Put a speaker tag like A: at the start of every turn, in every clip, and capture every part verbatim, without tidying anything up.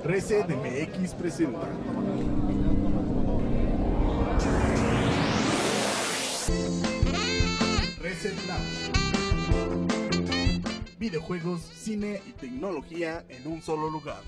A: Reset M X presenta Reset Lounge. Videojuegos, cine y tecnología en un solo lugar.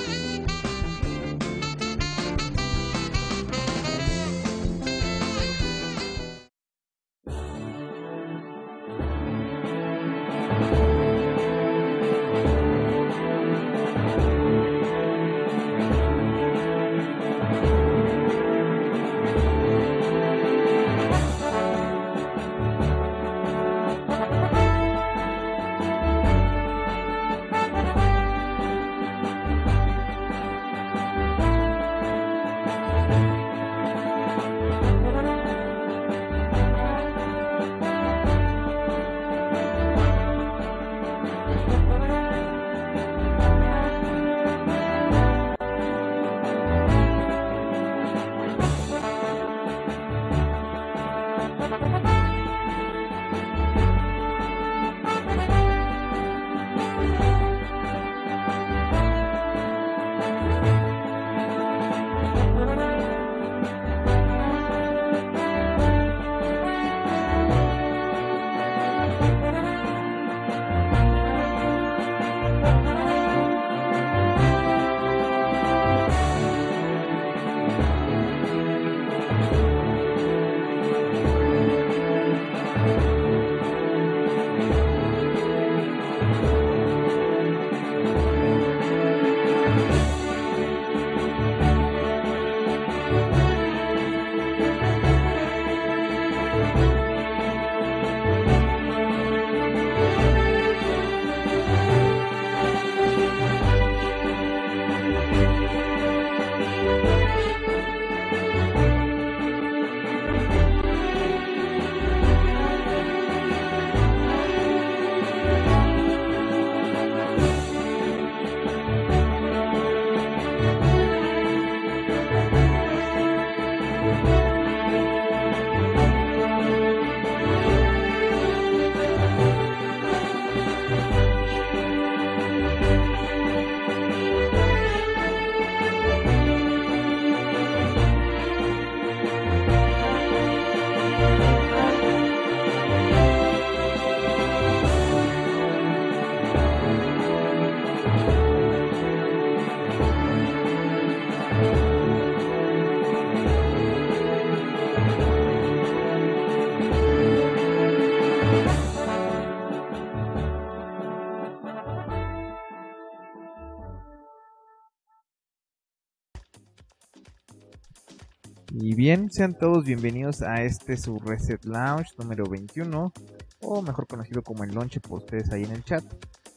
B: Y bien, sean todos bienvenidos a este su Reset Lounge número veintiuno, o mejor conocido como el Lonche por ustedes ahí en el chat.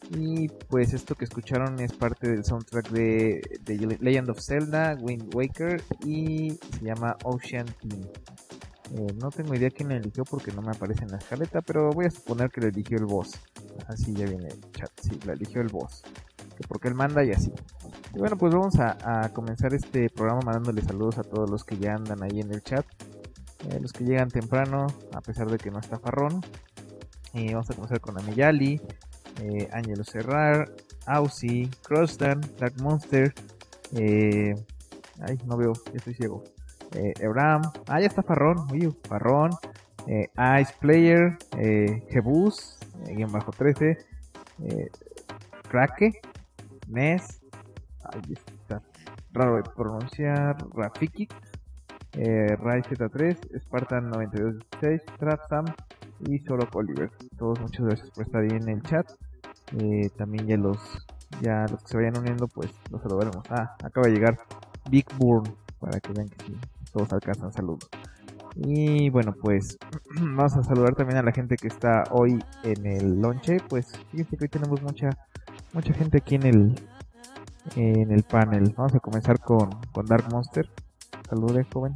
B: Y pues esto que escucharon es parte del soundtrack de, de Legend of Zelda, Wind Waker, y se llama Ocean Team. Eh, no tengo idea quién lo eligió porque no me aparece en la escaleta, pero voy a suponer que lo eligió el boss. Así ya viene el chat, sí, lo eligió el boss, que porque él manda y así. Y bueno, pues vamos a, a comenzar este programa mandándole saludos a todos los que ya andan ahí en el chat, eh, los que llegan temprano a pesar de que no está Farrón. Y vamos a comenzar con Ameyali, eh, Ángelo Serrar, Aussie, Crossdan, Dark Monster, eh, ay, no veo, ya estoy ciego, eh, Ebram, ah, ya está Farrón, uy, Farrón, eh, Ice Player, eh, Jebus, eh, guión bajo trece, eh, Krake, Nes, ahí está, raro de pronunciar, Rafiki, eh, Rai Z tres, Spartan noventa y dos dieciséis, Trapsam y Solo Oliver. Todos muchas gracias por estar ahí en el chat. Eh, también ya los ya los que se vayan uniendo pues los saludaremos. Ah, acaba de llegar Big Burn para que vean que sí, todos alcanzan saludos. Y bueno, pues vamos a saludar también a la gente que está hoy en el lonche. Pues fíjense que hoy tenemos mucha mucha gente aquí en el en el panel. Vamos a comenzar con, con Dark Monster. Saludos, joven.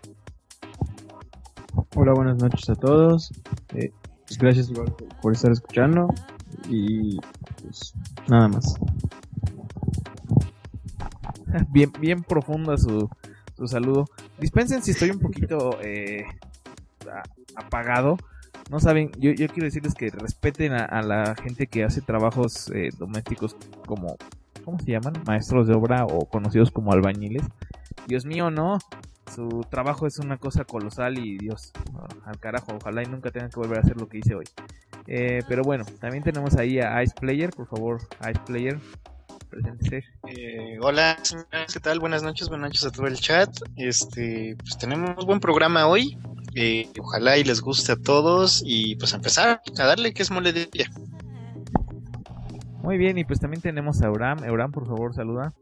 C: Hola, buenas noches a todos. Eh, pues gracias igual por, por estar escuchando. Y pues nada más.
B: Bien, bien profunda su, su saludo. Dispensen si estoy un poquito eh, apagado. No saben, yo, yo quiero decirles que respeten a, a la gente que hace trabajos eh, domésticos como ¿cómo se llaman? Maestros de obra o conocidos como albañiles. Dios mío, no. Su trabajo es una cosa colosal y Dios, al carajo, ojalá y nunca tengan que volver a hacer lo que hice hoy. Eh, pero bueno, también tenemos ahí a Ice Player, por favor, Ice Player, preséntese.
D: Eh, hola, señores, ¿qué tal? Buenas noches, buenas noches a todo el chat. Este, pues tenemos buen programa hoy. Eh, ojalá y les guste a todos y pues a empezar a darle que es mole de día.
B: Muy bien, y pues también tenemos a Euram. Euram, por favor, saluda.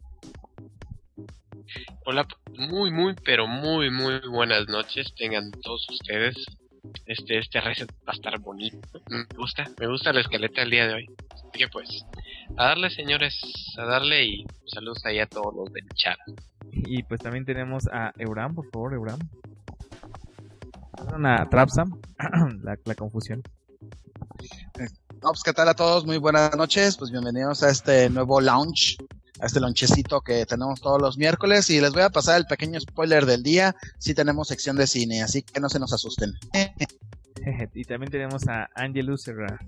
E: Hola, muy, muy, pero muy, muy buenas noches tengan todos ustedes. Este, este reset va a estar bonito. Me gusta, me gusta la escaleta del día de hoy. Así que pues, a darle, señores, a darle y saludos ahí a todos los del chat.
B: Y pues también tenemos a Euram, por favor, Euram. Una Trapsam, la, la confusión.
F: No, pues, ¿qué tal a todos? Muy buenas noches, pues bienvenidos a este nuevo lounge, a este lonchecito que tenemos todos los miércoles, y les voy a pasar el pequeño spoiler del día. Sí tenemos sección de cine, así que no se nos asusten.
B: Y también tenemos a Angelus Serra.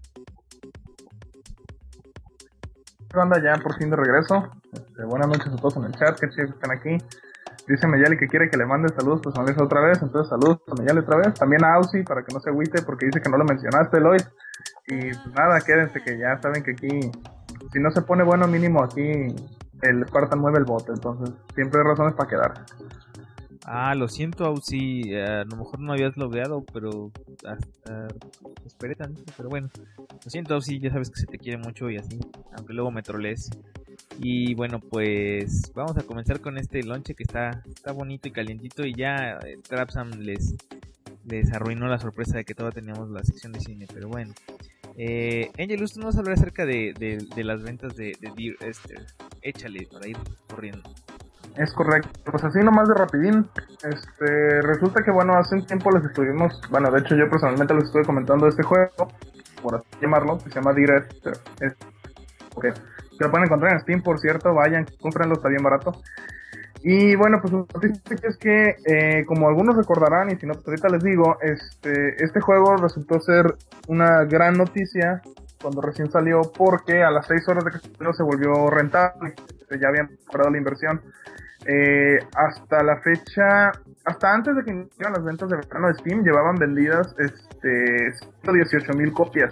G: ¿Qué onda? Ya por fin de regreso. Este, buenas noches a todos en el chat, qué chido que están aquí. Dice Meyali que quiere que le mande saludos personales otra vez, entonces saludos a Meyali otra vez. También a Ausi, para que no se agüite, porque dice que no lo mencionaste, Lloyd. Y pues nada, quédense, que ya saben que aquí, si no se pone bueno, mínimo aquí el Spartan mueve el bote, entonces siempre hay razones para quedar.
B: Ah, lo siento, Ausi, a lo mejor no habías logueado, pero hasta esperé tanto, pero bueno. Lo siento, Ausi, ya sabes que se te quiere mucho y así, aunque luego me trolees. Y bueno, pues vamos a comenzar con este lonche que está, está bonito y calientito, y ya eh, Trapsam les, les arruinó la sorpresa de que todavía teníamos la sección de cine, pero bueno. Eh, Angelus, tú nos vas a hablar acerca de, de, de las ventas de, de Dear Esther. Échale para ir corriendo.
G: Es correcto, pues así nomás de rapidín. Este, resulta que bueno, hace un tiempo les estuvimos, bueno, de hecho yo personalmente les estuve comentando de este juego, por así llamarlo, que se llama Dear Esther. Es, okay. Que lo pueden encontrar en Steam, por cierto, vayan, cómprenlo, está bien barato. Y bueno, pues la noticia es que, eh, como algunos recordarán, y si no, pues ahorita les digo, este, este juego resultó ser una gran noticia cuando recién salió, porque a las seis horas de que salió se volvió rentable, ya habían mejorado la inversión. Eh, hasta la fecha, hasta antes de que iniciaran las ventas de verano de Steam, llevaban vendidas este, ciento dieciocho mil copias.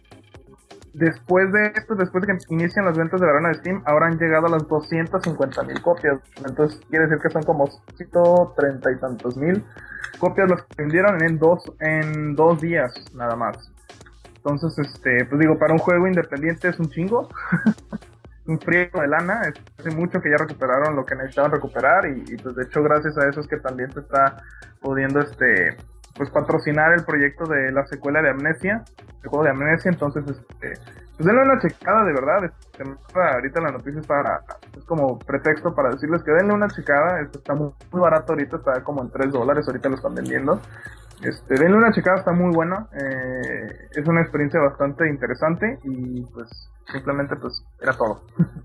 G: Después de esto, después de que inician las ventas de verano de Steam, ahora han llegado a las doscientas cincuenta mil copias. Entonces quiere decir que son como ciento treinta y tantos mil copias las que vendieron en dos, en dos días nada más. Entonces, este, pues digo, para un juego independiente es un chingo. Un frío de lana. Hace mucho que ya recuperaron lo que necesitaban recuperar, y, y pues de hecho gracias a eso es que también se está pudiendo este pues patrocinar el proyecto de la secuela de Amnesia, el juego de Amnesia. Entonces este pues denle una checada, de verdad. Este, ahorita la noticia es para, es como pretexto para decirles que denle una checada. Esto está muy, muy barato ahorita, está como en tres dólares, ahorita lo están vendiendo. Este, denle una checada, está muy bueno. Eh, es una experiencia bastante interesante, y pues simplemente pues era todo.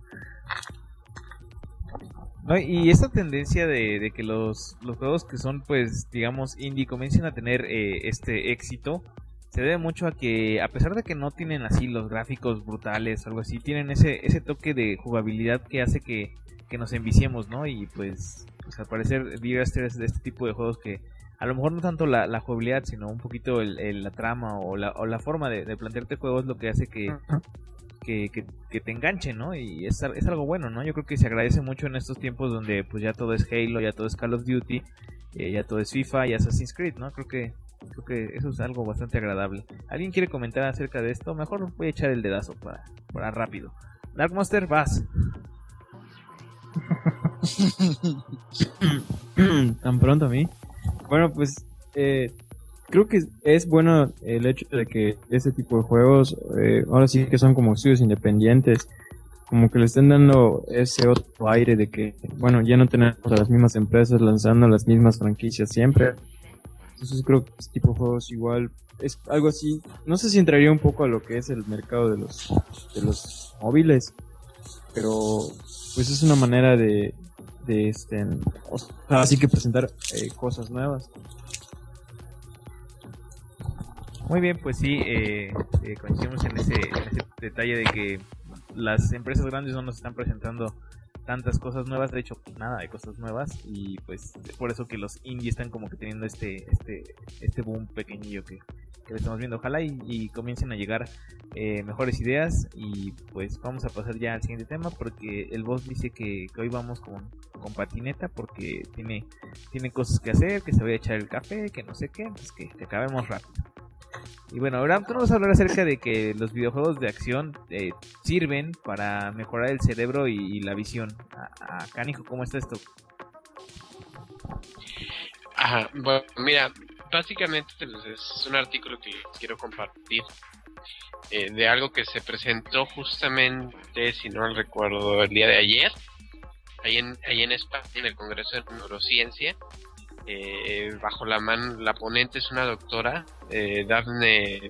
B: No, y esta tendencia de, de que los, los juegos que son, pues, digamos, indie comiencen a tener eh, este éxito, se debe mucho a que, a pesar de que no tienen así los gráficos brutales o algo así, tienen ese ese toque de jugabilidad que hace que, que nos enviciemos, ¿no? Y pues, pues al parecer Dear Esther es de este tipo de juegos que a lo mejor no tanto la, la jugabilidad, sino un poquito el, el, la trama o la, o la forma de, de plantearte juegos lo que hace que, que, que, que te enganche, ¿no? Y es, es algo bueno, ¿no? Yo creo que se agradece mucho en estos tiempos donde pues ya todo es Halo, ya todo es Call of Duty, eh, ya todo es FIFA y Assassin's Creed, ¿no? Creo que creo que eso es algo bastante agradable. ¿Alguien quiere comentar acerca de esto? Mejor voy a echar el dedazo para, para rápido. Dark Monster, vas.
C: Tan pronto a mí. Bueno, pues eh, creo que es bueno el hecho de que este tipo de juegos, eh, ahora sí que son como estudios independientes, como que le estén dando ese otro aire de que, bueno, ya no tenemos a las mismas empresas lanzando las mismas franquicias siempre. Entonces creo que este tipo de juegos igual es algo así, no sé si entraría un poco a lo que es el mercado de los de los móviles, pero pues es una manera de de este, o sea, así que presentar eh, cosas nuevas.
B: Muy bien, pues sí, eh, eh, coincidimos en ese, en ese detalle de que las empresas grandes no nos están presentando tantas cosas nuevas, de hecho nada de cosas nuevas, y pues es por eso que los indie están como que teniendo este este este boom pequeñillo que, que le estamos viendo. Ojalá y, y comiencen a llegar eh, mejores ideas. Y pues vamos a pasar ya al siguiente tema, porque el boss dice que, que hoy vamos con, con patineta porque tiene tiene cosas que hacer, que se vaya a echar el café, que no sé qué, pues que, que acabemos rápido. Y bueno, ahora vamos a hablar acerca de que los videojuegos de acción eh, sirven para mejorar el cerebro y, y la visión. A, a Canijo, ¿cómo está esto?
E: Ajá, bueno, mira, básicamente pues, es un artículo que quiero compartir eh, de algo que se presentó justamente, si no recuerdo, el día de ayer, ahí en, ahí en España, en el Congreso de Neurociencia. Eh, bajo la mano, la ponente es una doctora, eh, Daphne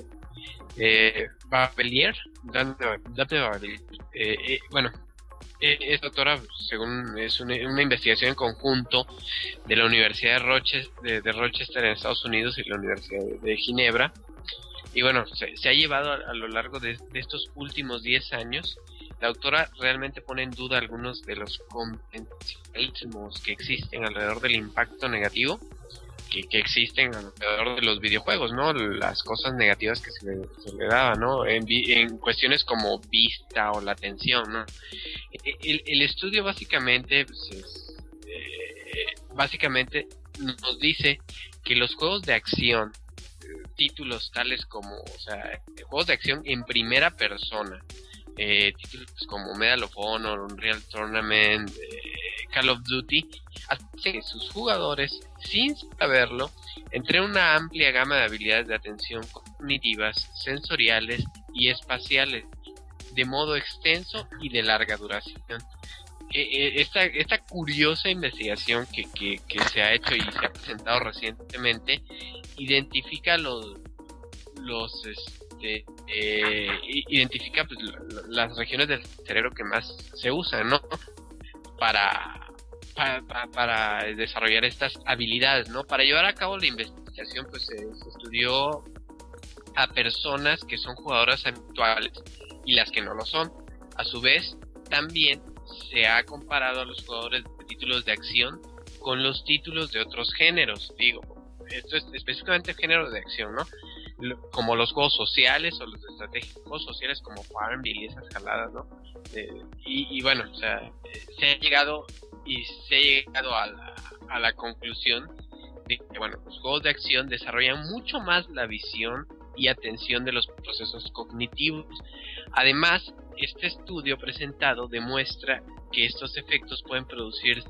E: eh, Bavelier, Daphne, Daphne Bavelier, eh, eh, bueno, eh, es doctora, según es una, una investigación en conjunto de la Universidad de Rochester, de, de Rochester en Estados Unidos y la Universidad de, de Ginebra, y bueno, se, se ha llevado a, a lo largo de, de estos últimos diez años. La autora realmente pone en duda algunos de los convencionalismos que existen alrededor del impacto negativo que, que existen alrededor de los videojuegos, ¿no? Las cosas negativas que se le, se le daban, ¿no? En, en cuestiones como vista o la atención, ¿no? El, el estudio básicamente, pues es, eh, básicamente nos dice que los juegos de acción, títulos tales como, o sea, juegos de acción en primera persona, Eh, títulos como Medal of Honor, Unreal Tournament, eh, Call of Duty, hacen que sus jugadores, sin saberlo, entren una amplia gama de habilidades de atención cognitivas, sensoriales y espaciales, de modo extenso y de larga duración. Eh, eh, esta, esta curiosa investigación que, que, que se ha hecho y se ha presentado recientemente identifica los los este, eh, identifica pues, las regiones del cerebro que más se usan, ¿no? Para, para, para desarrollar estas habilidades, ¿no? Para llevar a cabo la investigación, pues se, se estudió a personas que son jugadoras habituales y las que no lo son. A su vez, también se ha comparado a los jugadores de títulos de acción con los títulos de otros géneros. Digo, esto es específicamente género de acción, ¿no? Como los juegos sociales o los estratégicos sociales como Farmville y esas jaladas, ¿no? Eh, y, y bueno, o sea, se ha llegado y se ha llegado a la, a la conclusión de que, bueno, los juegos de acción desarrollan mucho más la visión y atención de los procesos cognitivos. Además, este estudio presentado demuestra que estos efectos pueden producirse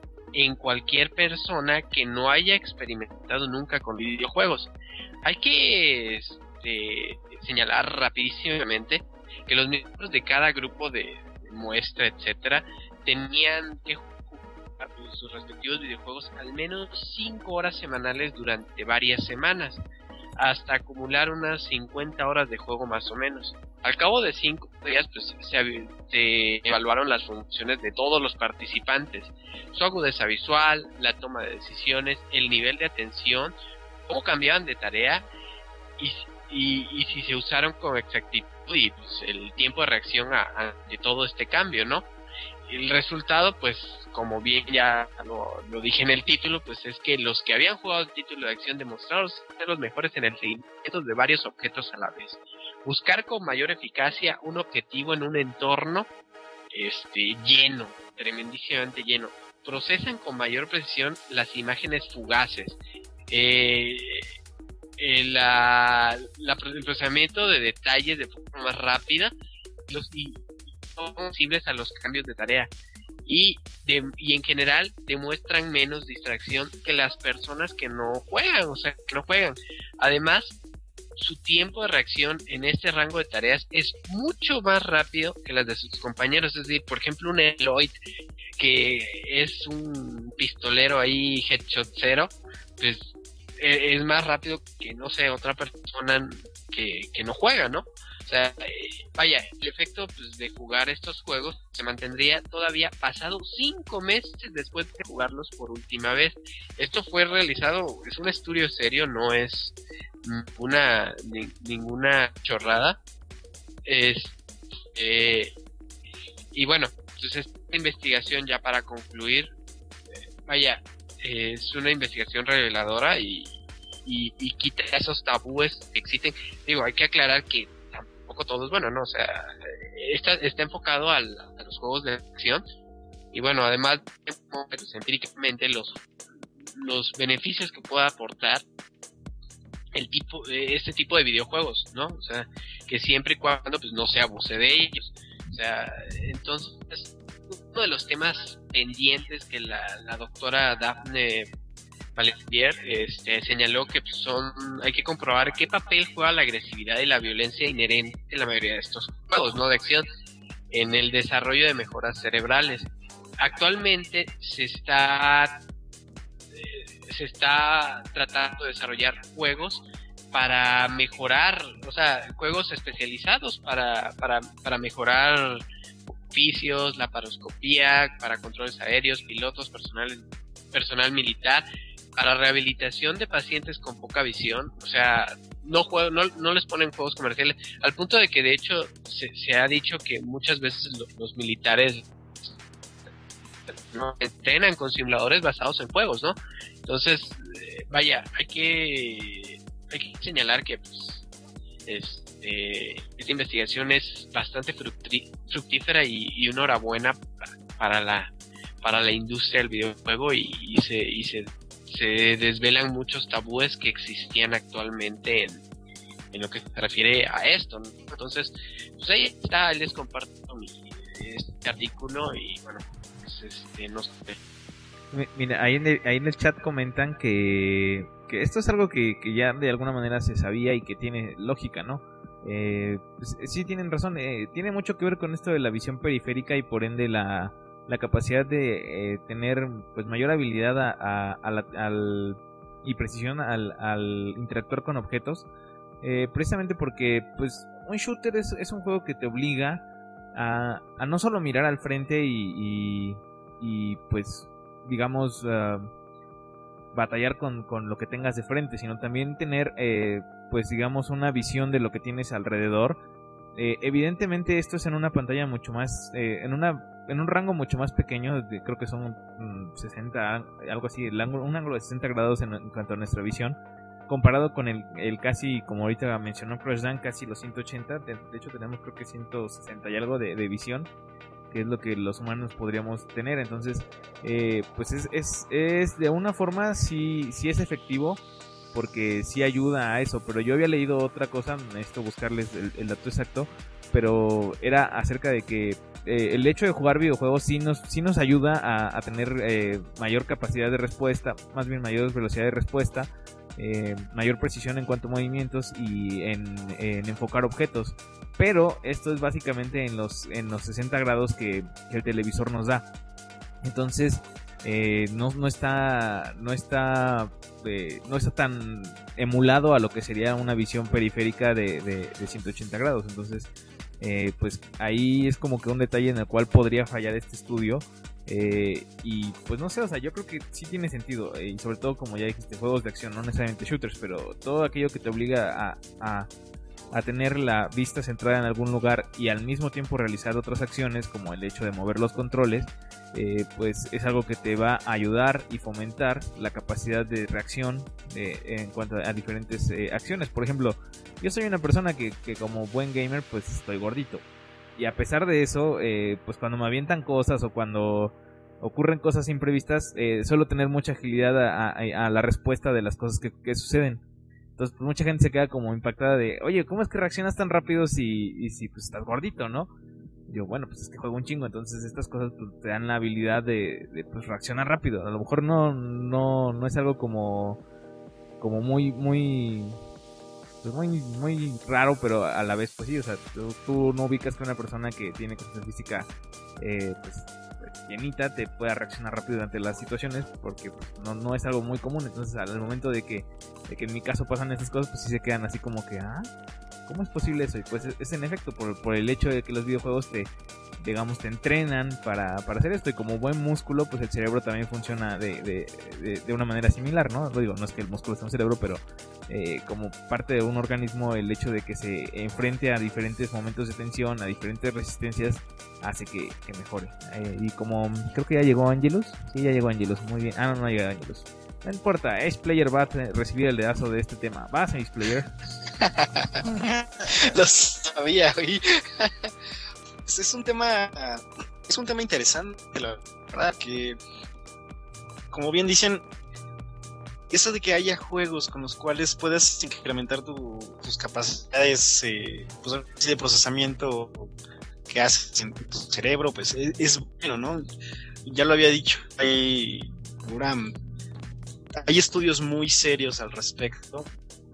E: en cualquier persona que no haya experimentado nunca con videojuegos. Hay que este, señalar rapidísimamente que los miembros de cada grupo de muestra, etcétera, tenían que jugar sus respectivos videojuegos al menos cinco horas semanales durante varias semanas, hasta acumular unas cincuenta horas de juego más o menos. Al cabo de cinco días pues, se, se evaluaron las funciones de todos los participantes, su agudeza visual, la toma de decisiones, el nivel de atención, cómo cambiaban de tarea y, y, y si se usaron con exactitud y pues, el tiempo de reacción a, a de todo este cambio, ¿no? El resultado, pues, como bien ya lo, lo dije en el título, pues es que los que habían jugado el título de acción demostraron ser los mejores en el seguimiento de varios objetos a la vez. Buscar con mayor eficacia un objetivo en un entorno este lleno, tremendísimamente lleno. Procesan con mayor precisión las imágenes fugaces. Eh, eh, la, la, el procesamiento de detalles de forma más rápida los, y son sensibles a los cambios de tarea y, de, y en general demuestran menos distracción que las personas que no juegan, o sea, que no juegan. Además, su tiempo de reacción en este rango de tareas es mucho más rápido que las de sus compañeros. Es decir, por ejemplo, un Eloy que es un pistolero ahí headshot cero, pues es más rápido que, no sé, otra persona que, que no juega, ¿no? O sea, eh, vaya, el efecto pues, de jugar estos juegos se mantendría todavía pasado cinco meses después de jugarlos por última vez. Esto fue realizado, es un estudio serio, no es una ni, ninguna chorrada. Es, eh, y bueno, entonces esta investigación, ya para concluir, eh, vaya, eh, es una investigación reveladora y, y, y quita esos tabúes que existen. Digo, hay que aclarar que tampoco todo es bueno, ¿no? O sea, está, está enfocado al, a los juegos de acción, y bueno, además, pues, empíricamente los, los beneficios que pueda aportar el tipo, este tipo de videojuegos, ¿no? O sea, que siempre y cuando pues no se abuse de ellos. O sea, entonces, uno de los temas pendientes que la, la doctora Daphne Pelletier este, señaló que pues, son, hay que comprobar qué papel juega la agresividad y la violencia inherente en la mayoría de estos juegos, ¿no? De acción, en el desarrollo de mejoras cerebrales. Actualmente se está se está tratando de desarrollar juegos para mejorar, o sea, juegos especializados para, para, para mejorar oficios, la paroscopía, para controles aéreos, pilotos, personal, personal militar, para rehabilitación de pacientes con poca visión. O sea, no, juego, no, no les ponen juegos comerciales, al punto de que de hecho se, se ha dicho que muchas veces los, los militares ¿no? entrenan con simuladores basados en juegos, ¿no? Entonces, eh, vaya, hay que hay que señalar que pues, este, esta investigación es bastante fructí- fructífera y, y una enhorabuena para la para la industria del videojuego, y, y se y se, se desvelan muchos tabúes que existían actualmente en, en lo que se refiere a esto, ¿no? Entonces, pues ahí está, les comparto mi, este artículo y bueno, pues este no sé.
B: Mira, ahí en el, ahí en el chat comentan que, que esto es algo que, que ya de alguna manera se sabía y que tiene lógica, ¿no? Eh, pues, sí, tienen razón, eh, tiene mucho que ver con esto de la visión periférica y por ende la, la capacidad de eh, tener pues mayor habilidad a, a, a la, al, y precisión al, al interactuar con objetos, eh, precisamente porque pues un shooter es, es un juego que te obliga a, a no solo mirar al frente y, y, y pues digamos, uh, batallar con, con lo que tengas de frente, sino también tener, eh, pues digamos, una visión de lo que tienes alrededor. Eh, evidentemente esto es en una pantalla mucho más, eh, en una en un rango mucho más pequeño, de, creo que son mm, sesenta, algo así, el ángulo, un ángulo de sesenta grados en, en cuanto a nuestra visión, comparado con el, el casi, como ahorita mencionó Crashdan, casi los ciento ochenta, de, de hecho tenemos creo que ciento sesenta y algo de, de visión, que es lo que los humanos podríamos tener. Entonces eh, pues es, es, es de una forma sí, sí es efectivo, porque sí ayuda a eso, pero yo había leído otra cosa, necesito buscarles el, el dato exacto, pero era acerca de que eh, el hecho de jugar videojuegos sí nos, sí nos ayuda a, a tener eh, mayor capacidad de respuesta, más bien mayor velocidad de respuesta, eh, mayor precisión en cuanto a movimientos y en, en enfocar objetos. Pero esto es básicamente en los, en los sesenta grados que, que el televisor nos da. Entonces eh, no, no está no está eh, no está tan emulado a lo que sería una visión periférica de, de, de ciento ochenta grados. Entonces eh, pues ahí es como que un detalle en el cual podría fallar este estudio. Eh, y pues no sé, o sea, yo creo que sí tiene sentido, eh, y sobre todo, como ya dijiste, juegos de acción, no necesariamente shooters, pero todo aquello que te obliga a, a, a tener la vista centrada en algún lugar y al mismo tiempo realizar otras acciones, como el hecho de mover los controles, eh, pues es algo que te va a ayudar y fomentar la capacidad de reacción eh, en cuanto a diferentes eh, acciones. Por ejemplo, yo soy una persona que, que como buen gamer pues estoy gordito. Y a pesar de eso, eh, pues cuando me avientan cosas o cuando ocurren cosas imprevistas, eh, suelo tener mucha agilidad a, a, a la respuesta de las cosas que, que suceden. Entonces, pues mucha gente se queda como impactada de, oye, ¿cómo es que reaccionas tan rápido si, y si pues estás gordito, no? Y yo, bueno, pues es que juego un chingo, entonces estas cosas pues, te dan la habilidad de, de pues, reaccionar rápido. A lo mejor no, no, no es algo como, como muy, muy... pues muy, muy raro, pero a la vez pues sí, o sea, tú, tú no ubicas que una persona que tiene condición física eh, pues, pues llenita te pueda reaccionar rápido ante las situaciones, porque pues, no, no es algo muy común. Entonces al momento de que, de que en mi caso pasan estas cosas, pues sí se quedan así como que, ah, ¿cómo es posible eso? Y pues es, es en efecto por, por el hecho de que los videojuegos te, digamos, te entrenan para, para hacer esto, y como buen músculo, pues el cerebro también funciona de, de, de, de una manera similar, ¿no? Lo digo, no es que el músculo sea un cerebro, pero eh, como parte de un organismo, el hecho de que se enfrente a diferentes momentos de tensión, a diferentes resistencias, hace que, que mejore. Eh, y como creo que ya llegó Angelus, sí, ya llegó Angelus, muy bien. Ah, no, no ha llegado Angelus. No importa, Ace Player va a recibir el dedazo de este tema. Vas, Ace Player.
D: Lo sabía, güey. Es un tema, es un tema interesante, la verdad, que como bien dicen, eso de que haya juegos con los cuales puedas incrementar tu, tus capacidades eh, pues, de procesamiento que haces en tu cerebro, pues es, es bueno, ¿no? Ya lo había dicho, hay, hay estudios muy serios al respecto.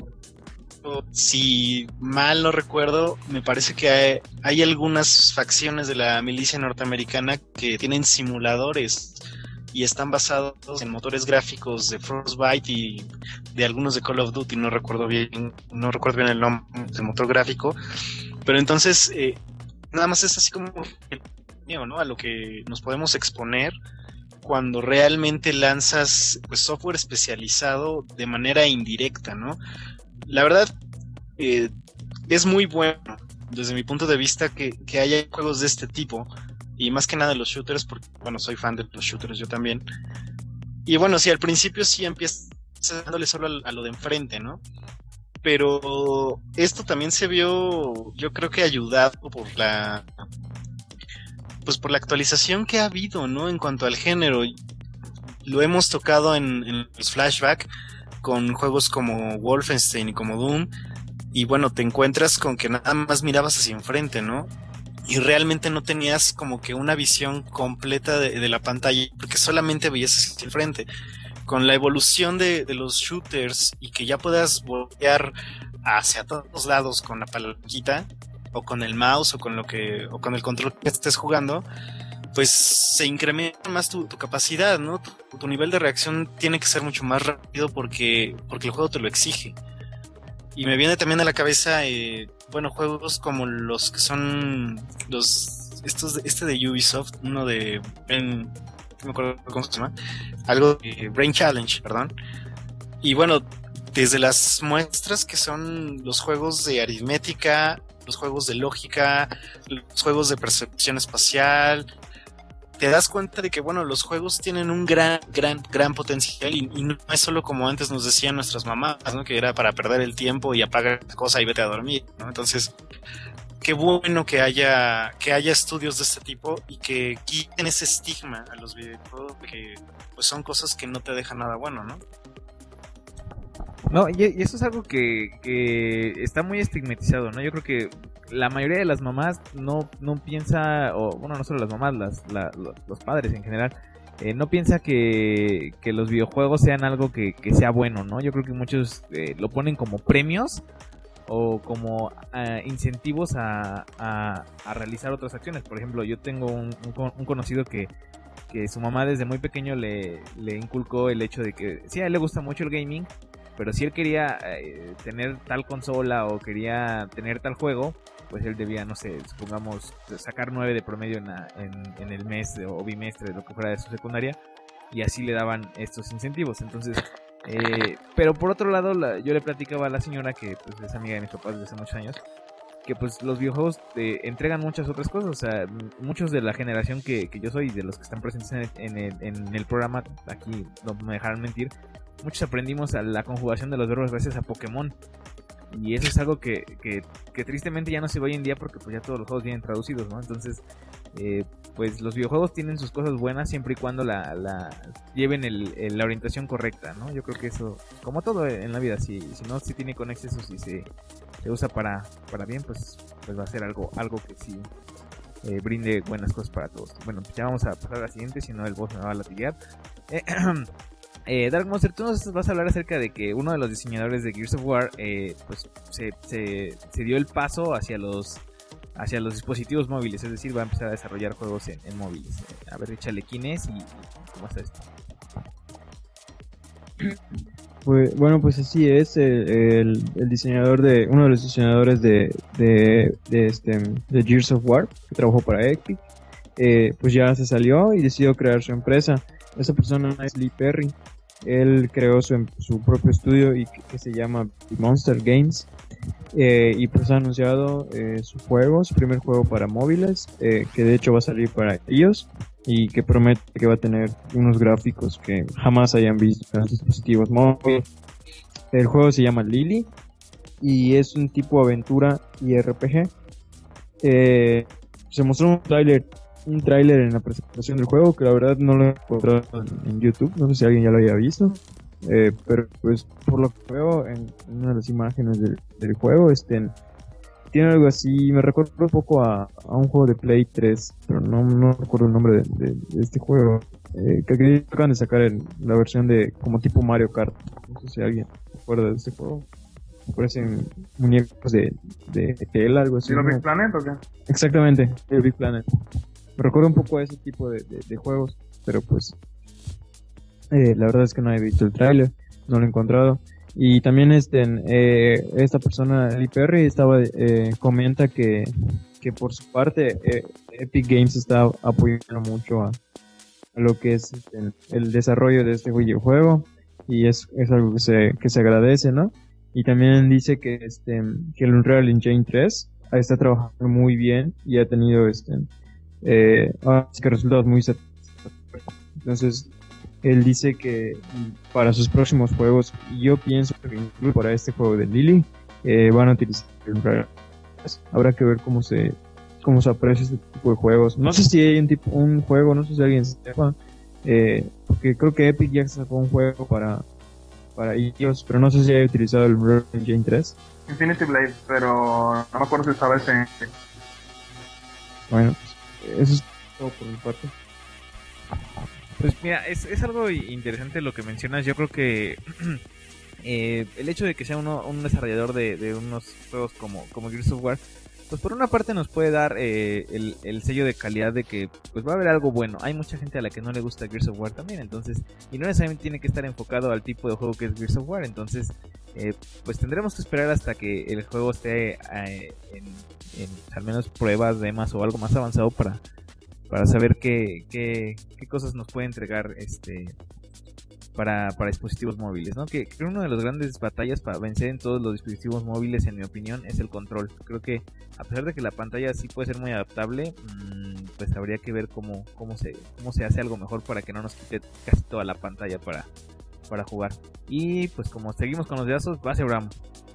D: Si mal no recuerdo, me parece que hay, hay algunas facciones de la milicia norteamericana que tienen simuladores y están basados en motores gráficos de Frostbite y de algunos de Call of Duty. No recuerdo bien, no recuerdo bien el nombre del motor gráfico, pero entonces eh, nada más es así como ¿no? a lo que nos podemos exponer cuando realmente lanzas pues software especializado de manera indirecta, ¿no? La verdad, eh, es muy bueno, desde mi punto de vista, que, que haya juegos de este tipo, y más que nada los shooters, porque, bueno, soy fan de los shooters yo también. Y bueno, sí, al principio sí empiezas dándole solo a, a lo de enfrente, ¿no? Pero esto también se vio, yo creo que ayudado por la, pues por la actualización que ha habido, ¿no? En cuanto al género, lo hemos tocado en, en los flashback, con juegos como Wolfenstein y como Doom, y bueno, te encuentras con que nada más mirabas hacia enfrente, ¿no? Y realmente no tenías como que una visión completa de, de la pantalla, porque solamente veías hacia enfrente. Con la evolución de, de los shooters y que ya puedas voltear hacia todos lados con la palanquita, o con el mouse, o con lo que, o con el control que estés jugando, pues se incrementa más tu, tu capacidad, ¿no? Tu, tu nivel de reacción tiene que ser mucho más rápido porque, porque el juego te lo exige. Y me viene también a la cabeza, eh, bueno, juegos como los que son los estos de, este de Ubisoft, uno de Brain, no me acuerdo cómo se llama, algo de Brain Challenge, perdón. Y bueno, desde las muestras que son los juegos de aritmética, los juegos de lógica, los juegos de percepción espacial, te das cuenta de que, bueno, los juegos tienen un gran, gran, gran potencial y, y no es solo como antes nos decían nuestras mamás, ¿no? Que era para perder el tiempo y apagar la cosa y vete a dormir, ¿no? Entonces, qué bueno que haya, que haya estudios de este tipo y que quiten ese estigma a los videojuegos, que pues son cosas que no te dejan nada bueno, ¿no?
B: No, y, y eso es algo que, que está muy estigmatizado, ¿no? Yo creo que la mayoría de las mamás no, no piensa, o bueno, no solo las mamás, las, la, los, los padres en general, eh, no piensa que, que los videojuegos sean algo que, que sea bueno, ¿no? Yo creo que muchos eh, lo ponen como premios o como uh, incentivos a, a, a realizar otras acciones. Por ejemplo, yo tengo un, un, un conocido que, que su mamá desde muy pequeño le, le inculcó el hecho de que sí, a él le gusta mucho el gaming, pero si él quería eh, tener tal consola o quería tener tal juego, pues él debía, no sé, supongamos, sacar nueve de promedio en, la, en, en el mes o bimestre, lo que fuera de su secundaria, y así le daban estos incentivos. Entonces, eh, pero por otro lado, la, yo le platicaba a la señora, que pues es amiga de mis papás desde hace muchos años, que pues los videojuegos te entregan muchas otras cosas. O sea, muchos de la generación que, que yo soy, de los que están presentes en el, en el, en el programa, aquí no me dejarán mentir, muchos aprendimos a la conjugación de los verbos gracias a Pokémon. Y eso es algo que, que, que tristemente ya no se ve hoy en día, porque pues ya todos los juegos vienen traducidos, ¿no? Entonces, eh, pues los videojuegos tienen sus cosas buenas siempre y cuando la, la lleven el, el, la orientación correcta, ¿no? Yo creo que eso, como todo en la vida, si, si no si tiene con excesos y se, se usa para, para bien, pues, pues va a ser algo, algo que sí eh, brinde buenas cosas para todos. Bueno, pues ya vamos a pasar a la siguiente, si no el boss me va a latigar. Eh, Eh, Dark Monster, tú nos vas a hablar acerca de que uno de los diseñadores de Gears of War eh, pues se, se, se dio el paso hacia los hacia los dispositivos móviles, es decir, va a empezar a desarrollar juegos en, en móviles. Eh, a ver, échale quién es y, y cómo está esto.
C: Pues, bueno, pues así es, el, el, el diseñador de, uno de los diseñadores de, de, de, este, de Gears of War, que trabajó para Epic, eh, pues ya se salió y decidió crear su empresa. Esa persona es Lee Perry. él creó su, su propio estudio y que, que se llama Monster Games. Eh, y pues ha anunciado eh, su juego, su primer juego para móviles, eh, que de hecho va a salir para iOS y que promete que va a tener unos gráficos que jamás hayan visto en los dispositivos móviles. El juego se llama Lily y es un tipo aventura y R P G. Eh, se mostró un tráiler un tráiler en la presentación del juego que la verdad no lo he encontrado en YouTube, no sé si alguien ya lo haya visto. Eh, pero pues por lo que veo en, en una de las imágenes del, del juego, este, tiene algo así, me recuerda un poco a, a un juego de Play tres, pero no, no recuerdo el nombre de, de, de este juego, eh, que aquí acaban de sacar en la versión de como tipo Mario Kart, no sé si alguien recuerda de este juego. Me parecen muñecos de, de tela, algo así.
G: ¿Y lo
C: ¿no?
G: Big Planet o qué?
C: Exactamente, el Big Planet. Me recuerda un poco a ese tipo de, de, de juegos, pero pues Eh, la verdad es que no he visto el tráiler, no lo he encontrado. Y también este, eh, esta persona, Lee Perry, estaba eh, comenta que, que por su parte eh, Epic Games está apoyando mucho a, a lo que es este, el desarrollo de este videojuego y es, es algo que se, que se agradece, ¿no? Y también dice que, este, que el Unreal Engine tres está trabajando muy bien y ha tenido este, eh, que resultados muy satisfactorios. Entonces, él dice que para sus próximos juegos, y yo pienso que incluso para este juego de Lily, eh, van a utilizar el Unreal. Habrá que ver cómo se cómo se aprecia este tipo de juegos. No sé si hay un tipo un juego, no sé si alguien sepa, eh, porque creo que Epic ya sacó un juego para para iOS, pero no sé si haya utilizado el Unreal Engine tres.
G: Infinity Blade, pero no me acuerdo si estaba ese.
C: Bueno, pues, eso es todo por mi parte.
B: Pues mira, es, es algo interesante lo que mencionas. Yo creo que eh, el hecho de que sea uno, un desarrollador de, de unos juegos como, como Gears of War, pues por una parte nos puede dar eh, el, el sello de calidad de que pues va a haber algo bueno. Hay mucha gente a la que no le gusta Gears of War también, entonces, y no necesariamente tiene que estar enfocado al tipo de juego que es Gears of War, entonces eh, pues tendremos que esperar hasta que el juego esté eh, en, en al menos pruebas, demás o algo más avanzado para para saber qué, qué, qué cosas nos puede entregar este para, para dispositivos móviles, ¿no? Que creo que una de las grandes batallas para vencer en todos los dispositivos móviles, en mi opinión, es el control. Creo que a pesar de que la pantalla sí puede ser muy adaptable, mmm, pues habría que ver cómo, cómo se cómo se hace algo mejor para que no nos quite casi toda la pantalla para, para jugar. Y pues como seguimos con los dedos, va a ser Bram.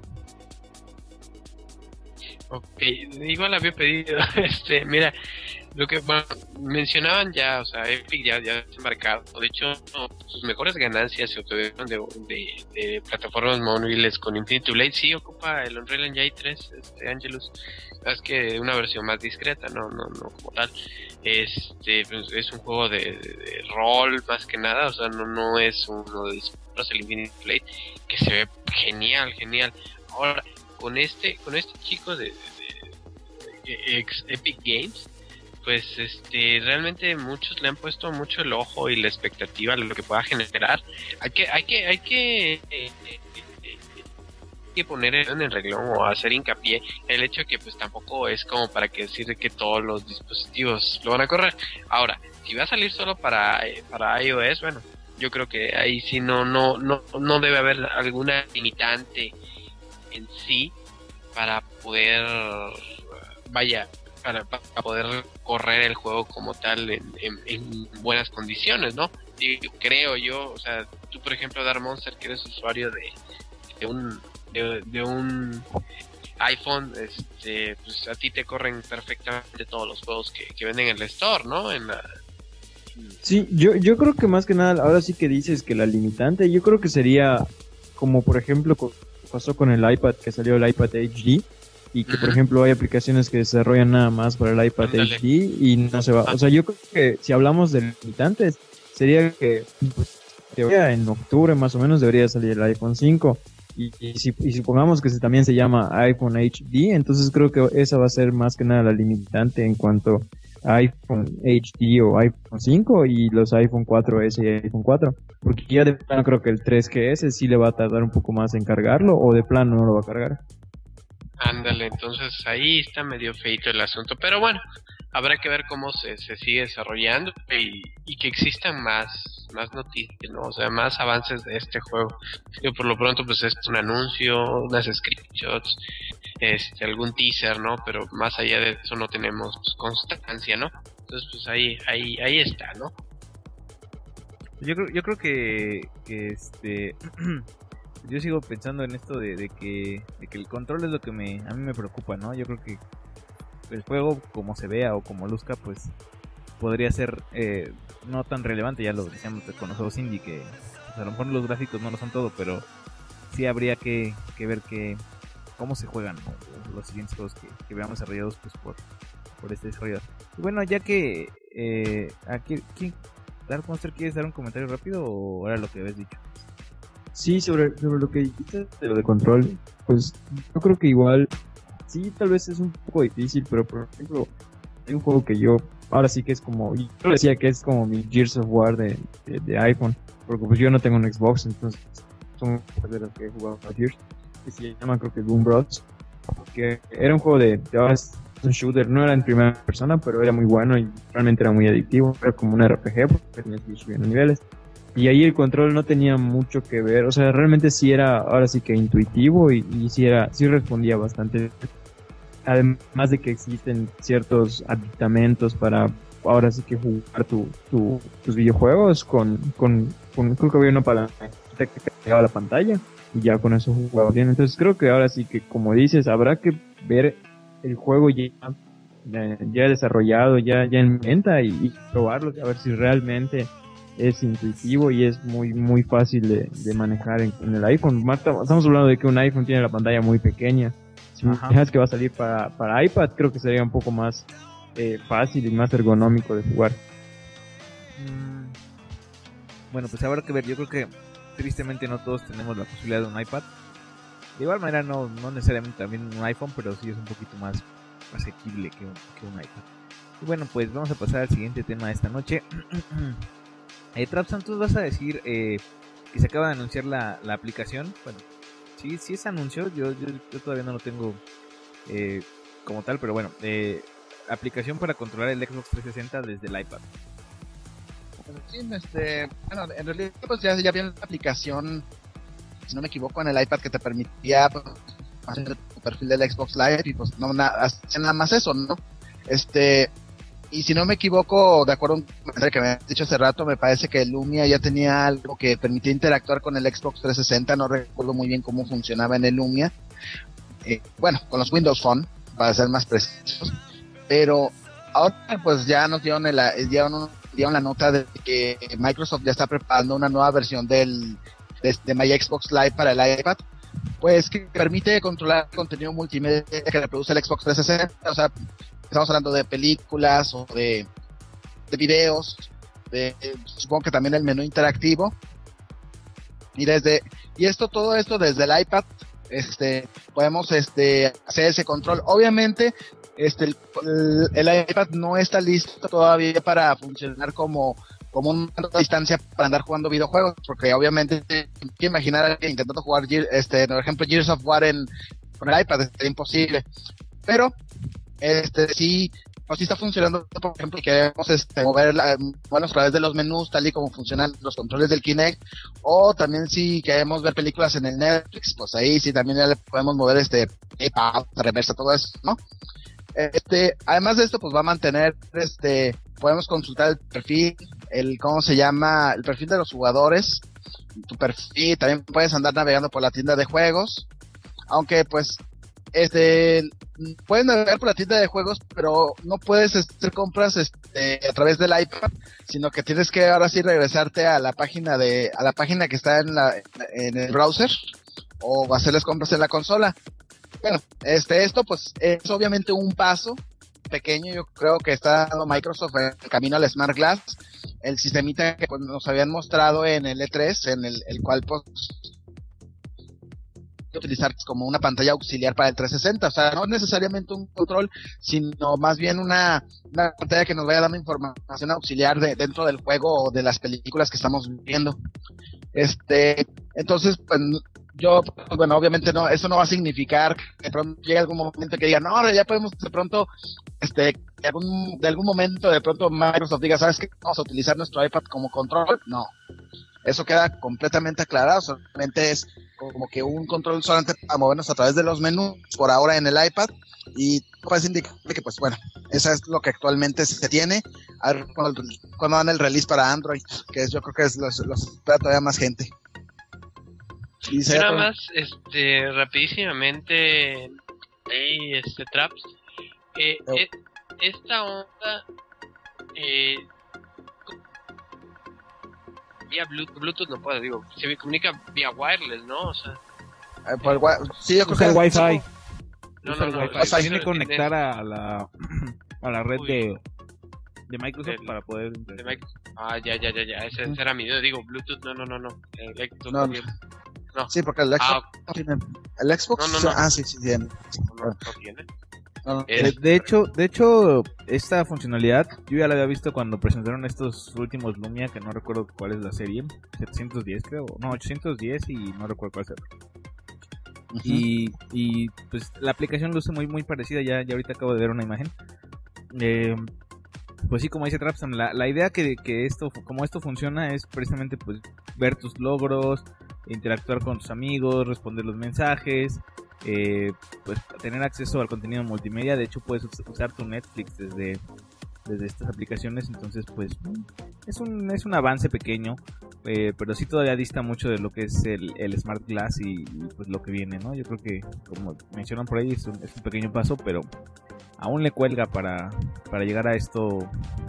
E: Ok, igual había pedido, este, mira, lo que bueno, mencionaban ya, o sea, Epic ya, ya se ha marcado, de hecho, no, sus mejores ganancias se obtuvieron de, de, de plataformas móviles con Infinity Blade. Sí ocupa el Unreal Engine tres, este, Angelus, es que una versión más discreta, no, no, no como tal. Este, pues, es un juego de, de, de rol más que nada, o sea, no, no es uno de disparos, el Infinity Blade, que se ve genial, genial. Ahora, con este, con este chico de, de, de ex Epic Games, pues este realmente muchos le han puesto mucho el ojo y la expectativa a lo que pueda generar. Hay que hay que hay que eh, eh, eh, que poner en el renglón o hacer hincapié en el hecho de que pues tampoco es como para que decir que todos los dispositivos lo van a correr. Ahora, si va a salir solo para eh, para iOS, bueno, yo creo que ahí sí no no no no debe haber alguna limitante en sí para poder vaya Para, para poder correr el juego como tal en, en, en buenas condiciones, ¿no? Y creo yo, o sea, tú por ejemplo, Dark Monster, que eres usuario de, de un de, de un iPhone, este, pues a ti te corren perfectamente todos los juegos que, que venden en el store, ¿no? En la...
C: Sí, yo, yo creo que más que nada, ahora sí que dices que la limitante, yo creo que sería como por ejemplo pasó con el iPad, que salió el iPad H D, y que por ejemplo hay aplicaciones que se desarrollan nada más para el iPad Andale. H D y no se va, o sea, yo creo que si hablamos de limitantes sería que pues, teoría, en octubre más o menos debería salir el iPhone cinco y, y, si, y supongamos que se, también se llama iPhone H D, entonces creo que esa va a ser más que nada la limitante en cuanto a iPhone H D o iPhone cinco y los iPhone cuatro ese y iPhone cuatro, porque ya de plano creo que el tres G S sí le va a tardar un poco más en cargarlo o de plano no lo va a cargar.
E: Ándale, entonces ahí está medio feito el asunto, pero bueno, habrá que ver cómo se, se sigue desarrollando y, y que existan más más noticias, ¿no? O sea, más avances de este juego. Que por lo pronto pues es un anuncio, unas screenshots, este, algún teaser, ¿no? Pero más allá de eso no tenemos pues, constancia, ¿no? Entonces pues ahí, ahí, ahí está, ¿no?
B: Yo creo, yo creo que, que este yo sigo pensando en esto de, de que de que el control es lo que me a mí me preocupa, ¿no? Yo creo que el juego como se vea o como luzca, pues podría ser eh, no tan relevante, ya lo decíamos con los juegos indie, que pues, a lo mejor los gráficos no lo son todo, pero sí habría que, que ver que cómo se juegan, ¿no? Los siguientes juegos que, que veamos desarrollados pues por, por este desarrollador. Y bueno, ya que eh, aquí, ¿quién, Dark Monster, ¿quieres dar un comentario rápido o era lo que habías dicho?
C: Sí, sobre, sobre lo que dijiste de lo de control, pues yo creo que igual, sí, tal vez es un poco difícil, pero por ejemplo, hay un juego que yo, ahora sí que es como, yo decía que es como mi Gears of War de, de, de iPhone, porque pues yo no tengo un Xbox, entonces son de los que he jugado a Gears, que se llama creo que Doom Bros, que era un juego de, de ahora es un shooter, no era en primera persona, pero era muy bueno y realmente era muy adictivo, era como un R P G, porque tenías que ir subiendo niveles. Y ahí el control no tenía mucho que ver, o sea, realmente sí era, ahora sí que intuitivo y, y sí era, sí respondía bastante. Además de que existen ciertos aditamentos para, ahora sí que jugar tu, tu, tus videojuegos con, con, con, creo que había una palanca que te pegaba la pantalla y ya con eso jugaba bien. Entonces creo que ahora sí que, como dices, habrá que ver el juego ya, ya, ya desarrollado, ya, ya en venta y, y probarlo, a ver si realmente es intuitivo y es muy muy fácil de, de manejar en, en el iPhone. Marta, estamos hablando de que un iPhone tiene la pantalla muy pequeña. Si me dijeras que va a salir para, para iPad, creo que sería un poco más eh, fácil y más ergonómico de jugar.
B: Mm, bueno, pues habrá que ver. Yo creo que tristemente no todos tenemos la posibilidad de un iPad. De igual manera no, no necesariamente también un iPhone, pero sí es un poquito más asequible que un, que un iPad. Y bueno, pues vamos a pasar al siguiente tema de esta noche. Eh, Trapsan, tú vas a decir eh, que se acaba de anunciar la, la aplicación. Bueno, sí, sí es anuncio, yo, yo, yo todavía no lo tengo eh, como tal, pero bueno, eh, aplicación para controlar el Xbox trescientos sesenta desde el iPad.
F: Sí, este, bueno, en realidad pues ya, ya viene la aplicación, si no me equivoco, en el iPad que te permitía pues, hacer tu perfil del Xbox Live y pues no nada, nada más eso, ¿no? Este... Y si no me equivoco, de acuerdo a un comentario que me has dicho hace rato, me parece que Lumia ya tenía algo que permitía interactuar con el Xbox trescientos sesenta, no recuerdo muy bien cómo funcionaba en el Lumia. Eh, bueno, con los Windows Phone, para ser más precisos. Pero ahora pues ya nos dieron, el, dieron, dieron la nota de que Microsoft ya está preparando una nueva versión del de, de My Xbox Live para el iPad, pues que permite controlar el contenido multimedia que reproduce el Xbox trescientos sesenta, o sea, estamos hablando de películas o de, de videos, de, supongo que también el menú interactivo. Y desde y esto todo esto desde el iPad, este, podemos este hacer ese control. Obviamente, este el, el, el iPad no está listo todavía para funcionar como como una distancia para andar jugando videojuegos, porque obviamente hay que imaginar a alguien intentando jugar este, por ejemplo, Gears of War en con el iPad, es imposible. Pero este sí, pues sí está funcionando, por ejemplo, queremos este, mover la, bueno, a través de los menús, tal y como funcionan los controles del Kinect, o también si queremos ver películas en el Netflix, pues ahí sí también ya le podemos mover este pausa, reversa, todo eso, ¿no? Este, además de esto, pues va a mantener, este, podemos consultar el perfil, el, ¿cómo se llama? El perfil de los jugadores, tu perfil, también puedes andar navegando por la tienda de juegos, aunque pues, este, puedes navegar por la tienda de juegos, pero no puedes hacer compras este, a través del iPad, sino que tienes que ahora sí regresarte a la página de, a la página que está en la, en el browser, o hacer las compras en la consola. Bueno, este, esto pues es obviamente un paso pequeño, yo creo que está dando Microsoft en el camino al Smart Glass, el sistemita que pues, nos habían mostrado en el E tres, en el, el cual pues utilizar como una pantalla auxiliar para el trescientos sesenta, o sea, no necesariamente un control, sino más bien una, una pantalla que nos vaya dando información auxiliar de, dentro del juego o de las películas que estamos viendo. Este, entonces, pues, yo, bueno, obviamente no, eso no va a significar que de pronto llegue algún momento que diga, no, ahora ya podemos de pronto, este, de algún, de algún momento de pronto Microsoft diga, ¿sabes qué? Vamos a utilizar nuestro iPad como control. No. Eso queda completamente aclarado. Solamente es como que un control solamente para movernos a través de los menús por ahora en el iPad. Y puedes indicar que, pues bueno, eso es lo que actualmente se tiene. A ver cuando, cuando dan el release para Android, que es, yo creo que es los, los espera todavía más gente.
E: Y sí, nada más, este, rapidísimamente, hey, este, Traps, eh, oh. eh, esta onda, eh, vía Bluetooth, Bluetooth no puedo, digo, se comunica vía wireless, ¿no? O sea,
F: eh, por el, sí, yo creo
B: que
F: el
B: Wi-Fi.
E: No, no, no,
B: no, o sea, tiene que conectar a la a la red de de Microsoft de, para poder
E: de Microsoft. Ah, ya, ya, ya, ya, ese, ese era mi duda, digo, Bluetooth, no, no, no, no, el Xbox
F: no,
E: también. No.
F: Sí, porque el Xbox
E: ah,
F: okay. tiene el Xbox,
E: no, no, no.
F: ah, sí, sí, tiene.
E: No, no, no tiene.
F: No,
B: de, de hecho, de hecho, esta funcionalidad yo ya la había visto cuando presentaron estos últimos Lumia, que no recuerdo cuál es la serie, setecientos diez creo, no, ochocientos diez y no recuerdo cuál es el otro. Uh-huh. Y, y pues la aplicación luce muy muy parecida, ya, ya ahorita acabo de ver una imagen. Eh, pues sí, como dice Trapsam, la, la idea que, que esto, como esto funciona es precisamente pues ver tus logros, interactuar con tus amigos, responder los mensajes, eh, pues tener acceso al contenido multimedia. De hecho puedes usar tu Netflix desde, desde estas aplicaciones, entonces pues es un, es un avance pequeño. Eh, pero sí todavía dista mucho de lo que es el, el Smart Glass y, y pues lo que viene, ¿no? Yo creo que, como mencionan por ahí, es un, es un pequeño paso, pero aún le cuelga para, para llegar a esto,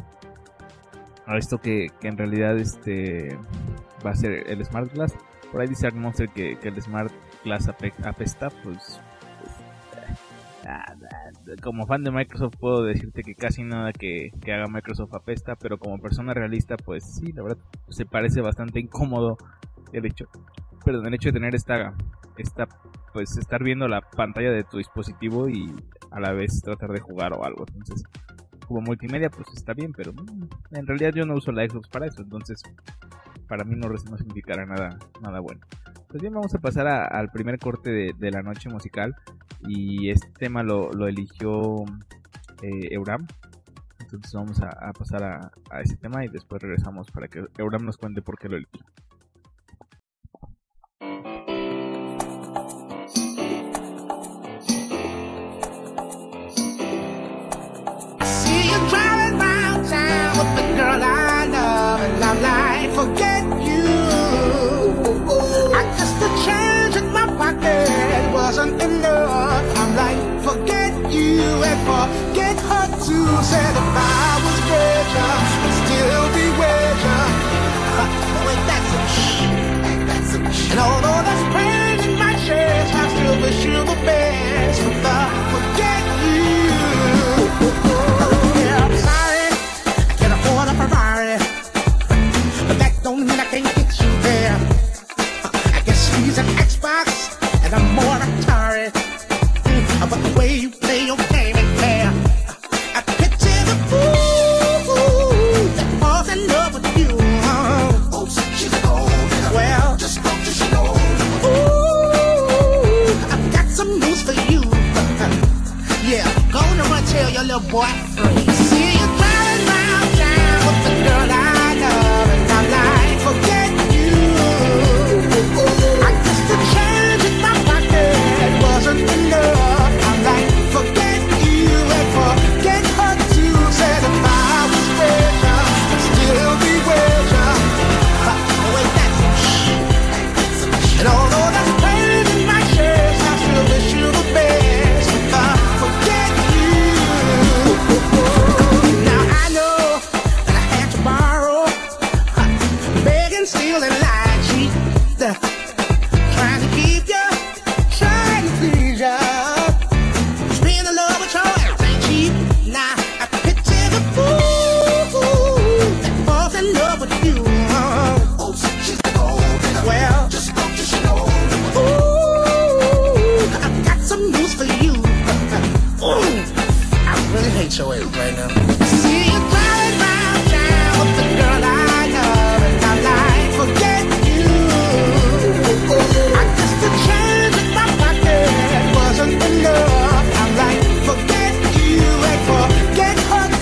B: a esto que, que en realidad este va a ser el Smart Glass. Por ahí dice Monster que, que el Smart Glass ape, apesta, pues, pues ah, como fan de Microsoft puedo decirte que casi nada que, que haga Microsoft apesta, pero como persona realista, pues sí, la verdad se parece bastante incómodo el hecho, perdón, el hecho de tener esta, esta, pues estar viendo la pantalla de tu dispositivo y a la vez tratar de jugar o algo. Entonces, como multimedia, pues está bien, pero en realidad yo no uso la Xbox para eso, entonces para mí no, no significará nada, nada bueno. Pues bien, vamos a pasar a, al primer corte de, de la noche musical. Y este tema lo, lo eligió eh, Euram. Entonces vamos a, a pasar a, a ese tema y después regresamos para que Euram nos cuente por qué lo eligió.
H: See you driving round town with the girl I love, and I'm like, forget you. I guess the change in my pocket wasn't enough. I'm like, forget you and forget her too. Said if I was richer, I'd still be richer. Wait, that's some shit. That's some shit. And although there's pain in my chest, I still wish you the best. But the forget you. Yeah, I'm sorry, I can't afford a Ferrari, but that don't mean I can't get you there. I guess she's an Xbox and I'm more Atari. But the way you play your game ain't fair. I picture the fool that falls in love with you. Oh, she's cold. Well, just go to she know. Ooh, I've got some news for you. Yeah, go on and run tell your little boy free. See you driving round town with the girl I love, and I'm like, forget you. I guess the change in my pocket wasn't enough. I'm like, forget you and forget her too. Said if I was richer, I'd still be richer. Wait, that's some shit. And although there's pain in my chest, I still wish you the best. If I forget you. Now I know that I had to borrow, beg and steal and lie, cheat, trying to keep you, trying to please you. Spend the love with your ass ain't cheap. Now I picture the fool that falls in love with you. Oh, she's cold. Well, just go to she know. Ooh, I've got some news for you. Ooh, I really hate your ass right now. See you driving round town with the girl I love, and I'm like, forget you. I guess the change in my pocket wasn't enough. I'm like, forget you and forget her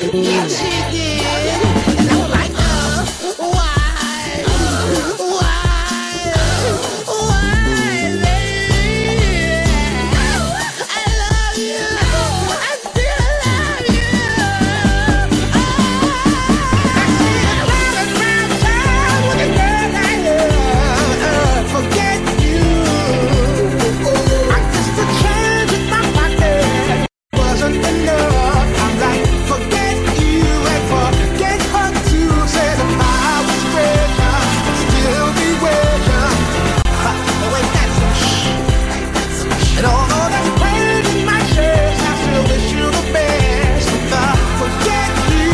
H: Yeah, she did. And I was like, uh, why? Why? Why, baby? I love you. I still love you. I see you running around town with a girl I love. Forget you. I guess the change in my pocket wasn't enough. I'm like, forget you and forget her too. Said if I was richer, I'd still be with you. Oh, ain't that some shit? And although there's pain in my chest, I still wish you the best. But forget you.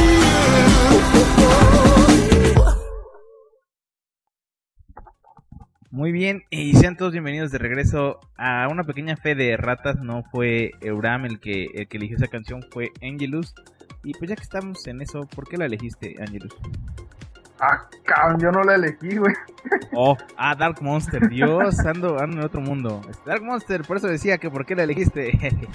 B: Muy bien, y sean todos bienvenidos de regreso a una pequeña fe de ratas. No fue Euram el que, el que eligió esa canción, fue Angelus. Y pues ya que estamos en eso, ¿por qué la elegiste, Angelus?
G: Ah, cabrón, yo no la elegí, güey.
B: Oh, ah, Dark Monster, Dios, ando, ando en otro mundo. Dark Monster, por eso decía que por qué la elegiste.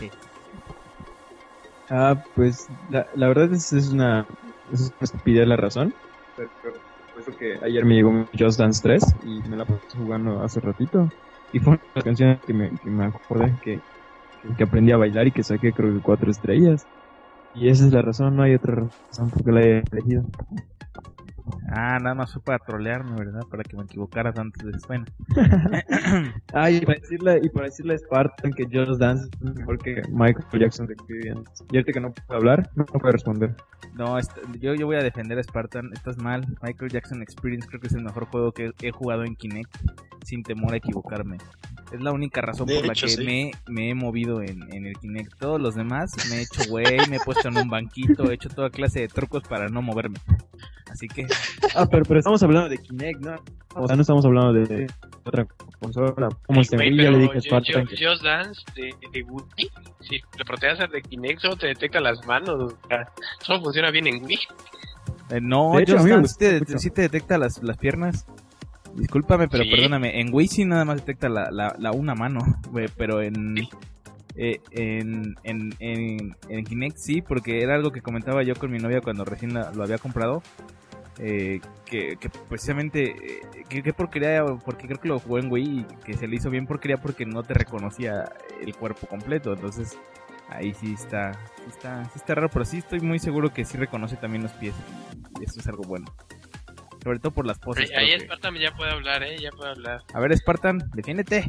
C: Ah, pues la, la verdad es, es una es una estupidez la razón. Pero, por eso que ayer me llegó Just Dance tres y me la pasé jugando hace ratito. Y fue una de las canciones que me, que me acordé que, que aprendí a bailar y que saqué creo que cuatro estrellas. Y esa es la razón, no hay otra razón por qué la he elegido.
B: Ah, nada más fue para trolearme, ¿verdad? Para que me equivocaras antes de bueno.
C: Ah, y para decirle, y para decirle a Spartan que Just Dance es mejor que Michael Jackson de Experience. Y ahorita que no puede hablar, no puede responder.
B: No, est- yo, yo voy a defender a Spartan, estás mal. Michael Jackson Experience creo que es el mejor juego que he jugado en Kinect, sin temor a equivocarme. Es la única razón
D: De
B: por la
D: hecho,
B: que
D: sí.
B: me, me he movido en, en el Kinect. Todos los demás me he hecho güey, me he puesto en un banquito, he hecho toda clase de trucos para no moverme. Así que,
C: Ah, pero, pero estamos hablando de Kinect, ¿no? O sea, no estamos hablando de, de otra consola. Como este
E: Güey,
C: Wii, ya
E: pero
C: le dije a
E: yo-
C: Spartan
E: yo-
C: que...
E: Just Dance de, de Wii, si le proteas de Kinect, solo te detecta las manos. O sea, solo funciona bien en Wii.
B: eh, no,
C: De hecho,
B: Just
C: a mí me
B: Dance
C: gustó
B: te,
C: mucho.
B: sí te detecta las, las piernas. Discúlpame, pero
E: Sí.
B: perdóname. En Wii sí nada más detecta la, la, la una mano, güey, pero en... Eh, en, en, en, en Kinect sí, porque era algo que comentaba yo con mi novia cuando recién la- lo había comprado. Eh, que, que precisamente, eh, que, que porquería, porque creo que lo jugó en Wii y que se le hizo bien porquería porque no te reconocía el cuerpo completo. Entonces, ahí sí está, sí está, sí está raro, pero sí estoy muy seguro que sí reconoce también los pies. Y eso es algo bueno. Sobre todo por las poses.
E: Ahí
B: creo que-
E: Spartan ya puede hablar, ¿eh? Ya puede hablar.
B: A ver, Spartan, defiéndete.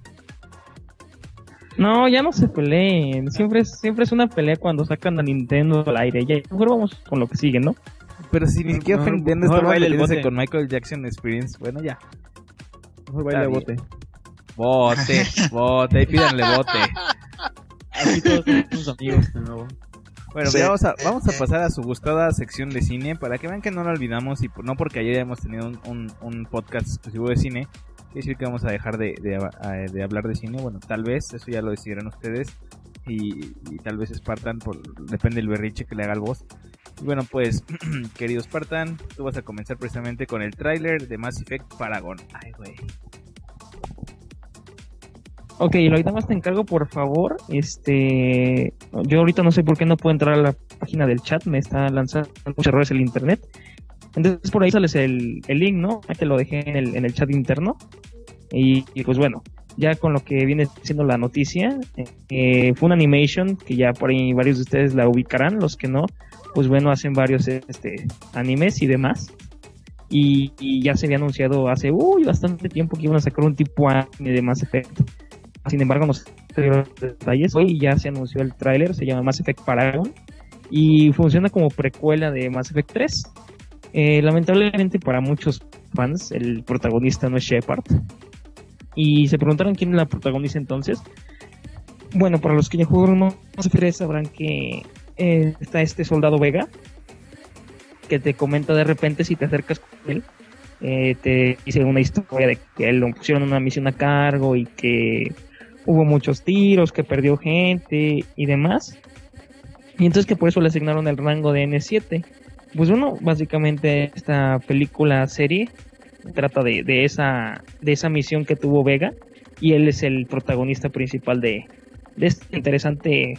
I: No, ya no se peleen. Siempre es, siempre es una pelea cuando sacan a Nintendo al aire. Ya, mejor vamos con lo que sigue, ¿no?
B: Pero si ni siquiera
C: No,
B: ofendiendo
C: no,
B: estaba
C: baile el
B: metiéndose
C: bote.
B: con Michael Jackson Experience. Bueno, ya.
C: Mejor baila
B: Está
C: bote.
B: Bote, bote, y pídanle bote.
C: Aquí todos somos amigos de nuevo.
B: Bueno,
F: Sí.
B: ya vamos a, vamos a pasar a su gustada sección de cine para que vean que no la olvidamos y por- no porque ayer hemos tenido un, un, un podcast exclusivo de cine, quiere decir que vamos a dejar de, de, a- de hablar de cine. Bueno, tal vez, eso ya lo decidirán ustedes y, y tal vez Spartan, por, depende del berriche que le haga al boss. Y bueno, pues, querido Spartan, tú vas a comenzar precisamente con el tráiler de Mass Effect Paragon. Ay, güey.
I: Ok, lo nada más te encargo, por favor. Este, yo ahorita no sé por qué no puedo entrar a la página del chat, me está lanzando muchos errores el internet. Entonces por ahí sales el, el link, ¿no? Ahí te lo dejé en el, en el chat interno. Y, y pues bueno, ya con lo que viene siendo la noticia, eh, fue una animation que ya por ahí varios de ustedes la ubicarán, los que no, pues bueno, hacen varios este animes y demás. Y, y ya se había anunciado hace uy, bastante tiempo que iban a sacar un tipo anime de Mass Effect. Sin embargo, no se dieron detalles. Hoy ya se anunció el tráiler, se llama Mass Effect Paragon y funciona como precuela de Mass Effect tres. Eh, lamentablemente para muchos fans el protagonista no es Shepard. Y se preguntaron quién es la protagonista entonces. Bueno, para los que ya jugaron Mass Effect tres sabrán que eh, está este soldado Vega que te comenta de repente si te acercas con él. Eh, te dice una historia de que él lo pusieron una misión a cargo y que hubo muchos tiros, que perdió gente y demás. Y entonces que por eso le asignaron el rango de N siete. Pues bueno, básicamente esta película serie trata de, de esa de esa misión que tuvo Vega y él es el protagonista principal de, de esta interesante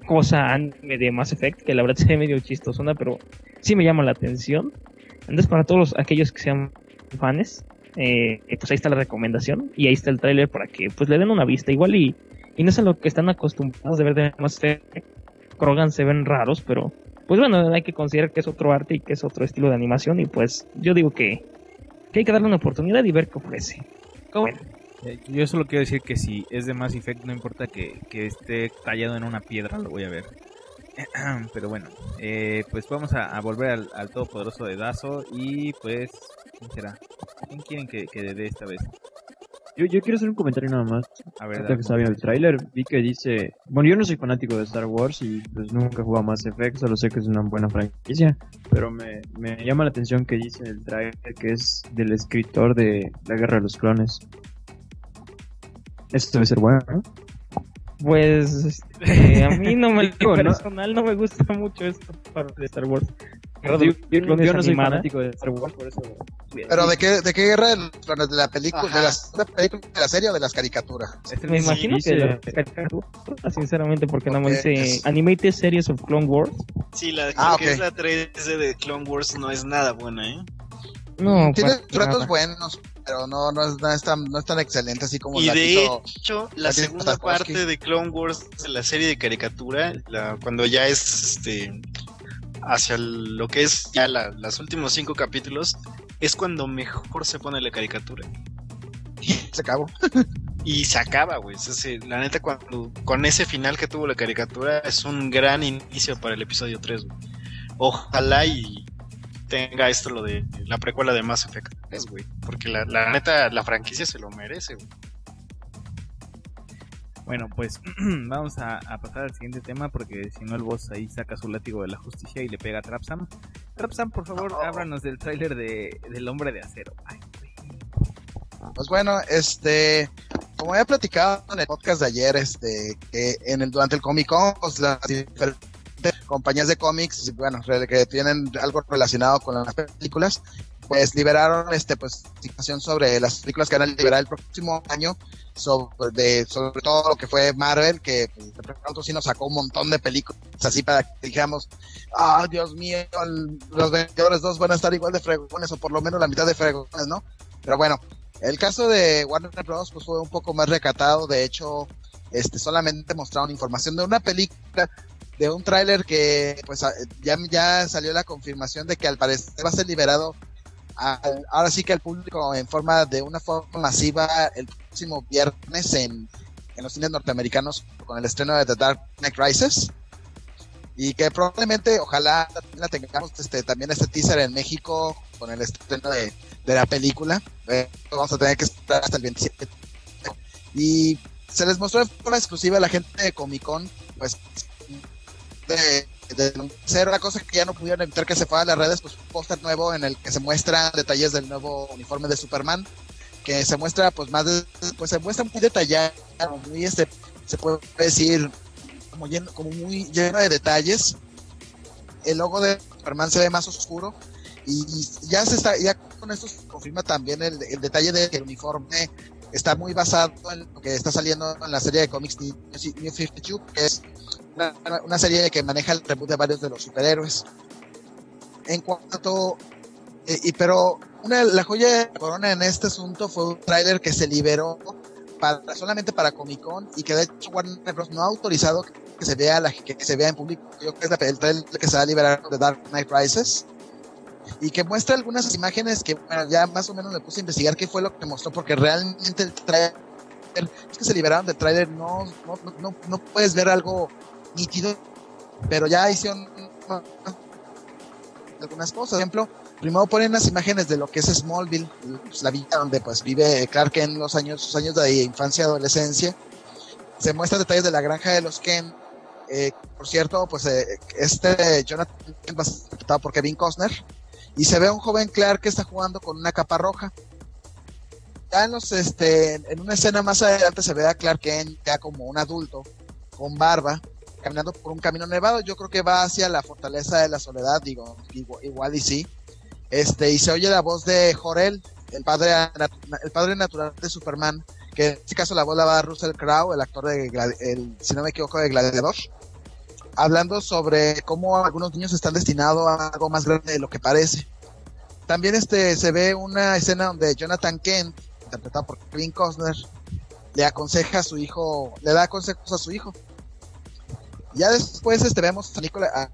I: cosa anime de Mass Effect, que la verdad se ve medio chistosona, pero sí me llama la atención. Entonces, para todos los, aquellos que sean fans, eh, pues ahí está la recomendación y ahí está el tráiler para que pues le den una vista. Igual y, y no es a lo que están acostumbrados de ver de Mass Effect. Krogan se ven raros, pero pues bueno, hay que considerar que es otro arte y que es otro estilo de animación y pues yo digo que, que hay que darle una oportunidad y ver qué ofrece. ¿Cómo ven?
B: Eh, Yo solo quiero decir que si es de Mass Effect, no importa que, que esté tallado en una piedra, lo voy a ver. Pero bueno, eh, pues vamos a, a volver al, al todopoderoso de Dazo y pues, ¿quién será? ¿Quién quieren que, que dé esta vez?
C: Yo, yo quiero hacer un comentario nada más.
B: A ver,
C: Ahorita
B: dale.
C: que estaba viendo el tráiler, vi que dice... Bueno, yo no soy fanático de Star Wars y pues nunca he jugado a Mass Effect, solo sé que es una buena franquicia. Pero me, me llama la atención que dice en el tráiler que es del escritor de La Guerra de los Clones. Esto debe ser bueno, ¿no?
I: Pues este, a mí no me
C: Digo, ¿no?
I: personal no me gusta mucho esto de Star Wars.
C: Yo, yo- yo no soy
I: animada.
C: fanático de Star Wars, por eso...
F: Pero ¿de qué, de qué guerra? ¿De la- de la película,
D: Ajá.
F: de las- de la película, de la serie o de las caricaturas?
B: Es el
I: Me
B: mismo-
I: imagino
C: dice-
I: que la caricatura, sinceramente, porque no me
F: Ok.
I: dice Animated Series of Clone Wars.
D: Sí, la
F: Ah,
D: que
F: ok.
D: es la tres D de Clone Wars no es nada buena, ¿eh?
I: No,
F: Tiene
I: para
F: tratos
I: nada.
F: buenos, pero no, no, es, no, es tan, no es tan excelente así como
D: Y
F: la
D: de
F: quiso-
D: hecho, la
F: la quiso
D: segunda
F: Tarkovsky.
D: parte de Clone Wars de la serie de caricatura, la, cuando ya es este hacia el- lo que es ya la- los últimos cinco capítulos, es cuando mejor se pone la caricatura.
F: se acabó.
D: Y se acaba, güey. Es ese- la neta, cuando con ese final que tuvo la caricatura, es un gran inicio para el episodio tres, güey. Ojalá y tenga esto lo de la precuela de Mass Effect tres, güey. Porque la, la neta, la franquicia se lo merece, güey.
B: Bueno, pues vamos a, a pasar al siguiente tema porque si no el boss ahí saca su látigo de la justicia y le pega a Trapsam. Trapsam, por favor,
F: Oh.
B: háblanos del tráiler de, del Hombre de Acero. Ay,
F: Pues bueno, este, como había platicado en el podcast de ayer, este, que en el, durante el Comic Con, pues las diferentes compañías de cómics, bueno, re- que tienen algo relacionado con las películas, pues liberaron, este, pues, información sobre las películas que van a liberar el próximo año, sobre, de, sobre todo lo que fue Marvel, que pues, de pronto sí nos sacó un montón de películas, así para que dijéramos, ah, Dios mío, el- los Vengadores dos van a estar igual de fregones, o por lo menos la mitad de fregones, ¿no? Pero bueno, el caso de Warner Bros. Pues fue un poco más recatado. De hecho, este solamente mostraron información de una película, de un tráiler que pues a- ya, ya salió la confirmación de que al parecer va a ser liberado al- ahora sí que al público en forma de una forma masiva el próximo viernes en, en los cines norteamericanos con el estreno de The Dark Knight Rises. Y que probablemente, ojalá la tengamos este, también este teaser en México con el estreno de, de la película. Eh, vamos a tener que esperar hasta el veintisiete. Y se les mostró de forma exclusiva a la gente de Comic Con, pues, de, de ser una cosa que ya no pudieron evitar que se fuera a las redes, pues un póster nuevo en el que se muestran detalles del nuevo uniforme de Superman, que se muestra, pues, más de, pues se muestra muy detallado, muy este, se puede decir, como lleno, como muy lleno de detalles. El logo de Superman se ve más oscuro y ya se está, ya con esto se confirma también el, el detalle de que el uniforme está muy basado en lo que está saliendo en la serie de cómics New, New cincuenta y dos, que es una, una serie que maneja el reboot de varios de los superhéroes. En cuanto eh, y pero una la joya de la corona en este asunto fue un tráiler que se liberó para, solamente para Comic Con y que de hecho Warner Bros. No ha autorizado que se vea la, que se vea en público. Yo creo que es la, el trailer que se va a liberar de Dark Knight Rises y que muestra algunas imágenes que bueno, ya más o menos me puse a investigar qué fue lo que mostró, porque realmente el trailer es que se liberaron del trailer, no, no, no, no puedes ver algo nítido, pero ya hicieron algunas cosas. Por ejemplo, primero ponen las imágenes de lo que es Smallville, pues, la villa donde pues vive Clark Kent en los años, sus años de infancia y adolescencia. Se muestran detalles de la granja de los Kent. Eh, por cierto, pues eh, este Jonathan va a ser interpretado por Kevin Costner y se ve a un joven Clark que está jugando con una capa roja. Ya en los este en una escena más adelante se ve a Clark Kent ya como un adulto con barba caminando por un camino nevado. Yo creo que va hacia la fortaleza de la soledad, digo, igual, igual y sí. Este y se oye la voz de Jor-El, el padre el padre natural de Superman, que en este caso la voz la va a Russell Crowe, el actor de el, si no me equivoco, de Gladiador. hablando sobre cómo algunos niños están destinados a algo más grande de lo que parece. También este se ve una escena donde Jonathan Kent, interpretado por Kevin Costner, le aconseja a su hijo, le da consejos a su hijo. Ya después este vemos a Nicola, a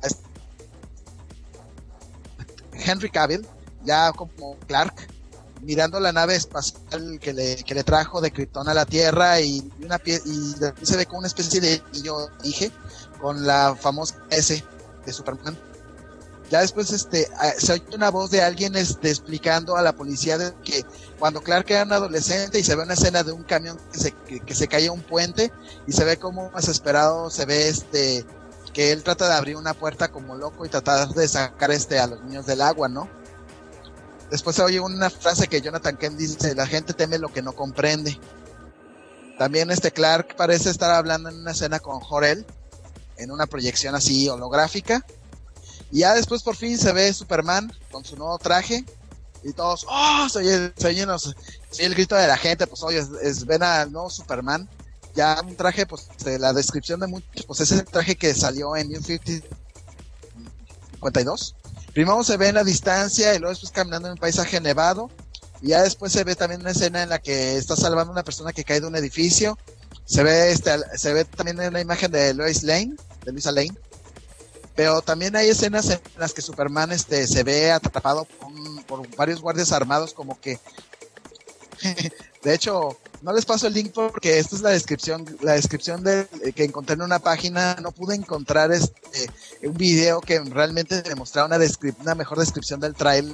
F: Henry Cavill, ya como Clark, mirando la nave espacial que le, que le trajo de Krypton a la Tierra, y una pie, y se ve como una especie de niño dije con la famosa S de Superman. Ya después este se oye una voz de alguien este, explicando a la policía de que cuando Clark era un adolescente, y se ve una escena de un camión que se, que, que se cae a un puente, y se ve como desesperado se ve este que él trata de abrir una puerta como loco y tratar de sacar este a los niños del agua, ¿no? Después se oye una frase que Jonathan Kent dice: la gente teme lo que no comprende. También este Clark parece estar hablando en una escena con Jor-El, en una proyección así holográfica. Y ya después por fin se ve Superman con su nuevo traje, y todos, ¡oh! Se oye, se oye, los, se oye el grito de la gente, pues oye, es, es, ven al nuevo Superman. Ya un traje, pues de la descripción de muchos, pues es el traje que salió en New cincuenta y dos. Primero se ve en la distancia y luego después caminando en un paisaje nevado, y ya después se ve también una escena en la que está salvando a una persona que cae de un edificio. Se ve este, se ve también una imagen de Lois Lane, de Luisa Lane. Pero también hay escenas en las que Superman este se ve atrapado por, por varios guardias armados, como que de hecho no les paso el link porque esta es la descripción la descripción de que encontré en una página. No pude encontrar este un video que realmente demostrara una, descrip- una mejor descripción del trailer.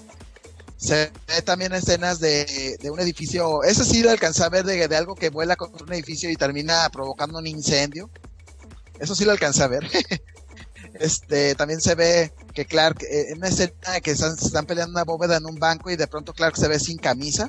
F: Se ve también escenas de, de un edificio, eso sí lo alcancé a ver, de, de algo que vuela contra un edificio y termina provocando un incendio. Eso sí lo alcancé a ver. Este, también se ve que Clark, eh, en una escena que están, se están peleando una bóveda en un banco, y de pronto Clark se ve sin camisa.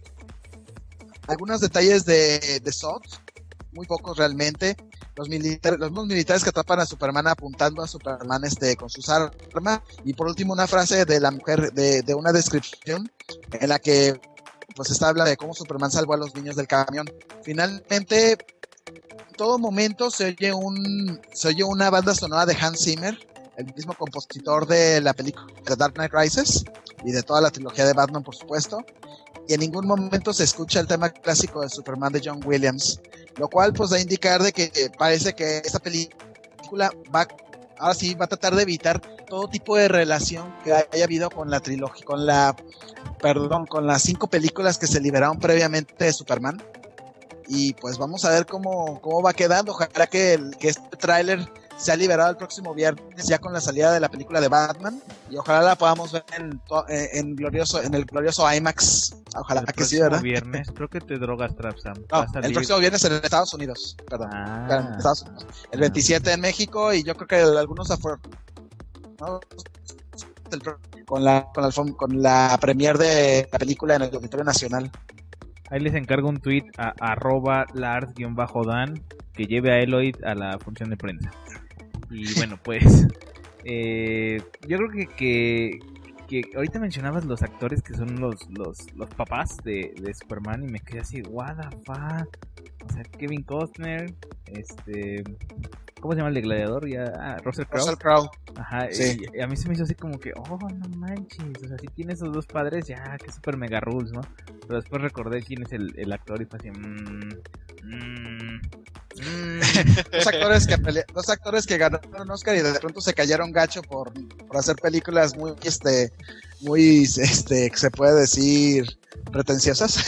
F: Algunos detalles de, de S W O T, muy pocos realmente. Los militares, los mismos militares que atrapan a Superman apuntando a Superman este, con sus armas. Y por último una frase de la mujer, de, de una descripción en la que pues está hablando de cómo Superman salvó a los niños del camión. Finalmente, en todo momento se oye un se oye una banda sonora de Hans Zimmer, el mismo compositor de la película The Dark Knight Rises y de toda la trilogía de Batman, por supuesto, y en ningún momento se escucha el tema clásico de Superman de John Williams, lo cual pues da a indicar de que eh, parece que esta película va ahora sí va a tratar de evitar todo tipo de relación que haya habido con la trilogía, con la perdón, con las cinco películas que se liberaron previamente de Superman. Y pues vamos a ver cómo, cómo va quedando. Ojalá que, el, que este tráiler sea liberado el próximo viernes, ya con la salida de la película de Batman, y ojalá la podamos ver en, en glorioso en el glorioso IMAX. Ojalá
B: el
F: que sí, ¿verdad?
B: Viernes, creo que te drogas, Trapsam.
F: No, el próximo viernes en Estados Unidos, perdón.
B: Ah,
F: en Estados Unidos. El veintisiete en México, y yo creo que algunos afuera, ¿no? con la con la con la premier de la película en el Auditorio Nacional.
B: Ahí les encargo un tweet a arroba lars-dan que lleve a Eloyd a la función de prensa. Y bueno, pues eh, yo creo que, que, que ahorita mencionabas los actores que son los los, los papás de, de Superman, y me quedé así, what the fuck. O sea, Kevin Costner, este, ¿cómo se llama el de Gladiador? Ya, ah, Russell Crowe.
F: Russell Crowe.
B: Ajá, sí. y, y a mí se me hizo así como que, oh, no manches, o sea, si tiene esos dos padres, ya, que super mega rules, ¿no? Pero después recordé quién es el, el actor y fue así, mmm, mmm, mmm.
F: Dos actores que pele- dos actores que ganaron un Oscar y de pronto se cayeron gacho por, por hacer películas muy, este, muy, este, que se puede decir, pretenciosas.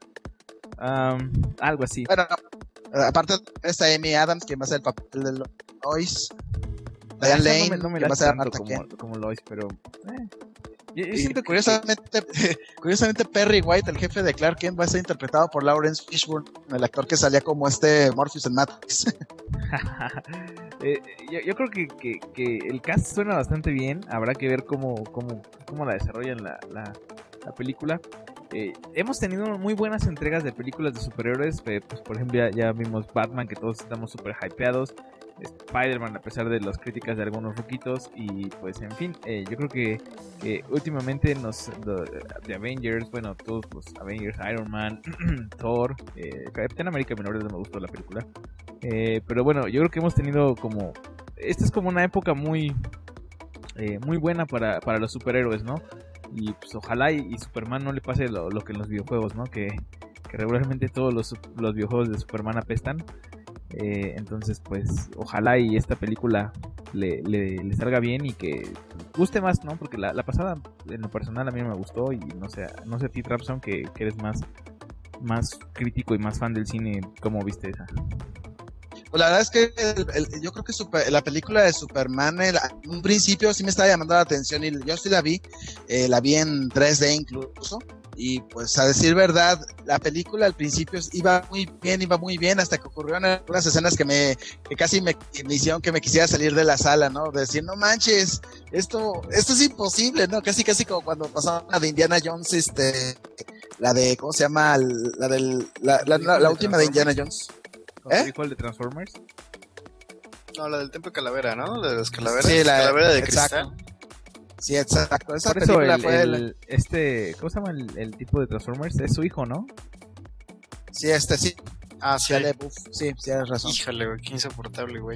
B: um, algo así.
F: Bueno, aparte está Amy Adams, quien va a ser el papel de Lois. Diane
B: Esa
F: Lane,
B: no me, no me
F: que va
B: la
F: a ser a
B: tanto
F: Martha
B: como,
F: Kent.
B: como Lois, pero eh. yo, yo
F: Y
B: siento que
F: curiosamente, curiosamente Perry White, el jefe de Clark Kent, va a ser interpretado por Lawrence Fishburne, el actor que salía como este Morpheus en Matrix.
B: eh, yo, yo creo que, que, que el cast suena bastante bien. Habrá que ver cómo, cómo, cómo la desarrollan la, la, la película. Eh, hemos tenido muy buenas entregas de películas de superhéroes. Eh, pues por ejemplo ya, ya vimos Batman, que todos estamos super hypeados. Spider-Man, a pesar de las críticas de algunos ruquitos. Y pues en fin, eh, yo creo que eh, últimamente nos de Avengers, bueno, todos los Avengers, Iron Man, Thor, eh, Capitán América, menor, no me gustó la película. Eh, pero bueno, yo creo que hemos tenido como esta es como una época muy eh, muy buena para, para los superhéroes, ¿no? Y pues ojalá y, y Superman no le pase lo, lo que en los videojuegos, ¿no? Que, que regularmente todos los, los videojuegos de Superman apestan. Eh, entonces pues ojalá y esta película le, le, le salga bien y que guste más, ¿no? Porque la, la pasada en lo personal a mí no me gustó y no sé, no sé a ti, Trapson, que, que eres más, más crítico y más fan del cine, ¿cómo viste esa?
F: Pues la verdad es que el, el, yo creo que super, la película de Superman, en un principio sí me estaba llamando la atención y yo sí la vi, eh, la vi en tres D incluso. Y pues a decir verdad, la película al principio iba muy bien, iba muy bien, hasta que ocurrieron algunas escenas que me, que casi me, me hicieron que me quisiera salir de la sala, ¿no? De decir, no manches, esto, esto es imposible, ¿no? Casi, casi como cuando pasaron la de Indiana Jones, este, la de, ¿cómo se llama? La del, la, la, la, la última de Indiana Jones.
B: ¿Eh? ¿Dijo el de Transformers?
D: No, la del Templo de Calavera, ¿no? La de las calaveras.
F: Sí, la
D: calavera de
F: exacto.
D: cristal.
F: Sí, exacto. Esa
B: Por eso
F: película
B: el,
F: fue
B: el,
F: el...
B: este, ¿cómo se llama el, el tipo de Transformers? Es su hijo, ¿no?
F: Sí, este sí.
D: Ah, sí.
F: Dale, buff. Sí, sí, tienes razón.
D: Híjole, güey, qué insoportable, güey.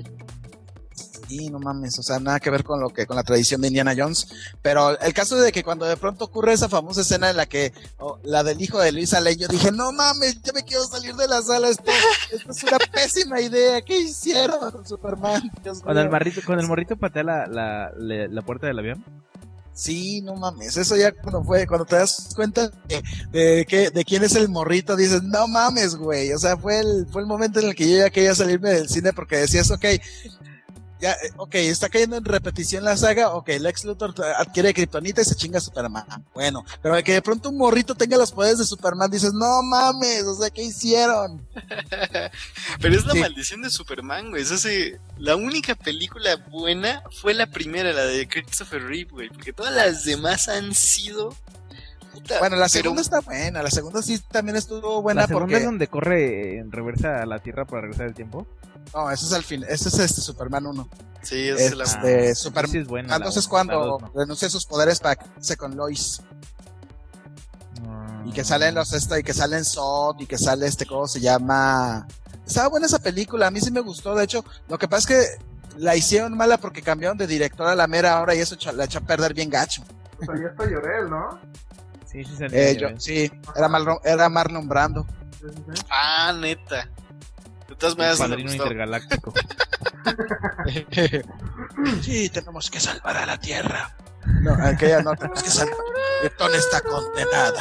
F: Sí, no mames, o sea, nada que ver con lo que con la tradición de Indiana Jones, pero el caso de que cuando de pronto ocurre esa famosa escena en la que oh, la del hijo de Luis Allen, yo dije, no mames, ya me quiero salir de la sala, esto, esto es una pésima idea, ¿qué hicieron con Superman? Dios
B: Cuando
F: mío.
B: el marrito, cuando el morrito patea la, la, la, la puerta del avión.
F: Sí, no mames, eso ya cuando fue, cuando te das cuenta de, de, que, de quién es el morrito, dices, no mames, güey, o sea, fue el, fue el momento en el que yo ya quería salirme del cine porque decías, ok, ya, ok, está cayendo en repetición la saga, ok, Lex Luthor adquiere Kryptonita y se chinga a Superman, bueno, pero de que de pronto un morrito tenga los poderes de Superman, dices, no mames, o sea, ¿qué hicieron?
D: Pero es la
F: Sí.
D: maldición de Superman, güey, es así, la única película buena fue la primera, la de Christopher Reeve, güey, porque todas las demás han sido... Puta,
F: Bueno, la
D: pero-
F: segunda está buena, la segunda sí también estuvo buena
B: La segunda
F: porque...
B: es donde corre en reversa a la Tierra para regresar el tiempo.
F: No, ese es al fin, ese es este Superman uno.
D: Sí, es la...
F: Este,
B: Ah,
F: Superman,
B: sí es buena la
F: entonces
B: uno,
F: cuando
B: la dos no.
F: renuncia a sus poderes para irse con Lois.
B: Ah.
F: Y que salen los esta y que salen Zod y que sale este, ¿cómo se llama? Estaba buena esa película, a mí sí me gustó, de hecho, lo que pasa es que la hicieron mala porque cambiaron de director a la mera hora y eso echa- la echó a perder bien gacho.
G: O sea, ya está Llorel, ¿no?
B: Sí, sí salió.
F: Eh,
B: ya
F: yo,
B: ves.
F: sí, era, Marlon, era Marlon Brando.
G: Sí, sí, sí.
D: Ah, neta. De todas
B: El
D: maneras, no me
B: padrino
D: gustó.
B: intergaláctico.
F: Sí, tenemos que salvar a la Tierra. No, aquella no, tenemos que salvar. Krypton está condenada.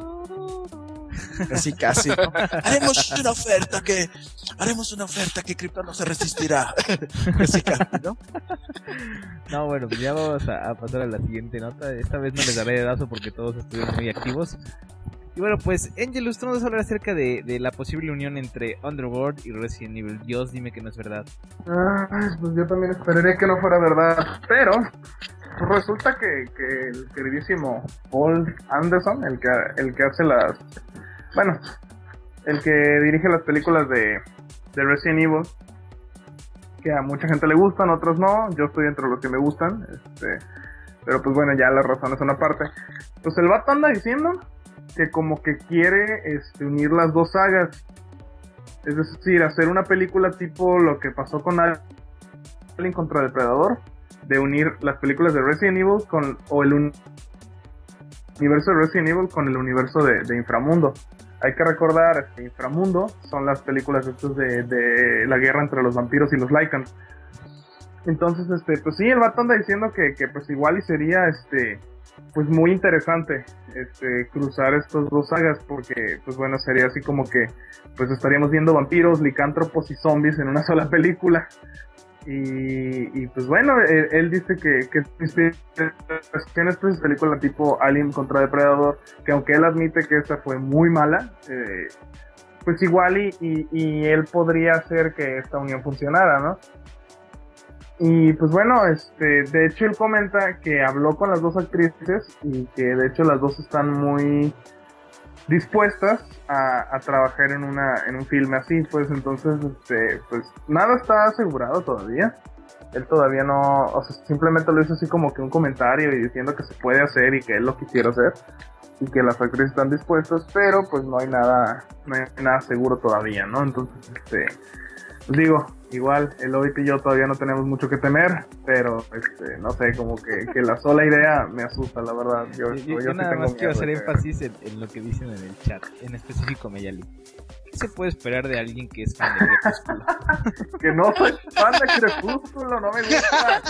F: Casi, casi, ¿no? Haremos una oferta que... Haremos una oferta que Krypton no se resistirá. Casi, casi, ¿no?
B: No, bueno, pues ya vamos a, a pasar a la siguiente nota. Esta vez no les daré dedazo porque todos estuvieron muy activos. Y bueno, pues, Angelus, tú nos vas a hablar acerca de, de la posible unión entre Underworld y Resident Evil. Dios, dime que no es verdad.
G: Ah, pues yo también esperaría que no fuera verdad, pero pues resulta que, que el queridísimo Paul Anderson, el que, el que hace las... Bueno, el que dirige las películas de, de Resident Evil, que a mucha gente le gustan, a otros no, yo estoy entre los que me gustan, este, pero pues bueno, ya las razones son aparte. Pues el vato anda diciendo que como que quiere este, unir las dos sagas, es decir, hacer una película tipo lo que pasó con Alien contra Depredador, de unir las películas de Resident Evil con, o el un, universo de Resident Evil con el universo de, de Inframundo. Hay que recordar, este, Inframundo son las películas estas de, de la guerra entre los vampiros y los Lycans. Entonces, este, pues sí, el vato anda diciendo que, que pues igual y sería, este, pues muy interesante, este, cruzar estos dos sagas, porque, pues bueno, sería así como que, pues estaríamos viendo vampiros, licántropos y zombies en una sola película. Y, y pues bueno, él, él dice que, que tiene esta película tipo Alien contra Depredador, que aunque él admite que esta fue muy mala, eh, pues igual y, y, y él podría hacer que esta unión funcionara, ¿no? Y pues bueno, este, de hecho él comenta que habló con las dos actrices y que de hecho las dos están muy dispuestas a, a trabajar en una en un filme así, pues entonces este, pues nada está asegurado todavía. Él todavía no, o sea, simplemente lo hizo así como que un comentario y diciendo que se puede hacer y que él lo quisiera hacer y que las actrices están dispuestas, pero pues no hay nada, no hay nada seguro todavía, ¿no? Entonces, este, digo, igual, el O I P y yo todavía no tenemos mucho que temer, pero este, no sé, como que, que la sola idea me asusta, la verdad. Yo,
B: Yo,
G: yo,
B: yo
G: sí
B: nada
G: tengo
B: más quiero
G: miedo
B: hacer
G: de que-
B: énfasis en, en lo que dicen en el chat, en específico Meyali. ¿Qué se puede esperar de alguien que es fan de Crepúsculo?
G: Que no soy fan de Crepúsculo, no me gusta.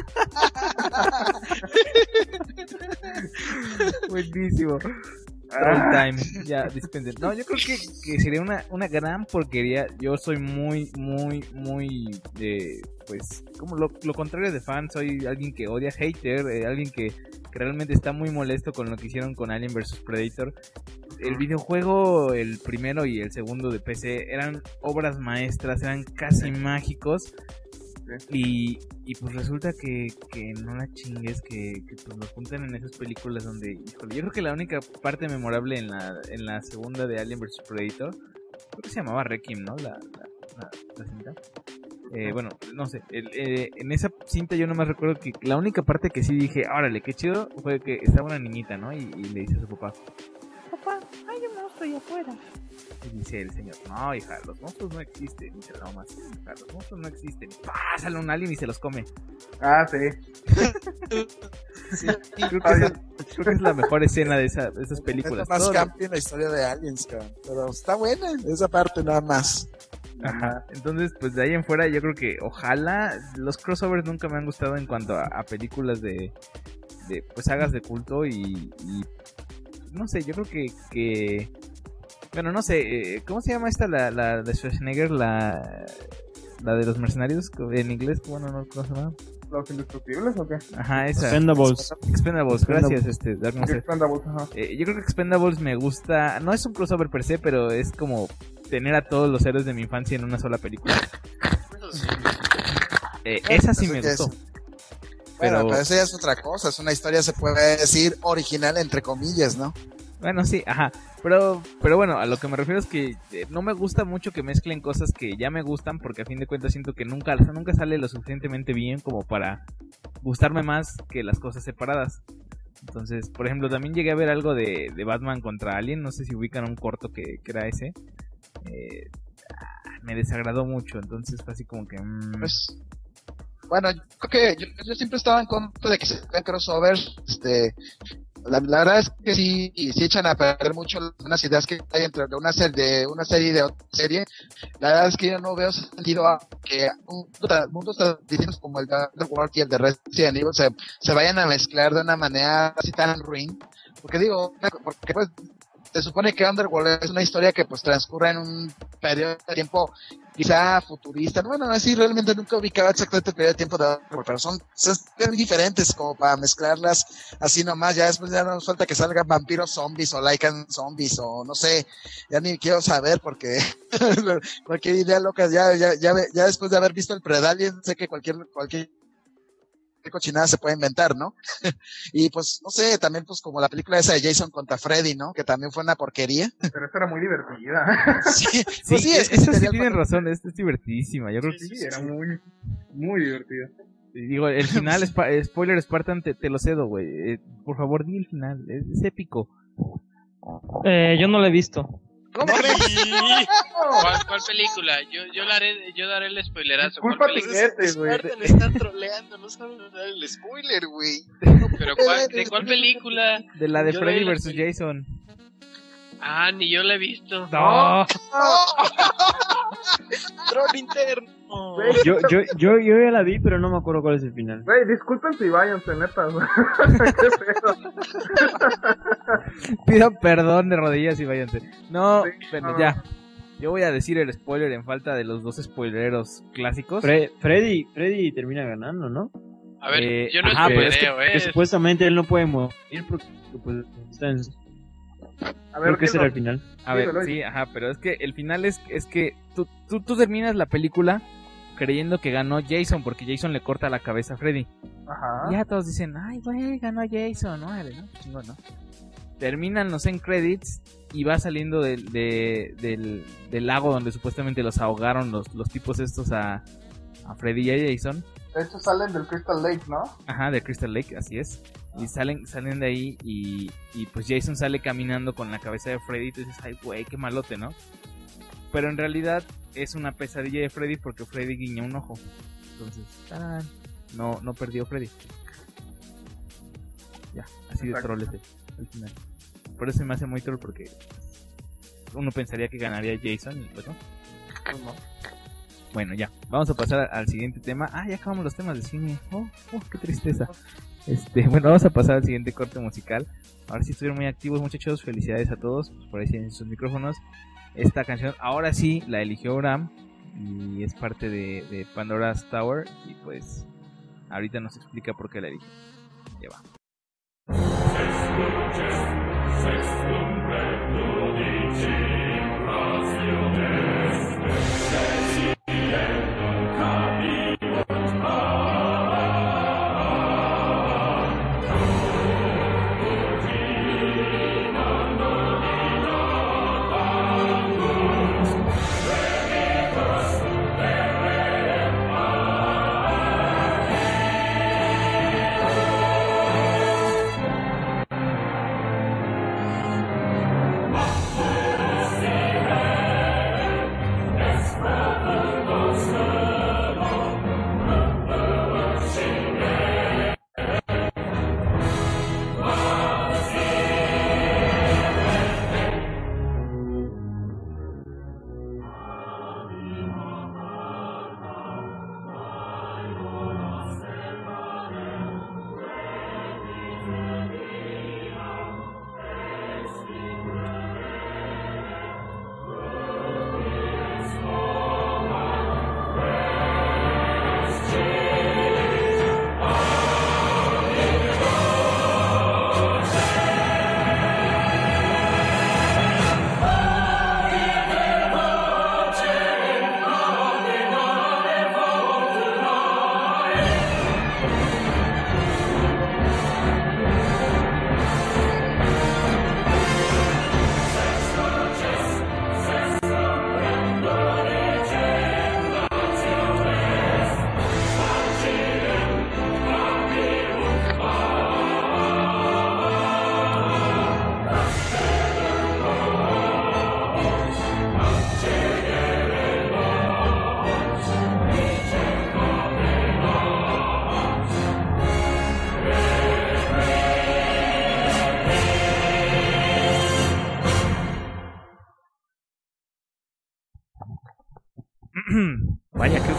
B: Buenísimo.
G: Ah.
B: Troll time. Ya, dispensen. No, yo creo que, que sería una, una gran porquería. Yo soy muy, muy, muy de, pues, como lo, lo contrario de fan. Soy alguien que odia, hater, eh, alguien que, que realmente está muy molesto con lo que hicieron con Alien versus Predator. El videojuego, el primero y el segundo de P C, eran obras maestras, eran casi mágicos. Y, y pues resulta que, que no la chingues, que, que pues lo juntan en esas películas donde, híjole, yo creo que la única parte memorable en la, en la segunda de Alien versus Predator, creo que se llamaba Requiem, ¿no? La, la, la, la cinta. Eh, bueno, no sé, el, eh, en esa cinta yo nomás recuerdo que la única parte que sí dije, órale, qué chido, fue que estaba una niñita, ¿no? Y, y le dice a su papá, papá, hay un monstruo ahí afuera. Y dice el señor, no, hija, los monstruos no existen. Y dice la mamá, sí, hija, los monstruos no existen. ¡Pah! Sale un alien y se los come.
G: Ah, sí.
A: Sí.
B: Creo que, esa, creo que es la mejor escena de, esa, de esas
A: Es
B: películas.
A: lo más
B: Todo-
A: campi en la historia de Aliens, cabrón. Pero está buena esa parte nada más.
B: Ajá. Entonces, pues de ahí en fuera yo creo que ojalá, los crossovers nunca me han gustado en cuanto a, a películas de, de pues sagas de culto y, y no sé, yo creo que, que bueno, no sé, eh, ¿cómo se llama esta la, la de Schwarzenegger, la la de los mercenarios en inglés? Bueno, no, ¿cómo se llama?
G: ¿Los indestructibles o qué?
B: Ajá, esa.
C: Expendables.
B: Expendables, gracias, este, Dark Monster.
G: Expendables, ajá.
B: Eh, yo creo que Expendables me gusta, no es un crossover per se, pero es como tener a todos los héroes de mi infancia en una sola película. Eh, esa sí me
A: Eso
B: gustó.
A: que es-
B: Pero,
A: Bueno, pero eso ya es otra cosa. Es una historia, se puede decir, original, entre comillas, ¿no?
B: bueno, sí, ajá. Pero, pero bueno, a lo que me refiero es que eh, no me gusta mucho que mezclen cosas que ya me gustan, porque a fin de cuentas siento que nunca, o sea, nunca sale lo suficientemente bien como para gustarme más que las cosas separadas. Entonces, por ejemplo, también llegué a ver algo de, de Batman contra Alien, no sé si ubican un corto que, que era ese. Eh, ah, me desagradó mucho, entonces fue así como que... mm,
F: Pues, bueno, yo creo que yo, yo siempre estaba en contra de que se hagan crossovers. Este, la, la verdad es que sí, y sí echan a perder mucho unas ideas que hay entre de una serie de una serie y de otra serie. La verdad es que yo no veo sentido a que un, mundos tan distintos como el de Underworld y el de Resident Evil se, se vayan a mezclar de una manera así tan ruin. Porque digo, porque pues se supone que Underworld es una historia que pues transcurre en un periodo de tiempo quizá futurista. Bueno, así realmente nunca ubicaba exactamente el periodo de tiempo de Underworld, pero son, son muy diferentes como para mezclarlas así nomás. Ya después ya no nos falta que salgan vampiros zombies o Lycan zombies o no sé, ya ni quiero saber porque cualquier idea loca, ya, ya, ya, ya después de haber visto el Predalien, sé que cualquier, cualquier cochinada se puede inventar, ¿no? Y pues, no sé, también pues como la película esa de Jason contra Freddy, ¿no? Que también fue una porquería.
G: Pero esa era muy divertida.
F: Sí,
B: sí,
F: pues sí, es que
B: eso sí
F: tenía el
B: tienen
F: papel.
B: razón, es, es divertidísima. Yo creo que
G: Sí, era muy, muy divertida.
B: Y digo, el final, Spa- spoiler Spartan, te, te lo cedo, güey. Eh, por favor, di el final, es, es épico.
I: Eh, yo no lo he visto.
A: ¿Cómo crees?
E: ¿Cuál, cuál película? Yo, yo, la haré, yo daré el spoilerazo. ¿Cuál
G: Disculpa,
E: película?
G: Juguetes, güey.
D: Spartan está troleando, no saben dar el spoiler, güey.
E: ¿Pero cuál, de cuál película?
B: De la de
E: Yo
B: Freddy
E: leí la
B: versus
E: peli-
B: Jason.
E: Ah, ni yo la he visto.
B: No.
D: Troll interno.
C: Yo, yo, yo, yo ya la vi, pero no me acuerdo cuál es el final.
G: Güey, discúlpense y váyanse, neta. Qué pedo.
B: Pidan perdón de rodillas y váyanse. No,
G: Sí,
B: bueno,
G: no.
B: ya. Yo voy a decir el spoiler en falta de los dos spoileros clásicos.
C: Fre- Freddy, Freddy termina ganando, ¿no?
E: A ver,
B: Eh,
E: yo no
B: ajá, pero es que-
E: spoileo,
C: Que
E: eh.
C: supuestamente él no puede morir porque pues, está en...
G: A ver,
C: Creo que ese
G: dilo.
C: era el final.
B: A ver,
G: Dímelo,
B: sí, ajá, pero es que el final es, es que tú, tú, tú terminas la película creyendo que ganó Jason porque Jason le corta la cabeza a Freddy.
G: Ajá.
B: Y ya todos dicen, ay, güey, ganó Jason, ¿no? ¿no? Chingón, ¿no? Terminan los end credits y va saliendo del, de- del, del lago donde supuestamente los ahogaron los, los tipos estos a, a Freddy y a Jason.
G: De hecho, salen del Crystal Lake, ¿no?
B: Ajá, de Crystal Lake, así es. Y salen, salen de ahí y, y pues Jason sale caminando con la cabeza de Freddy y tú dices, ay, güey, qué malote, ¿no? Pero en realidad es una pesadilla de Freddy porque Freddy guiña un ojo. Entonces, ¡tarán! no no perdió Freddy. Ya, así de troll es al final. Por eso me hace muy troll porque uno pensaría que ganaría Jason y pues no.
G: Pues no.
B: Bueno, ya, vamos a pasar al siguiente tema. Ah, ya acabamos los temas de cine. Oh, oh, qué tristeza. Este, bueno, vamos a pasar al siguiente corte musical. Ahora sí estuvieron muy activos, muchachos. Felicidades a todos. Pues por ahí tienen sus micrófonos. Esta canción, ahora sí, la eligió Abraham. Y es parte de, de Pandora's Tower. Y pues, ahorita nos explica por qué la eligió. Ya va. Vaya que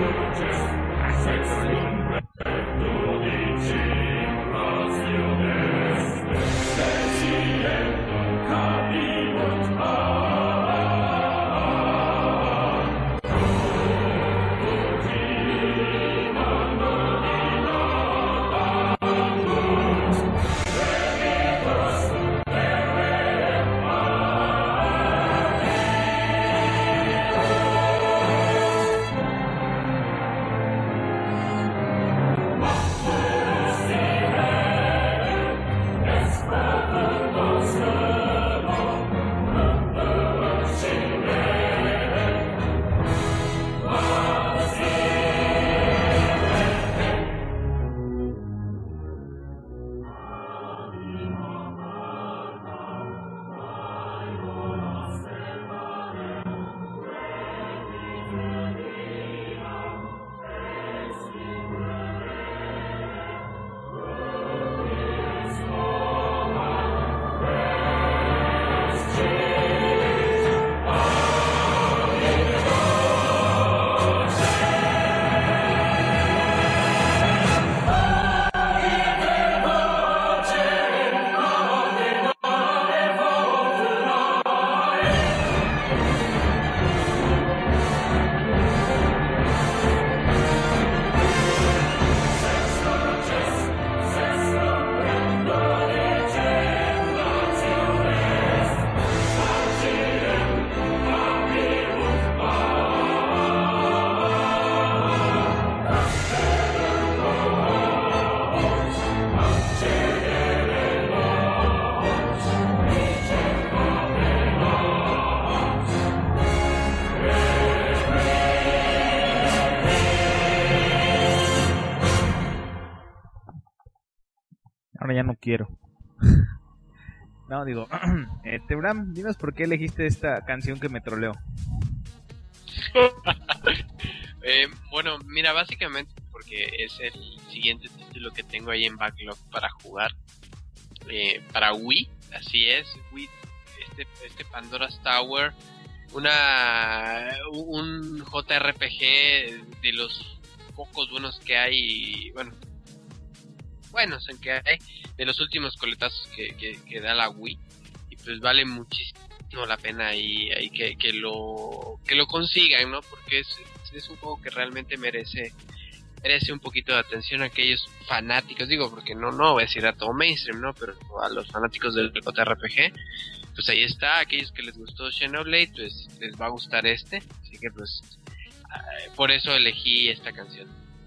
B: ahora ya no quiero. No, digo, eh, Tebram, dinos por qué elegiste esta canción que me troleó.
E: eh, bueno, mira, básicamente porque es el siguiente título que tengo ahí en backlog para jugar. Eh, para Wii, así es, Wii, este, este Pandora's Tower, una un J R P G de los pocos buenos que hay, bueno, buenos en que hay, de los últimos coletazos que, que, que da la Wii, y pues vale muchísimo la pena ahí, ahí que, que lo que lo consigan, ¿no? Porque es, es un juego que realmente merece merece un poquito de atención a aquellos fanáticos, digo, porque no no voy a decir a todo mainstream, ¿no? Pero a los fanáticos del J R P G, pues ahí está. Aquellos que les gustó Xenoblade, pues les va a gustar este, así que pues uh, por eso elegí esta canción.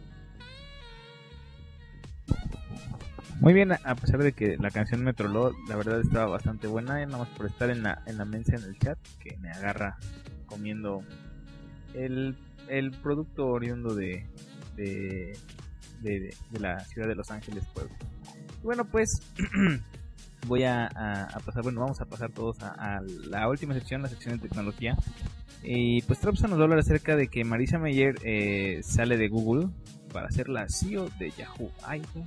B: Muy bien, a pesar de que la canción me troló, la verdad estaba bastante buena, y nada más por estar en la en la mensa en el chat, que me agarra comiendo el, el producto oriundo de de, de, de, de la ciudad de Los Ángeles, pues. Bueno, pues voy a, a, a pasar, bueno, vamos a pasar todos a, a la última sección, la sección de tecnología. Y pues Tropsa nos va a hablar acerca de que Marissa Mayer eh, sale de Google para ser la C E O de Yahoo. Ay, no.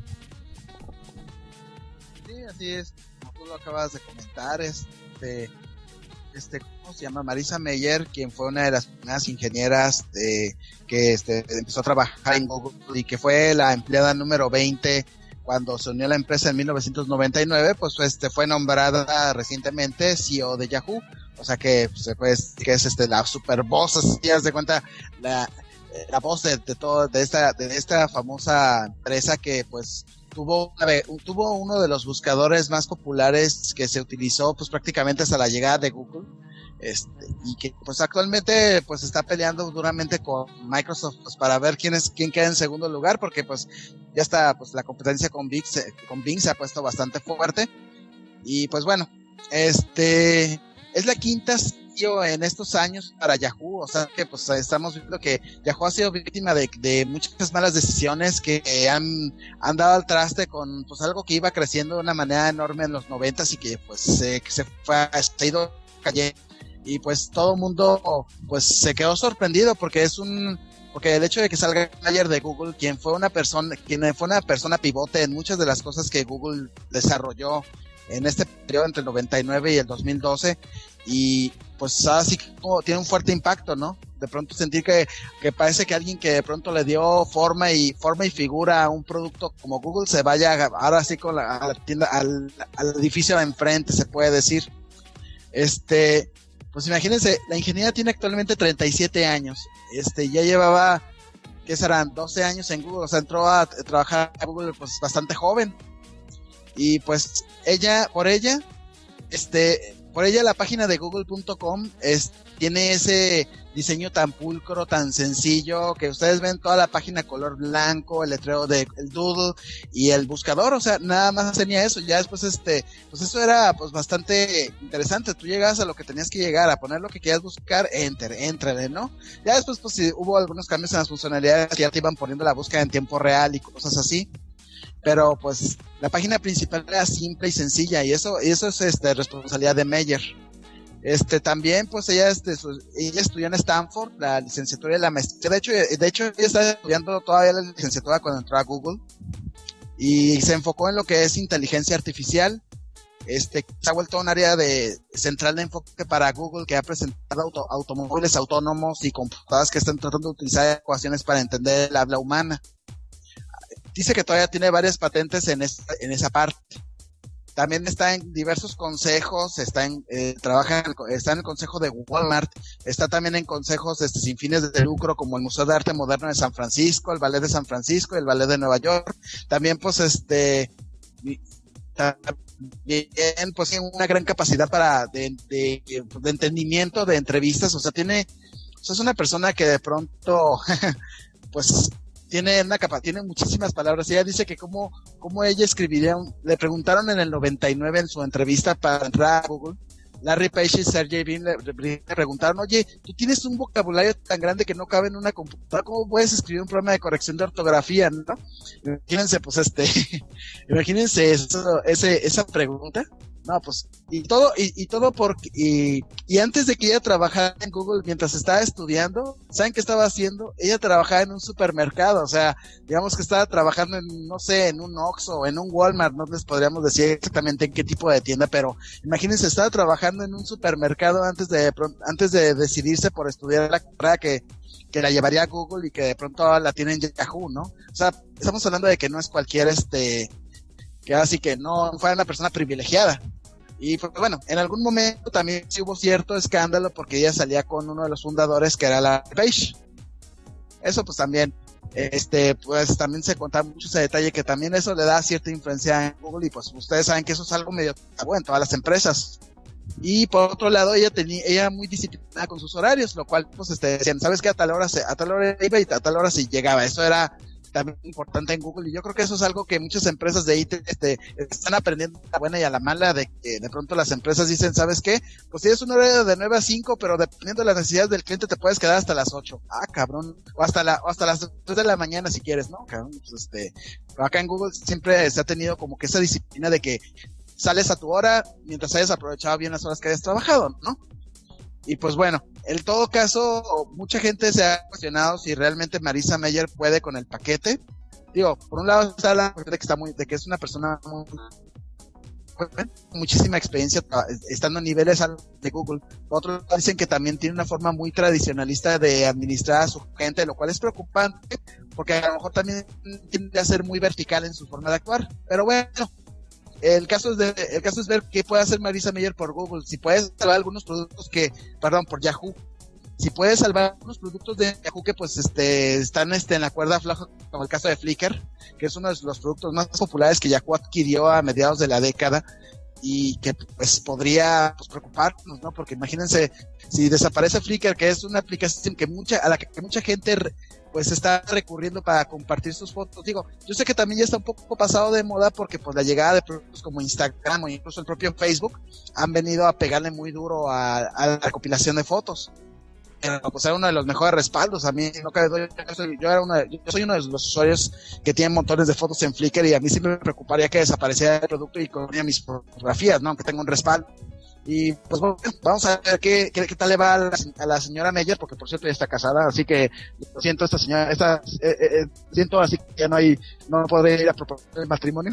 F: Sí, así es, como tú lo acabas de comentar, este, este, ¿cómo se llama? Marissa Mayer, quien fue una de las primeras ingenieras de, que este, empezó a trabajar en Google y que fue la empleada número veinte cuando se unió a la empresa en mil novecientos noventa y nueve, pues este, fue nombrada recientemente C E O de Yahoo, o sea que, pues, que es este, la super voz, así te das de cuenta, la, la voz de, de todo, de esta, de esta famosa empresa que pues tuvo, tuvo uno de los buscadores más populares que se utilizó pues prácticamente hasta la llegada de Google, este, y que pues actualmente pues está peleando duramente con Microsoft pues para ver quién es quién queda en segundo lugar, porque pues ya está pues la competencia con Bing, con Bing se ha puesto bastante fuerte. Y pues bueno, este es la quinta C E O en estos años para Yahoo, o sea que pues estamos viendo que Yahoo ha sido víctima de, de muchas malas decisiones que eh, han, han dado al traste con pues algo que iba creciendo de una manera enorme en los noventas y que pues se, se fue, se ha ido cayendo, y pues todo el mundo pues se quedó sorprendido porque es un porque el hecho de que salga ayer de Google, quien fue una persona quien fue una persona pivote en muchas de las cosas que Google desarrolló en este periodo entre el noventa y nueve y el dos mil doce, y pues así como tiene un fuerte impacto, ¿no? De pronto sentir que, que parece que alguien que de pronto le dio forma y forma y figura a un producto como Google se vaya ahora sí con la, a la tienda, al, al edificio de enfrente, se puede decir. Este, pues imagínense, la ingeniera tiene actualmente treinta y siete años, este, ya llevaba, ¿qué serán? doce años en Google, o sea, entró a trabajar a Google pues bastante joven. Y pues ella, por ella, este, por ella la página de google punto com es, tiene ese diseño tan pulcro, tan sencillo, que ustedes ven toda la página color blanco, el letrero de el doodle y el buscador, o sea, nada más tenía eso. Ya después este, pues eso era pues bastante interesante. Tú llegabas a lo que tenías que llegar, a poner lo que querías buscar, enter, entrale, ¿no? Ya después pues sí, hubo algunos cambios en las funcionalidades que ya te iban poniendo la búsqueda en tiempo real y cosas así. Pero pues la página principal era simple y sencilla, y eso y eso es este responsabilidad de Mayer. Este también pues ella este su, ella estudió en Stanford la licenciatura y la maestría. De hecho de hecho ella está estudiando todavía la licenciatura cuando entró a Google, y se enfocó en lo que es inteligencia artificial. Este se ha vuelto un área de central de enfoque para Google, que ha presentado auto, automóviles autónomos y computadoras que están tratando de utilizar ecuaciones para entender el habla humana. Dice que todavía tiene varias patentes en esa, en esa parte. También está en diversos consejos, está en, eh, trabaja en, está en el consejo de Walmart, está también en consejos este, sin fines de lucro, como el Museo de Arte Moderno de San Francisco, el Ballet de San Francisco, el Ballet de Nueva York. También pues este, también pues tiene una gran capacidad para, de, de, de entendimiento de entrevistas, o sea, tiene, o sea, es una persona que de pronto, pues, tiene una capa, tiene muchísimas palabras. Ella dice que cómo, cómo ella escribiría un, le preguntaron en el noventa y nueve en su entrevista para entrar a Google, Larry Page y Sergey Brin le, le preguntaron, oye, tú tienes un vocabulario tan grande que no cabe en una computadora, ¿cómo puedes escribir un programa de corrección de ortografía, no? Imagínense, pues este, imagínense eso, ese, esa pregunta. No, pues, y todo, y, y todo porque, y, y antes de que ella trabajara en Google, mientras estaba estudiando, ¿saben qué estaba haciendo? Ella trabajaba en un supermercado, o sea, digamos que estaba trabajando en, no sé, en un Oxxo o en un Walmart, no les podríamos decir exactamente en qué tipo de tienda, pero imagínense, estaba trabajando en un supermercado antes de, antes de decidirse por estudiar la carrera que, que la llevaría a Google y que de pronto la tiene en Yahoo, ¿no? O sea, estamos hablando de que no es cualquier, este, que así que no fuera una persona privilegiada. Y pues bueno, en algún momento también sí hubo cierto escándalo porque ella salía con uno de los fundadores que era la Page. Eso pues también, este, pues también se contaba mucho ese detalle que también eso le da cierta influencia en Google y pues ustedes saben que eso es algo medio tabú en todas las empresas. Y por otro lado ella tenía, ella muy disciplinada con sus horarios, lo cual pues este, decían, ¿sabes qué? A tal hora se, a tal hora iba y a tal hora se llegaba. Eso era también importante en Google y yo creo que eso es algo que muchas empresas de I T este, están aprendiendo a la buena y a la mala, de que de pronto las empresas dicen, ¿sabes qué? Pues tienes un horario de nueve a cinco, pero dependiendo de las necesidades del cliente te puedes quedar hasta las ocho. Ah, cabrón. O hasta la, o hasta las tres de la mañana si quieres, ¿no? Cabrón, pues este, acá en Google siempre se ha tenido como que esa disciplina de que sales a tu hora mientras hayas aprovechado bien las horas que hayas trabajado, ¿no? Y pues bueno, en todo caso, mucha gente se ha cuestionado si realmente Marissa Mayer puede con el paquete. Digo, por un lado está la de que está muy, de que es una persona muy, muchísima experiencia estando a niveles de Google. Por otro lado dicen que también tiene una forma muy tradicionalista de administrar a su gente, lo cual es preocupante, porque a lo mejor también tiende a ser muy vertical en su forma de actuar. Pero bueno, El caso es de, el caso es ver qué puede hacer Marissa Mayer por Google, si puede salvar algunos productos que, perdón, por Yahoo, si puede salvar algunos productos de Yahoo que pues este están este en la cuerda floja, como el caso de Flickr, que es uno de los productos más populares que Yahoo adquirió a mediados de la década y que pues podría pues preocuparnos, ¿no? Porque imagínense si desaparece Flickr, que es una aplicación que mucha a la que mucha gente pues está recurriendo para compartir sus fotos. Digo, yo sé que también ya está un poco pasado de moda porque pues la llegada de productos como Instagram o incluso el propio Facebook han venido a pegarle muy duro a, a la recopilación de fotos. Pero pues era uno de los mejores respaldos. A mí no cabe duda, yo soy, yo, era uno de, yo soy uno de los usuarios que tienen montones de fotos en Flickr y a mí sí me preocuparía que desapareciera el producto y ponía mis fotografías, ¿no? Aunque tenga un respaldo. Y pues bueno, vamos a ver qué, qué, qué tal le va a la, a la señora Meyer, porque por cierto ya está casada, así que lo siento esta señora, esta, eh, eh, siento así que ya no hay, no podré ir a proponer el matrimonio.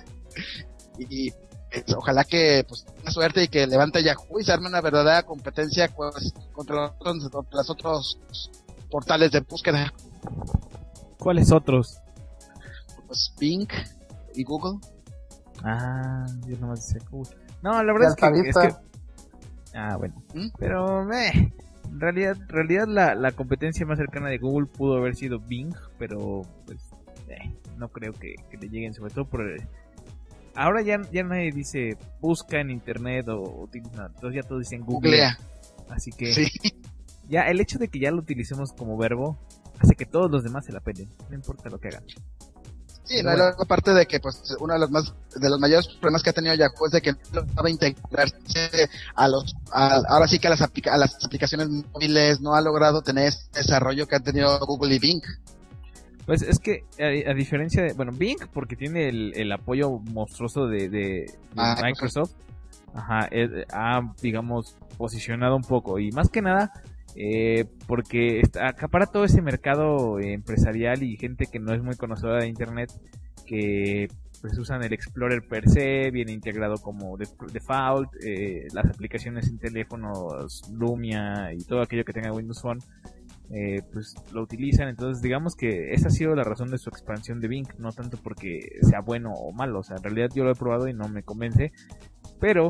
F: y pues, ojalá que pues tenga suerte y que levante Yahoo y se arme una verdadera competencia pues, contra los, contra los otros portales de búsqueda.
B: ¿Cuáles otros?
F: Pues Bing y Google.
B: Ah, yo nomás decía Google. No, la verdad es que, es que... Ah, bueno. ¿Mm? Pero, eh, en realidad, en realidad la, la competencia más cercana de Google pudo haber sido Bing, pero pues eh, no creo que, que le lleguen, sobre todo por... Ahora ya, ya nadie dice busca en internet o utiliza, entonces ya todos dicen Google.
F: Googlea.
B: Así que
F: sí.
B: Ya el hecho de que ya lo utilicemos como verbo hace que todos los demás se la pelen, no importa lo que hagan.
F: Sí, no, bueno. Aparte de que pues uno de los más de los mayores problemas que ha tenido Yahoo es de que no logra integrarse a los a, ahora sí que a las, aplica, a las aplicaciones móviles, no ha logrado tener ese desarrollo que han tenido Google y Bing.
B: Pues es que a, a diferencia de, bueno, Bing porque tiene el, el apoyo monstruoso de, de, de ah, Microsoft, ajá, es, ha digamos posicionado un poco y más que nada Eh, porque está, acapara todo ese mercado eh, empresarial y gente que no es muy conocedora de internet, que pues usan el Explorer per se, viene integrado como default, eh, las aplicaciones en teléfonos Lumia y todo aquello que tenga Windows Phone, eh, pues lo utilizan. Entonces digamos que esa ha sido la razón de su expansión de Bing, no tanto porque sea bueno o malo, o sea, en realidad yo lo he probado y no me convence, pero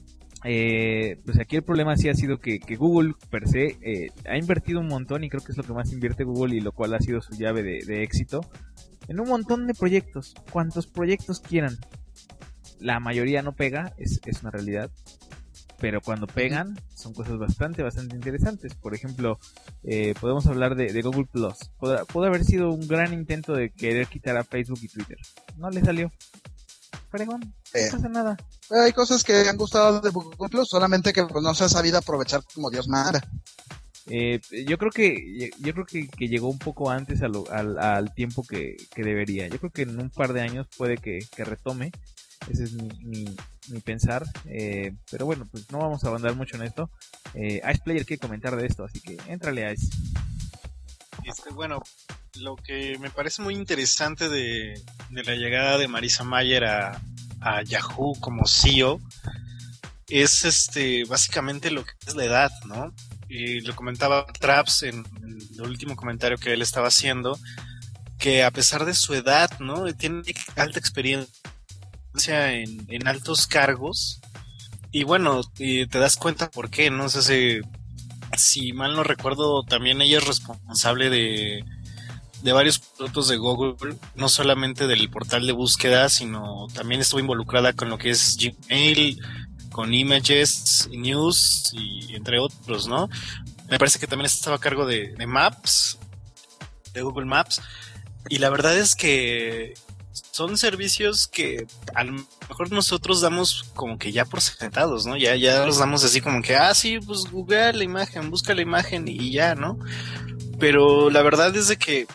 B: Eh, pues aquí el problema sí ha sido que, que Google per se eh, ha invertido un montón y creo que es lo que más invierte Google y lo cual ha sido su llave de, de éxito en un montón de proyectos, cuantos proyectos quieran. La mayoría no pega, es, es una realidad, pero cuando pegan son cosas bastante, bastante interesantes. Por ejemplo, eh, podemos hablar de, de Google Plus. Puede, puede haber sido un gran intento de querer quitar a Facebook y Twitter, no le salió. Fregón, no eh, pasa nada.
F: Hay cosas que han gustado de Google Plus, solamente que pues, no se ha sabido aprovechar como Dios manda.
B: Eh, yo creo que yo creo que, que llegó un poco antes a lo, al, al tiempo que, que debería. Yo creo que en un par de años puede que, que retome. Esa es mi, mi, mi pensar, eh, pero bueno, pues no vamos a abundar mucho en esto. eh, Ice Player quiere comentar de esto, así que éntrale, Ice.
D: Este, bueno, lo que me parece muy interesante de, de la llegada de Marissa Mayer a, a Yahoo como C E O es este básicamente lo que es la edad, ¿no? Y lo comentaba Traps en, en el último comentario que él estaba haciendo, que a pesar de su edad, ¿no? Tiene alta experiencia en, en altos cargos. Y bueno, y te das cuenta por qué, ¿no? O sea, se, si mal no recuerdo, también ella es responsable de, de varios productos de Google, no solamente del portal de búsqueda, sino también estuvo involucrada con lo que es Gmail, con Images, News y entre otros, ¿no? Me parece que también estaba a cargo de, de Maps, de Google Maps, y la verdad es que son servicios que a lo mejor nosotros damos como que ya por sentados, ¿no? Ya, ya los damos así como que, ah, sí, pues googlea la imagen, busca la imagen y ya, ¿no? Pero la verdad es de que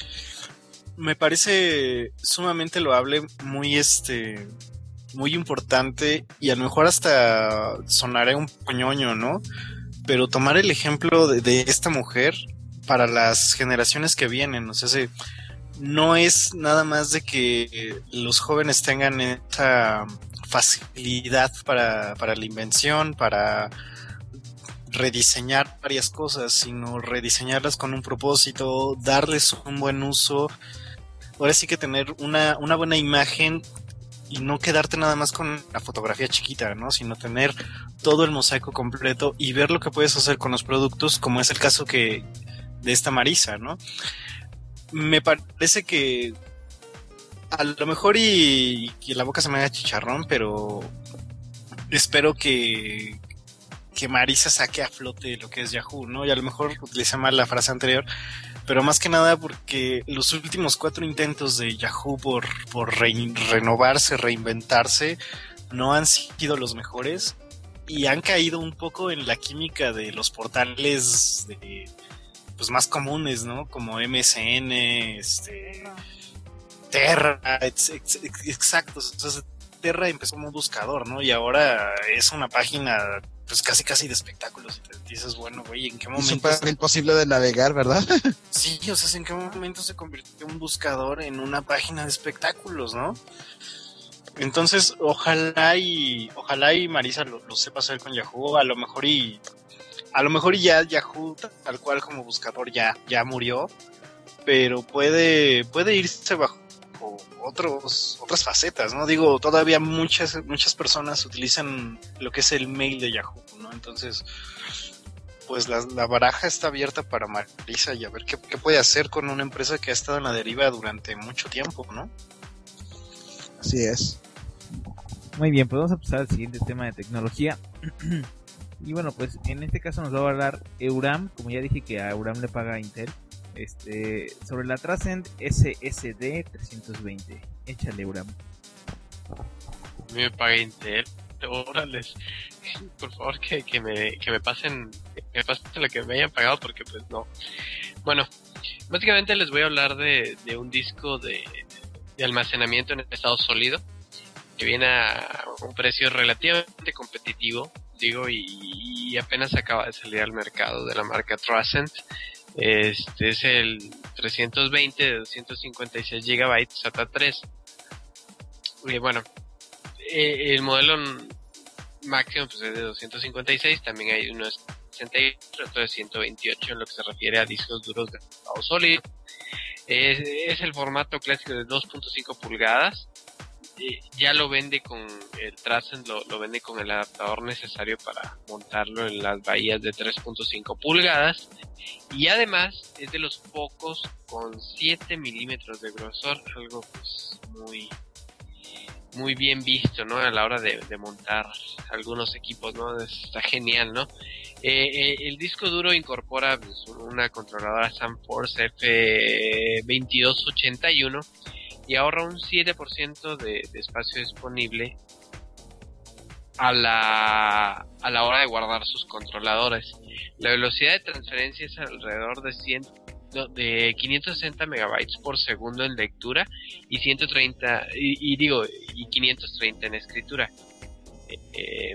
D: me parece sumamente loable, muy este... muy importante, y a lo mejor hasta sonaré un poñoño, ¿no? Pero tomar el ejemplo de, de esta mujer para las generaciones que vienen, o sea, se, no es nada más de que los jóvenes tengan esta facilidad para, para la invención, para rediseñar varias cosas, sino rediseñarlas con un propósito, darles un buen uso. Ahora sí que tener una, una buena imagen y no quedarte nada más con la fotografía chiquita, ¿no? Sino tener todo el mosaico completo y ver lo que puedes hacer con los productos, como es el caso que de esta Marissa, ¿no? Me parece que a lo mejor y, y la boca se me haga chicharrón, pero espero que que Marissa saque a flote lo que es Yahoo, ¿no? Y a lo mejor utilicé mal la frase anterior, pero más que nada porque los últimos cuatro intentos de Yahoo por, por re, renovarse, reinventarse, no han sido los mejores y han caído un poco en la química de los portales de, pues más comunes, ¿no? Como M S N, este, Terra, ex, ex, ex, exacto. Entonces, Terra empezó como un buscador, ¿no? Y ahora es una página pues casi casi de espectáculos, y te dices, bueno, güey, ¿en qué momento?
F: Es imposible de navegar, ¿verdad?
D: Sí, o sea, ¿en qué momento se convirtió un buscador en una página de espectáculos, no? Entonces, ojalá y ojalá y Marissa lo, lo sepa hacer con Yahoo, a lo mejor y a lo mejor y ya Yahoo tal cual como buscador ya ya murió, pero puede puede irse bajo otros otras facetas, ¿no? Digo, todavía muchas muchas personas utilizan lo que es el mail de Yahoo, ¿no? Entonces, pues la, la baraja está abierta para Marissa y a ver qué, qué puede hacer con una empresa que ha estado en la deriva durante mucho tiempo, ¿no?
F: Así es.
B: Muy bien, pues vamos a pasar al siguiente tema de tecnología. Y bueno, pues en este caso nos va a hablar Euram, como ya dije que a Euram le paga Intel. Este, sobre la Transcend S S D trescientos veinte. Échale, Euram.
E: A mí me paga Intel. Órales. Por favor, que, que me que me pasen que me pasen lo que me hayan pagado, porque pues no. Bueno, básicamente les voy a hablar de, de un disco de, de almacenamiento en estado sólido que viene a un precio relativamente competitivo, digo, y, y apenas acaba de salir al mercado, de la marca Transcend. Este es el trescientos veinte de doscientos cincuenta y seis gigabytes SATA tres. Y bueno, eh, el modelo máximo pues es de doscientos cincuenta y seis, también hay uno de sesenta y ocho, otro de ciento veintiocho en lo que se refiere a discos duros de estado sólido. Es, es el formato clásico de dos punto cinco pulgadas. Eh, ya lo vende con el Transcend, lo, lo vende con el adaptador necesario para montarlo en las bahías de tres punto cinco pulgadas, y además es de los pocos con siete milímetros de grosor, algo pues muy muy bien visto, ¿no? A la hora de, de montar algunos equipos, ¿no? Está genial, ¿no? Eh, eh, el disco duro incorpora pues, una controladora SandForce F veintidós ochenta y uno y ahorra un siete por ciento de, de espacio disponible a la a la hora de guardar sus controladores. La velocidad de transferencia es alrededor de cien, no, de quinientos sesenta megabytes por segundo en lectura y ciento treinta y, y digo y quinientos treinta en escritura. Eh,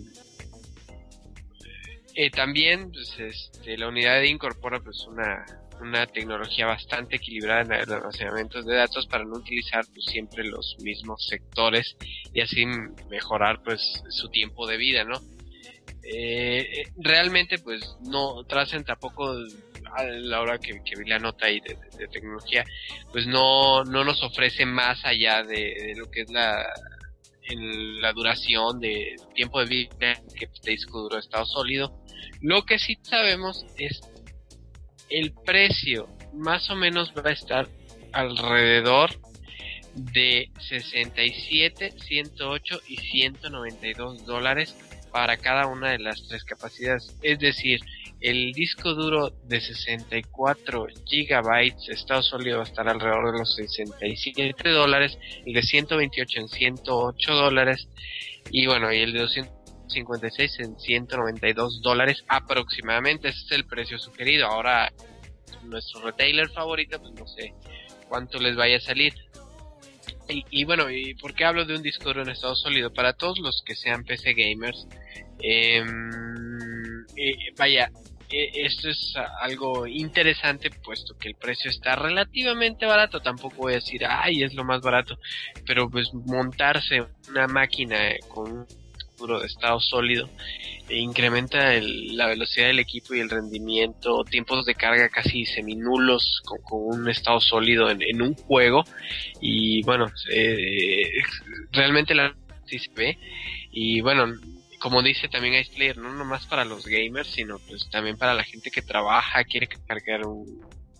E: eh, también pues, este, la unidad incorpora pues una, una tecnología bastante equilibrada en el almacenamiento de datos para no utilizar pues, siempre los mismos sectores y así mejorar pues su tiempo de vida, ¿no? Eh, realmente pues no Trasen tampoco a la hora que, que vi la nota ahí de, de, de tecnología pues no no nos ofrece más allá de, de lo que es la en la duración de tiempo de vida que este disco duro de estado sólido. Lo que sí sabemos es el precio más o menos va a estar alrededor de sesenta y siete, ciento ocho y ciento noventa y dos dólares para cada una de las tres capacidades. Es decir, el disco duro de sesenta y cuatro gigabytes estado sólido va a estar alrededor de los sesenta y siete dólares, el de ciento veintiocho en ciento ocho dólares y bueno, y el de doscientos cincuenta y seis en ciento noventa y dos dólares aproximadamente. Ese es el precio sugerido. Ahora nuestro retailer favorito pues no sé cuánto les vaya a salir. Y, y bueno, ¿y por qué hablo de un disco duro en estado sólido? Para todos los que sean P C gamers, eh, eh, vaya, eh, esto es algo interesante puesto que el precio está relativamente barato. Tampoco voy a decir, ay, es lo más barato, pero pues montarse una máquina con un duro de estado sólido e incrementa el, la velocidad del equipo y el rendimiento, tiempos de carga casi seminulos con, con un estado sólido en, en un juego y bueno, eh, realmente la sí se ve y bueno, como dice también iceplayer, no nomás para los gamers sino pues también para la gente que trabaja, quiere cargar un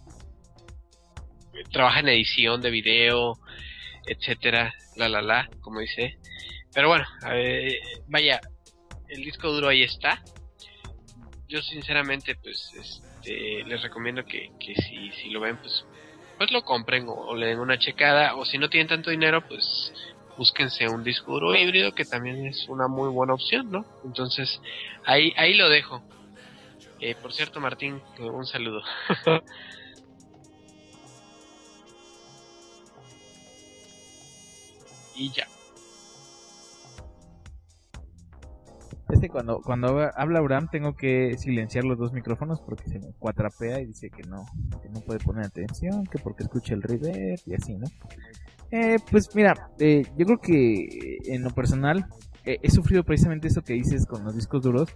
E: trabaja en edición de video, etcétera, la la la, como dice. Pero bueno, eh, vaya, el disco duro ahí está. Yo sinceramente pues este, les recomiendo que, que si, si lo ven pues pues lo compren o, o le den una checada, o si no tienen tanto dinero pues búsquense un disco duro híbrido que también es una muy buena opción, ¿no? Entonces ahí ahí lo dejo. Eh, por cierto, Martín, un saludo. Y ya.
B: Es que cuando, cuando habla Abraham tengo que silenciar los dos micrófonos porque se me cuatrapea y dice que no, que no puede poner atención, que porque escucha el reverb y así, ¿no? Eh, pues mira, eh, yo creo que en lo personal eh, he sufrido precisamente eso que dices con los discos duros.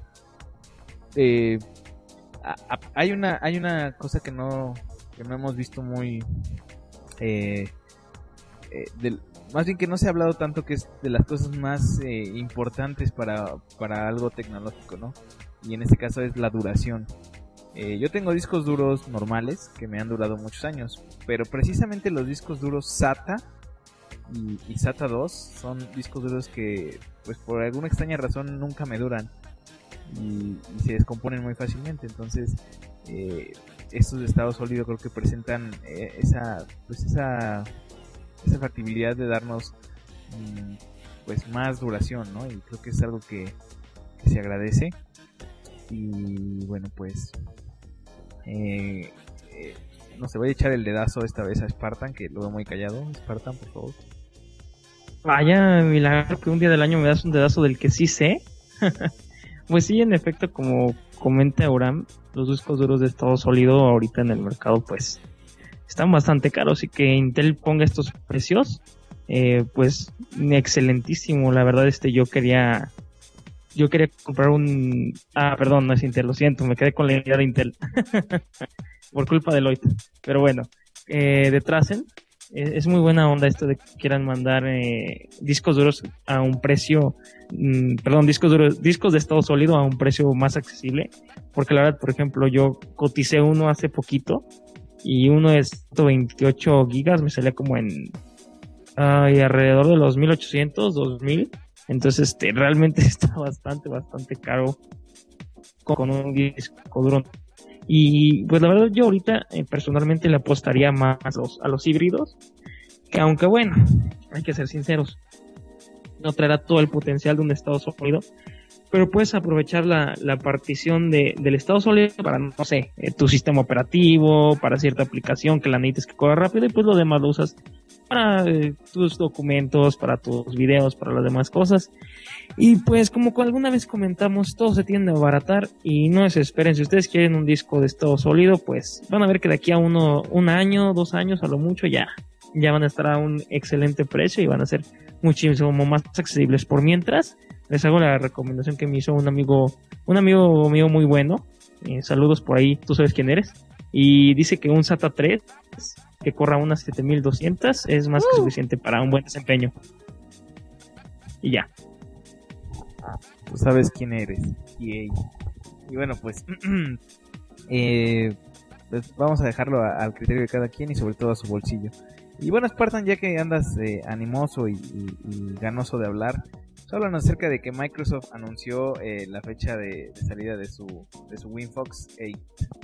B: Eh, a, a, hay una hay una cosa que no que no hemos visto muy eh, eh, del más bien que no se ha hablado tanto, que es de las cosas más eh, importantes para, para algo tecnológico, ¿no? Y en este caso es la duración. Eh, yo tengo discos duros normales que me han durado muchos años, pero precisamente los discos duros SATA y, y SATA dos son discos duros que, pues por alguna extraña razón, nunca me duran y, y se descomponen muy fácilmente. Entonces, eh, estos de estado sólido creo que presentan eh, esa, pues esa esa factibilidad de darnos mmm, pues más duración, ¿no? Y creo que es algo que, que se agradece. Y bueno, pues eh, eh, no sé, voy a echar el dedazo esta vez a Spartan, que lo veo muy callado. Spartan, por favor.
I: Vaya milagro que un día del año me das un dedazo del que sí sé. Pues sí, en efecto, como comenta Abraham, los discos duros de estado sólido ahorita en el mercado pues están bastante caros, y que Intel ponga estos precios, eh, pues excelentísimo. La verdad, este yo quería yo quería comprar un ah perdón, no es Intel, lo siento, me quedé con la idea de Intel por culpa de Lloyd. Pero bueno, eh, de Trasen eh, es muy buena onda esto de que quieran mandar eh, discos duros a un precio mmm, perdón, discos duros, discos de estado sólido a un precio más accesible, porque la verdad, por ejemplo, yo coticé uno hace poquito y uno de ciento veintiocho gigas me salía como en ay, alrededor de los mil ochocientos, dos mil. Entonces este realmente está bastante bastante caro con un disco duro. Y pues la verdad yo ahorita eh, personalmente le apostaría más a los, a los híbridos, que aunque bueno, hay que ser sinceros, no traerá todo el potencial de un estado sólido, pero puedes aprovechar la, la partición de, del estado sólido para, no sé, eh, tu sistema operativo, para cierta aplicación que la necesites que corra rápido, y pues lo demás lo usas para eh, tus documentos, para tus videos, para las demás cosas. Y pues como alguna vez comentamos, todo se tiende a abaratar y no desesperen. Si ustedes quieren un disco de estado sólido, pues van a ver que de aquí a uno, un año, dos años a lo mucho ya, ya van a estar a un excelente precio y van a ser muchísimo más accesibles. Por mientras, les hago la recomendación que me hizo un amigo, un amigo mío muy bueno. Eh, saludos por ahí, tú sabes quién eres. Y dice que un SATA tres que corra unas siete mil doscientas es más uh. que suficiente para un buen desempeño. Y ya.
B: Tú sabes quién eres. Y, y bueno, pues, eh, pues vamos a dejarlo a, al criterio de cada quien y sobre todo a su bolsillo. Y bueno, Spartan, ya que andas eh, animoso y, y, y ganoso de hablar, pues háblanos acerca de que Microsoft anunció eh, la fecha de, de salida de su de su WinFox ocho.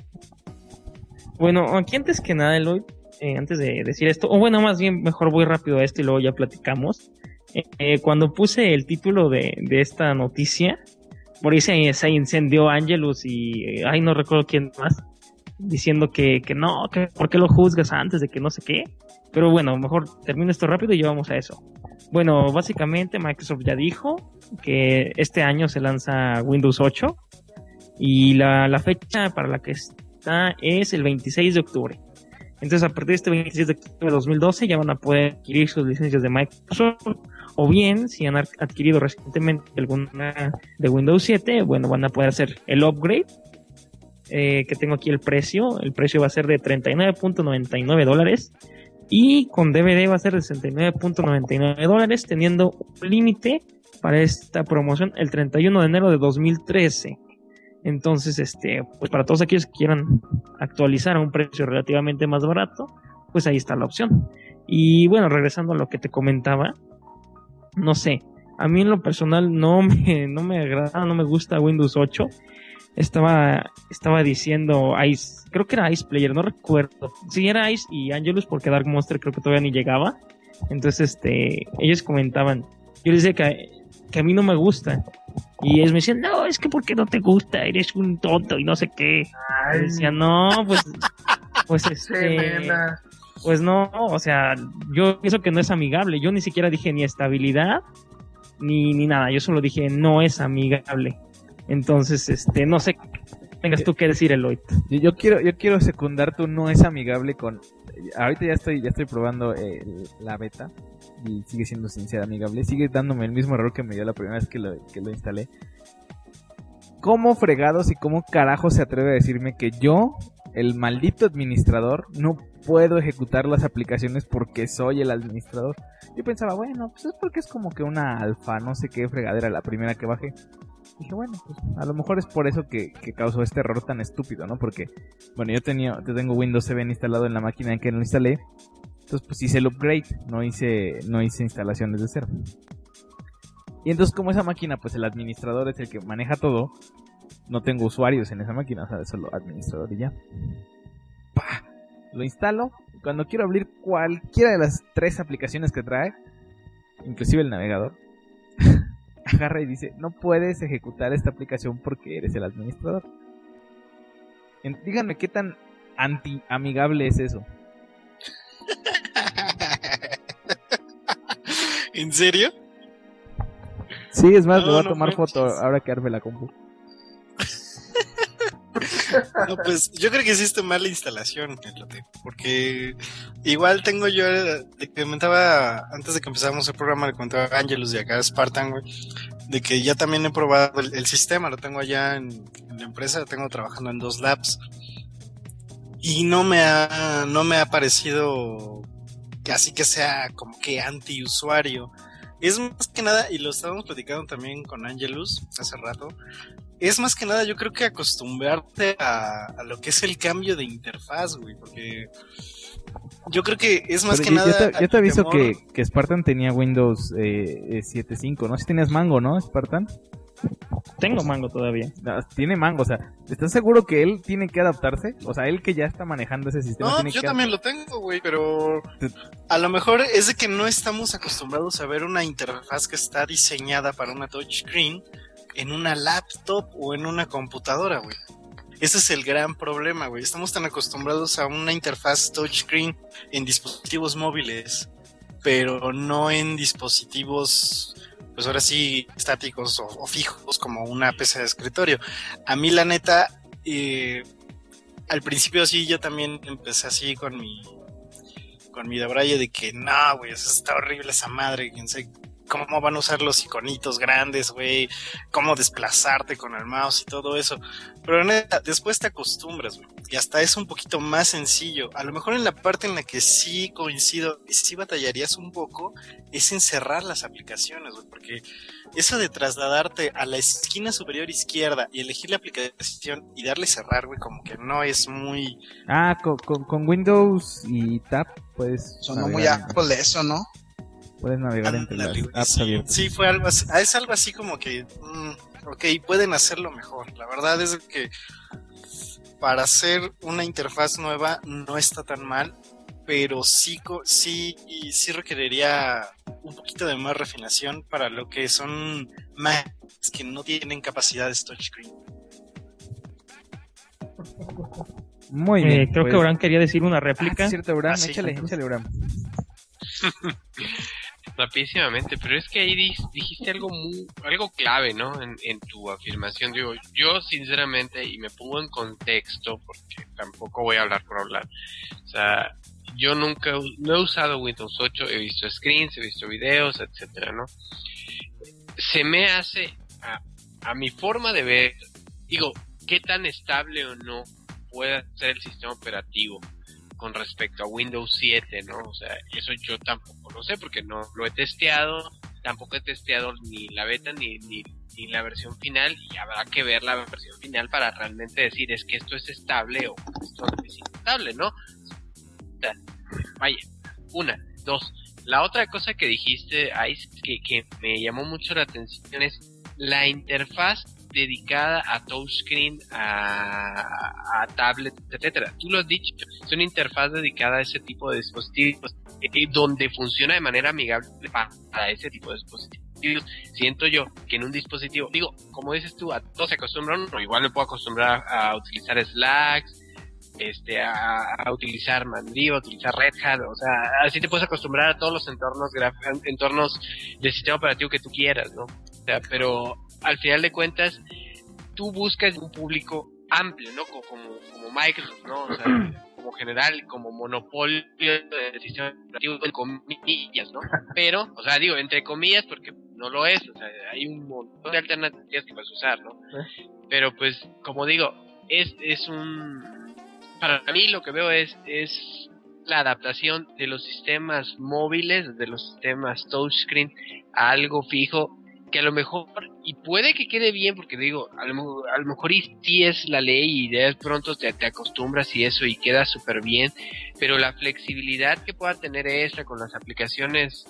I: Bueno, aquí antes que nada, Eloy, eh, antes de decir esto, o bueno, más bien mejor voy rápido a esto y luego ya platicamos. Eh, eh, cuando puse el título de, de esta noticia, por ahí se, se incendió Angelus y, eh, ay, no recuerdo quién más, diciendo que, que no, que por qué lo juzgas antes de que no sé qué. Pero bueno, mejor termino esto rápido y llevamos a eso. Bueno, básicamente Microsoft ya dijo que este año se lanza Windows ocho y la, la fecha para la que está es el veintiséis de octubre. Entonces, a partir de este veintiséis de octubre de dos mil doce ya van a poder adquirir sus licencias de Microsoft, o bien, si han adquirido recientemente alguna de Windows siete, bueno, van a poder hacer el upgrade, eh, que tengo aquí el precio. El precio va a ser de treinta y nueve punto noventa y nueve dólares, y con D V D va a ser de sesenta y nueve punto noventa y nueve dólares, teniendo un límite para esta promoción el treinta y uno de enero de dos mil trece. Entonces, este, pues para todos aquellos que quieran actualizar a un precio relativamente más barato, pues ahí está la opción. Y bueno, regresando a lo que te comentaba, no sé, a mí en lo personal no me, no me agrada, no me gusta Windows ocho. Estaba, estaba diciendo Ice, creo que era Ice Player, no recuerdo. Sí, era Ice y Angelus, porque Dark Monster creo que todavía ni llegaba. Entonces, este, ellos comentaban, yo les decía que, que a mí no me gusta. Y ellos me decían, no, es que ¿por qué no te gusta? Eres un tonto y no sé qué. Y decía, no, pues, pues este, pues no, o sea, yo pienso que no es amigable. Yo ni siquiera dije ni estabilidad, ni, ni nada. Yo solo dije, no es amigable. Entonces, este, no sé, tengas tú que decir, Eloy.
B: Yo, yo quiero, yo quiero secundar tu no es amigable con. Ahorita ya estoy, ya estoy probando eh, la beta y sigue siendo sincera, amigable. Sigue dándome el mismo error que me dio la primera vez que lo, que lo instalé. ¿Cómo fregados y cómo carajo se atreve a decirme que yo, el maldito administrador, no puedo ejecutar las aplicaciones porque soy el administrador? Yo pensaba, bueno, pues es porque es como que una alfa, no sé qué fregadera la primera que bajé. Dije, bueno, pues a lo mejor es por eso que, que causó este error tan estúpido, ¿no? Porque, bueno, yo tenía, yo tengo Windows siete instalado en la máquina en que lo instalé. Entonces, pues hice el upgrade, no hice, no hice instalación desde cero. Y entonces, como esa máquina, pues el administrador es el que maneja todo, no tengo usuarios en esa máquina, o sea, solo administrador y ya. ¡Pah! Lo instalo, y cuando quiero abrir cualquiera de las tres aplicaciones que trae, inclusive el navegador, agarra y dice, no puedes ejecutar esta aplicación porque eres el administrador. En, díganme qué tan anti-amigable es eso.
D: ¿En serio?
B: Sí, es más,
D: no,
B: le voy a
D: no
B: tomar
D: manches.
B: foto ahora que arme la compu.
D: No, pues yo creo que hiciste mal la instalación, porque igual tengo yo, te comentaba antes de que empezáramos el programa, le comentaba a Angelus de acá de Spartan, güey, de que ya también he probado el, el sistema, lo tengo allá en, en la empresa, lo tengo trabajando en dos labs, y no me ha, no me ha parecido así que sea como que anti-usuario. Es más que nada, y lo estábamos platicando también con Angelus hace rato, es más que nada yo creo que acostumbrarte a, a lo que es el cambio de interfaz, güey, porque yo creo que es más
B: Pero
D: que
B: yo,
D: nada...
B: Yo te, yo te aviso
D: temor...
B: que, que Spartan tenía Windows eh, siete punto cinco, ¿no? Si tenías Mango, ¿no, Spartan?
I: Tengo Mango todavía.
B: No, tiene Mango, o sea, ¿estás seguro que él tiene que adaptarse? O sea, él que ya está manejando ese sistema.
D: No,
B: tiene
D: yo
B: que
D: también lo tengo, güey, pero a lo mejor es de que no estamos acostumbrados a ver una interfaz que está diseñada para una touchscreen en una laptop o en una computadora, güey. Ese es el gran problema, güey. Estamos tan acostumbrados a una interfaz touchscreen en dispositivos móviles pero no en dispositivos, pues ahora sí, estáticos o, o fijos como una P C de escritorio. A mí la neta, eh, al principio sí, yo también empecé así con mi con mi debraye de que no, güey, eso está horrible esa madre, quién sabe cómo van a usar los iconitos grandes, güey, cómo desplazarte con el mouse y todo eso. Pero neta, después te acostumbras, güey, y hasta es un poquito más sencillo. A lo mejor en la parte en la que sí coincido y sí batallarías un poco es en cerrar las aplicaciones, güey, porque eso de trasladarte a la esquina superior izquierda y elegir la aplicación y darle cerrar, güey, como que no es muy...
B: Ah, con, con, con Windows y Tab puedes...
F: Sonó muy Apple eso, ¿no?
B: Puedes navegar entre las apps abiertas.
D: Sí, fue algo así, es algo así como que, mm, ok, pueden hacerlo mejor. La verdad es que para hacer una interfaz nueva no está tan mal, pero sí, sí, sí requeriría un poquito de más refinación para lo que son Macs que no tienen capacidad de touchscreen.
B: Muy bien.
I: Eh, creo
B: pues...
I: que Abraham quería decir una réplica.
B: Ah, cierto, Abraham,
D: ah, sí.
B: échale, échale, Abraham.
E: Rapidísimamente, pero es que ahí dijiste algo muy, algo clave, ¿no? En, en tu afirmación. Digo, yo sinceramente, y me pongo en contexto, porque tampoco voy a hablar por hablar. O sea, yo nunca, no he usado Windows ocho, he visto screens, he visto videos, etcétera, ¿no? Se me hace, a, a mi forma de ver, digo, qué tan estable o no puede ser el sistema operativo con respecto a Windows siete, ¿no? O sea, eso yo tampoco lo sé porque no lo he testeado, tampoco he testeado ni la beta ni, ni, ni la versión final, y habrá que ver la versión final para realmente decir es que esto es estable o esto no es inestable, ¿no? O sea, vaya, una, dos. La otra cosa que dijiste, Ice, que, que me llamó mucho la atención es la interfaz dedicada a touchscreen, a, a tablet, etcétera. Tú lo has dicho, es una interfaz dedicada a ese tipo de dispositivos, eh, donde funciona de manera amigable para, para ese tipo de dispositivos. Siento yo que en un dispositivo, digo, como dices tú, a todos se acostumbran, o igual me puedo acostumbrar a, a utilizar Slack, este, a, a utilizar Mandriva, a utilizar Red Hat, o sea, así te puedes acostumbrar a todos los entornos graf- entornos del sistema operativo que tú quieras, ¿no? O sea, pero al final de cuentas, tú buscas un público amplio, ¿no? Como, como, como Microsoft, ¿no? O sea, como general, como monopolio del sistema operativo, en comillas, ¿no? Pero, o sea, digo, entre comillas, porque no lo es, o sea, hay un montón de alternativas que puedes usar, ¿no? Pero, pues, como digo, es, es un... Para mí lo que veo es, es la adaptación de los sistemas móviles, de los sistemas touchscreen, a algo fijo, que a lo mejor, y puede que quede bien, porque digo, a lo, a lo mejor y sí es la ley y de pronto te, te acostumbras y eso y queda súper bien, pero la flexibilidad que pueda tener esta con las aplicaciones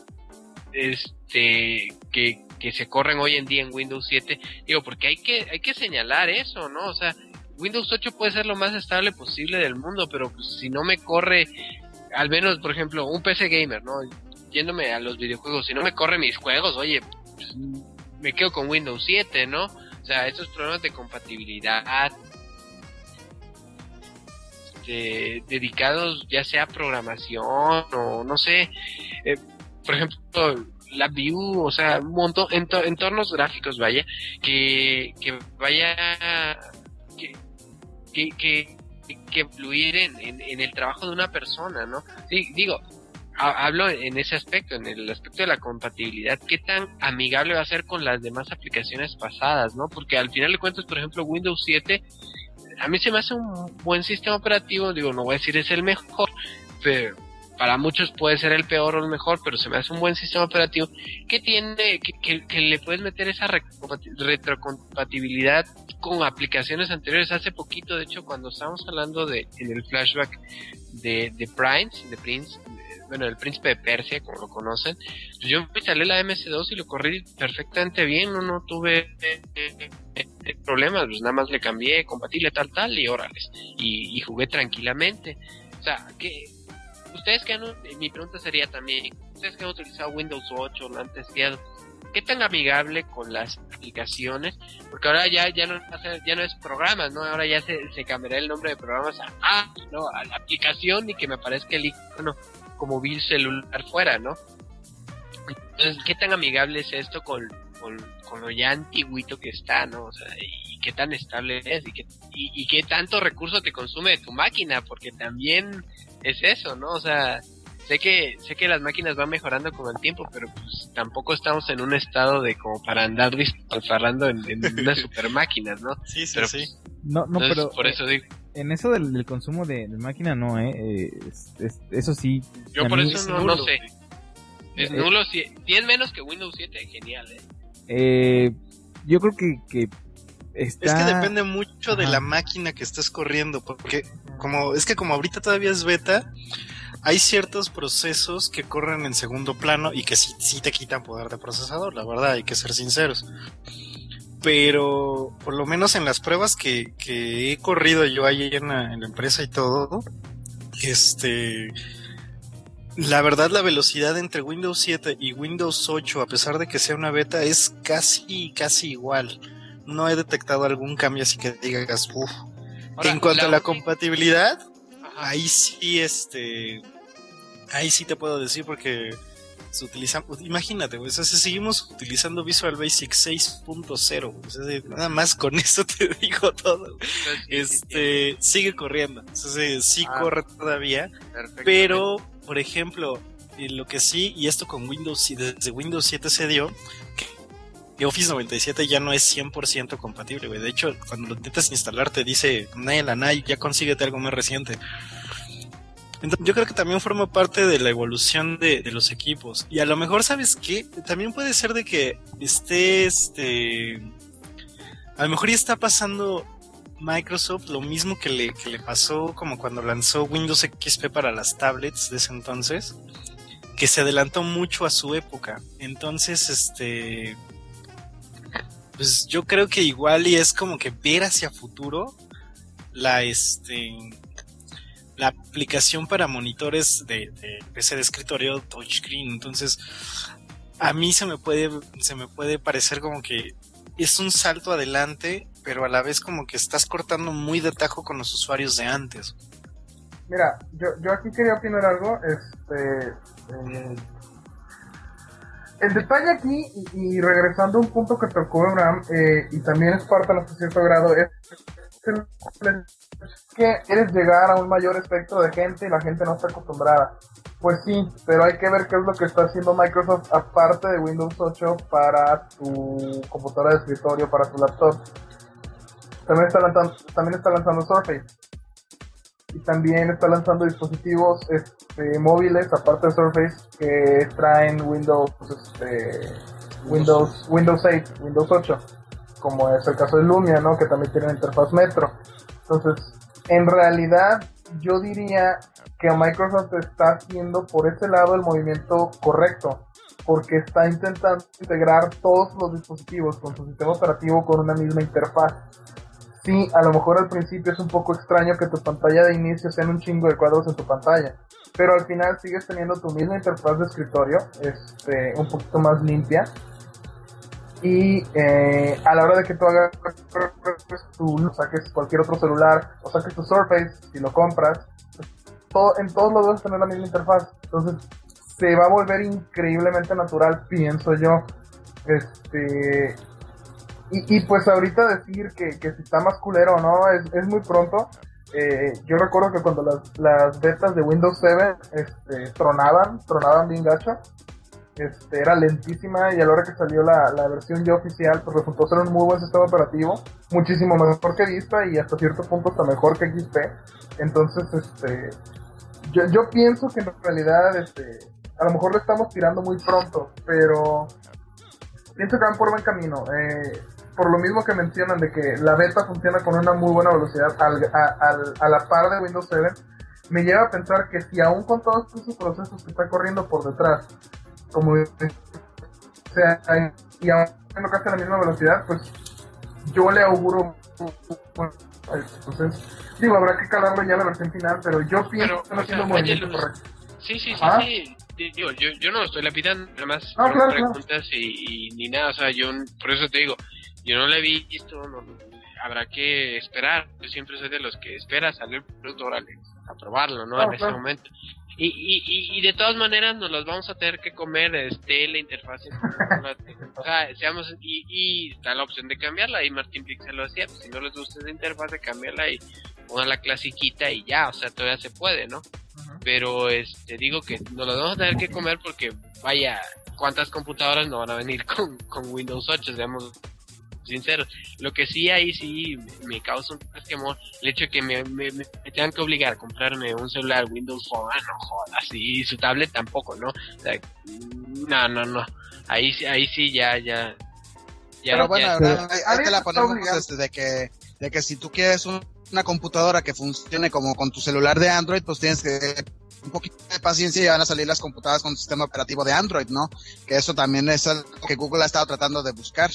E: este que, que se corren hoy en día en Windows siete, digo, porque hay que, hay que señalar eso, ¿no? O sea, Windows ocho puede ser lo más estable posible del mundo, pero pues, si no me corre, al menos, por ejemplo, un P C gamer, ¿no? Yéndome a los videojuegos, si no me corre mis juegos, oye, pues, me quedo con Windows siete, ¿no? O sea, estos problemas de compatibilidad de, dedicados ya sea a programación o no sé, eh, por ejemplo, la Vue, o sea, un montón, ento, entornos gráficos, vaya, que, que vaya... que que, que, que fluir en, en, en el trabajo de una persona, ¿no? Sí, digo, ha, hablo en ese aspecto, en el aspecto de la compatibilidad, qué tan amigable va a ser con las demás aplicaciones pasadas, ¿no? Porque al final de cuentas, por ejemplo, Windows siete, a mí se me hace un buen sistema operativo, digo, no voy a decir es el mejor, pero para muchos puede ser el peor o el mejor, pero se me hace un buen sistema operativo que tiene, que, que, que le puedes meter esa retrocompatibilidad con aplicaciones anteriores. Hace poquito, de hecho, cuando estábamos hablando de, en el flashback de, de Prince, de Prince, bueno, el príncipe de Persia, como lo conocen, pues yo instalé la M S dos y lo corrí perfectamente bien, no, no tuve eh, eh, eh, problemas, pues nada más le cambié compatible tal, tal, y órales, y, y jugué tranquilamente. O sea, que ustedes que han, mi pregunta sería también, ustedes que han utilizado Windows ocho, lo han testeado, ¿qué tan amigable con las aplicaciones? Porque ahora ya ya no ya no es programas, ¿no? Ahora ya se, se cambiará el nombre de programas a, a, ¿no? a la aplicación y que me aparezca el icono como vi celular fuera, ¿no? Entonces, ¿qué tan amigable es esto con, con, con lo ya antiguito que está, ¿no? O sea, y qué tan estable es, y qué, y, y qué tanto recurso te consume de tu máquina, porque también es eso, ¿no? O sea, sé que sé que las máquinas van mejorando con el tiempo, pero pues tampoco estamos en un estado de como para andar despilfarrando en, en unas super máquinas, ¿no?
D: Sí, sí,
E: pero,
D: sí.
E: pues,
B: No, no,
E: entonces,
B: pero
E: por eso digo,
B: en eso del, del consumo de, de máquina no, eh, eh, es- es- eso sí.
E: yo
B: a
E: por
B: mí-
E: eso
D: es
E: no,
D: nulo,
E: no sé. Es
B: Eh,
E: nulo, si, si es menos que Windows siete, genial, ¿eh?
B: eh, yo creo que, que está...
D: Es que depende mucho de
B: Ajá.
D: la máquina que estés corriendo, porque como es que como ahorita todavía es beta, hay ciertos procesos que corren en segundo plano y que sí, sí te quitan poder de procesador, la verdad, hay que ser sinceros. Pero por lo menos en las pruebas que, que he corrido yo ahí en la, en la empresa y todo, este... La verdad, la velocidad entre Windows siete y Windows ocho, a pesar de que sea una beta, es casi, casi igual. No he detectado algún cambio así que digas, uff.
E: Ahora,
D: En cuanto
E: la
D: a la
E: única-
D: compatibilidad,
E: Ajá.
D: ahí sí, este... Ahí sí te puedo decir porque se utiliza... Imagínate, güey, o sea, si seguimos utilizando Visual Basic seis punto cero, o sea, nada más con eso te digo todo.
E: Entonces, sí, sí,
D: Este, sigue corriendo, o sea, sí, sí
E: Ah.
D: corre todavía.
E: perfectamente.
D: Pero, por ejemplo, eh, lo que sí, y esto con Windows, y desde Windows siete se dio, que, que Office noventa y siete ya no es cien por ciento compatible, güey. De hecho, cuando lo intentas instalar te dice, Nela, Nay, ya consíguete algo más reciente. Entonces, yo creo que también forma parte de la evolución de, de los equipos. Y a lo mejor, ¿sabes qué? También puede ser de que esté, este... A lo mejor ya está pasando Microsoft lo mismo que le, que le pasó como cuando lanzó Windows X P para las tablets de ese entonces, que se adelantó mucho a su época. Entonces, este... Pues yo creo que igual y es como que ver hacia futuro la, este... la aplicación para monitores de, de P C de escritorio touchscreen. Entonces, a mí se me puede se me puede parecer como que es un salto adelante, pero a la vez como que estás cortando muy de tajo con los usuarios de antes.
G: Mira, yo, yo aquí quería opinar algo. Este, eh, el detalle aquí, y, y regresando a un punto que tocó Abraham, eh, y también es parte hasta cierto grado, es que quieres llegar a un mayor espectro de gente y la gente no está acostumbrada. Pues sí, pero hay que ver qué es lo que está haciendo Microsoft aparte de Windows ocho para tu computadora de escritorio, para tu laptop. También está lanzando, también está lanzando Surface. Y también está lanzando dispositivos este, móviles, aparte de Surface, que traen Windows, este, Windows, Windows ocho, Windows ocho, como es el caso de Lumia, ¿no? Que también tiene interfaz Metro. Entonces, en realidad, yo diría que Microsoft está haciendo por ese lado el movimiento correcto, porque está intentando integrar todos los dispositivos con su sistema operativo con una misma interfaz. Sí, a lo mejor al principio es un poco extraño que tu pantalla de inicio sean un chingo de cuadros en tu pantalla, pero al final sigues teniendo tu misma interfaz de escritorio, este, un poquito más limpia, y eh, a la hora de que tú hagas tu, saques cualquier otro celular o saques tu Surface, si lo compras, todo, en todos los vas a tener la misma interfaz. Entonces se va a volver increíblemente natural, pienso yo. Este y, y pues ahorita decir que, que si está más culero o no es, es muy pronto. Eh, yo recuerdo que cuando las, las betas de Windows siete este, tronaban, tronaban bien gacho. Este, era lentísima, y a la hora que salió la, la versión ya oficial, pues resultó ser un muy buen sistema operativo, muchísimo mejor que Vista y hasta cierto punto hasta mejor que X P. Entonces, este, yo, yo pienso que en realidad, este, a lo mejor le estamos tirando muy pronto, pero pienso que van por buen camino. Eh, por lo mismo que mencionan de que la beta funciona con una muy buena velocidad al, a, al, a la par de Windows siete, me lleva a pensar que si aún con todos esos procesos que está corriendo por detrás, como o sea, y aún no casi a la misma velocidad, pues yo le auguro, entonces digo, habrá que calarlo ya en la versión final, pero yo pienso
E: Pero,
G: que están
E: o
G: haciendo
E: sea,
G: el movimiento
E: oye,
G: correcto.
E: Sí, sí, sí,
G: ¿Ah?
E: sí. Digo, yo, yo no lo estoy lapidando, nada más
G: Ah,
E: no
G: claro,
E: preguntas y, y ni nada, o sea, yo por eso te digo, yo no le vi visto, no, no, habrá que esperar. Yo siempre soy de los que espera salir el producto, órale, a probarlo, ¿no?
G: Ah,
E: en ese
G: claro.
E: momento. Y, y, y, y de todas maneras nos los vamos a tener que comer, este, la interfaz. O sea, seamos, y, y está la opción de cambiarla, y Martín Pixel lo decía, pues si no les gusta esa interfaz, de cambiarla y pongan la clasiquita y ya, o sea, todavía se puede, ¿no? Uh-huh. Pero, este, digo que nos los vamos a tener que comer porque, vaya, ¿cuántas computadoras no van a venir con, con Windows ocho? Seamos sinceros. Lo que sí ahí sí me causa un resquemor el hecho de que me, me, me tengan que obligar a comprarme un celular Windows Phone, ah, no jodas, y su tablet tampoco, ¿no? O sea, no, no, no. Ahí, ahí sí ya, ya. ya
F: Pero bueno,
E: ya,
F: ahora, ahí, ahí te la ponemos este, de que, de que si tú quieres un, una computadora que funcione como con tu celular de Android, pues tienes que un poquito de paciencia y van a salir las computadoras con sistema operativo de Android, ¿no? Que eso también es algo que Google ha estado tratando de buscar.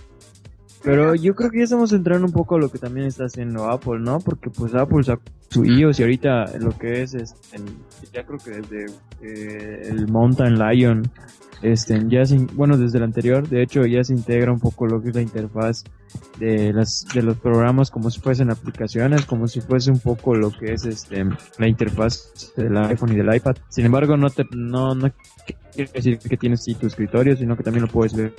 C: Pero yo creo que ya estamos entrando un poco a lo que también está haciendo Apple, ¿no? Porque pues Apple sacó su iOS y ahorita lo que es, es el, ya creo que desde eh, el Mountain Lion, este, ya se, bueno, desde el anterior, de hecho ya se integra un poco lo que es la interfaz de las de los programas como si fuesen aplicaciones, como si fuese un poco lo que es este la interfaz del iPhone y del iPad. Sin embargo, no te no no quiere decir que tienes sí tu escritorio, sino que también lo puedes ver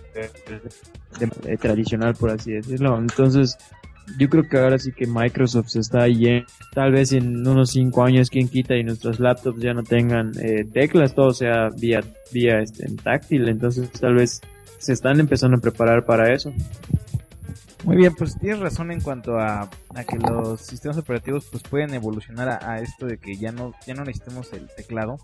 C: de, de, tradicional, por así decirlo. Entonces, yo creo que ahora sí que Microsoft se está yendo. Tal vez en unos cinco años, quien quita y nuestros laptops ya no tengan eh, teclas, todo sea vía vía este táctil. Entonces, tal vez se están empezando a preparar para eso.
B: Muy bien, pues tienes razón en cuanto a, a que los sistemas operativos pues pueden evolucionar a, a esto de que ya no ya no necesitemos el teclado.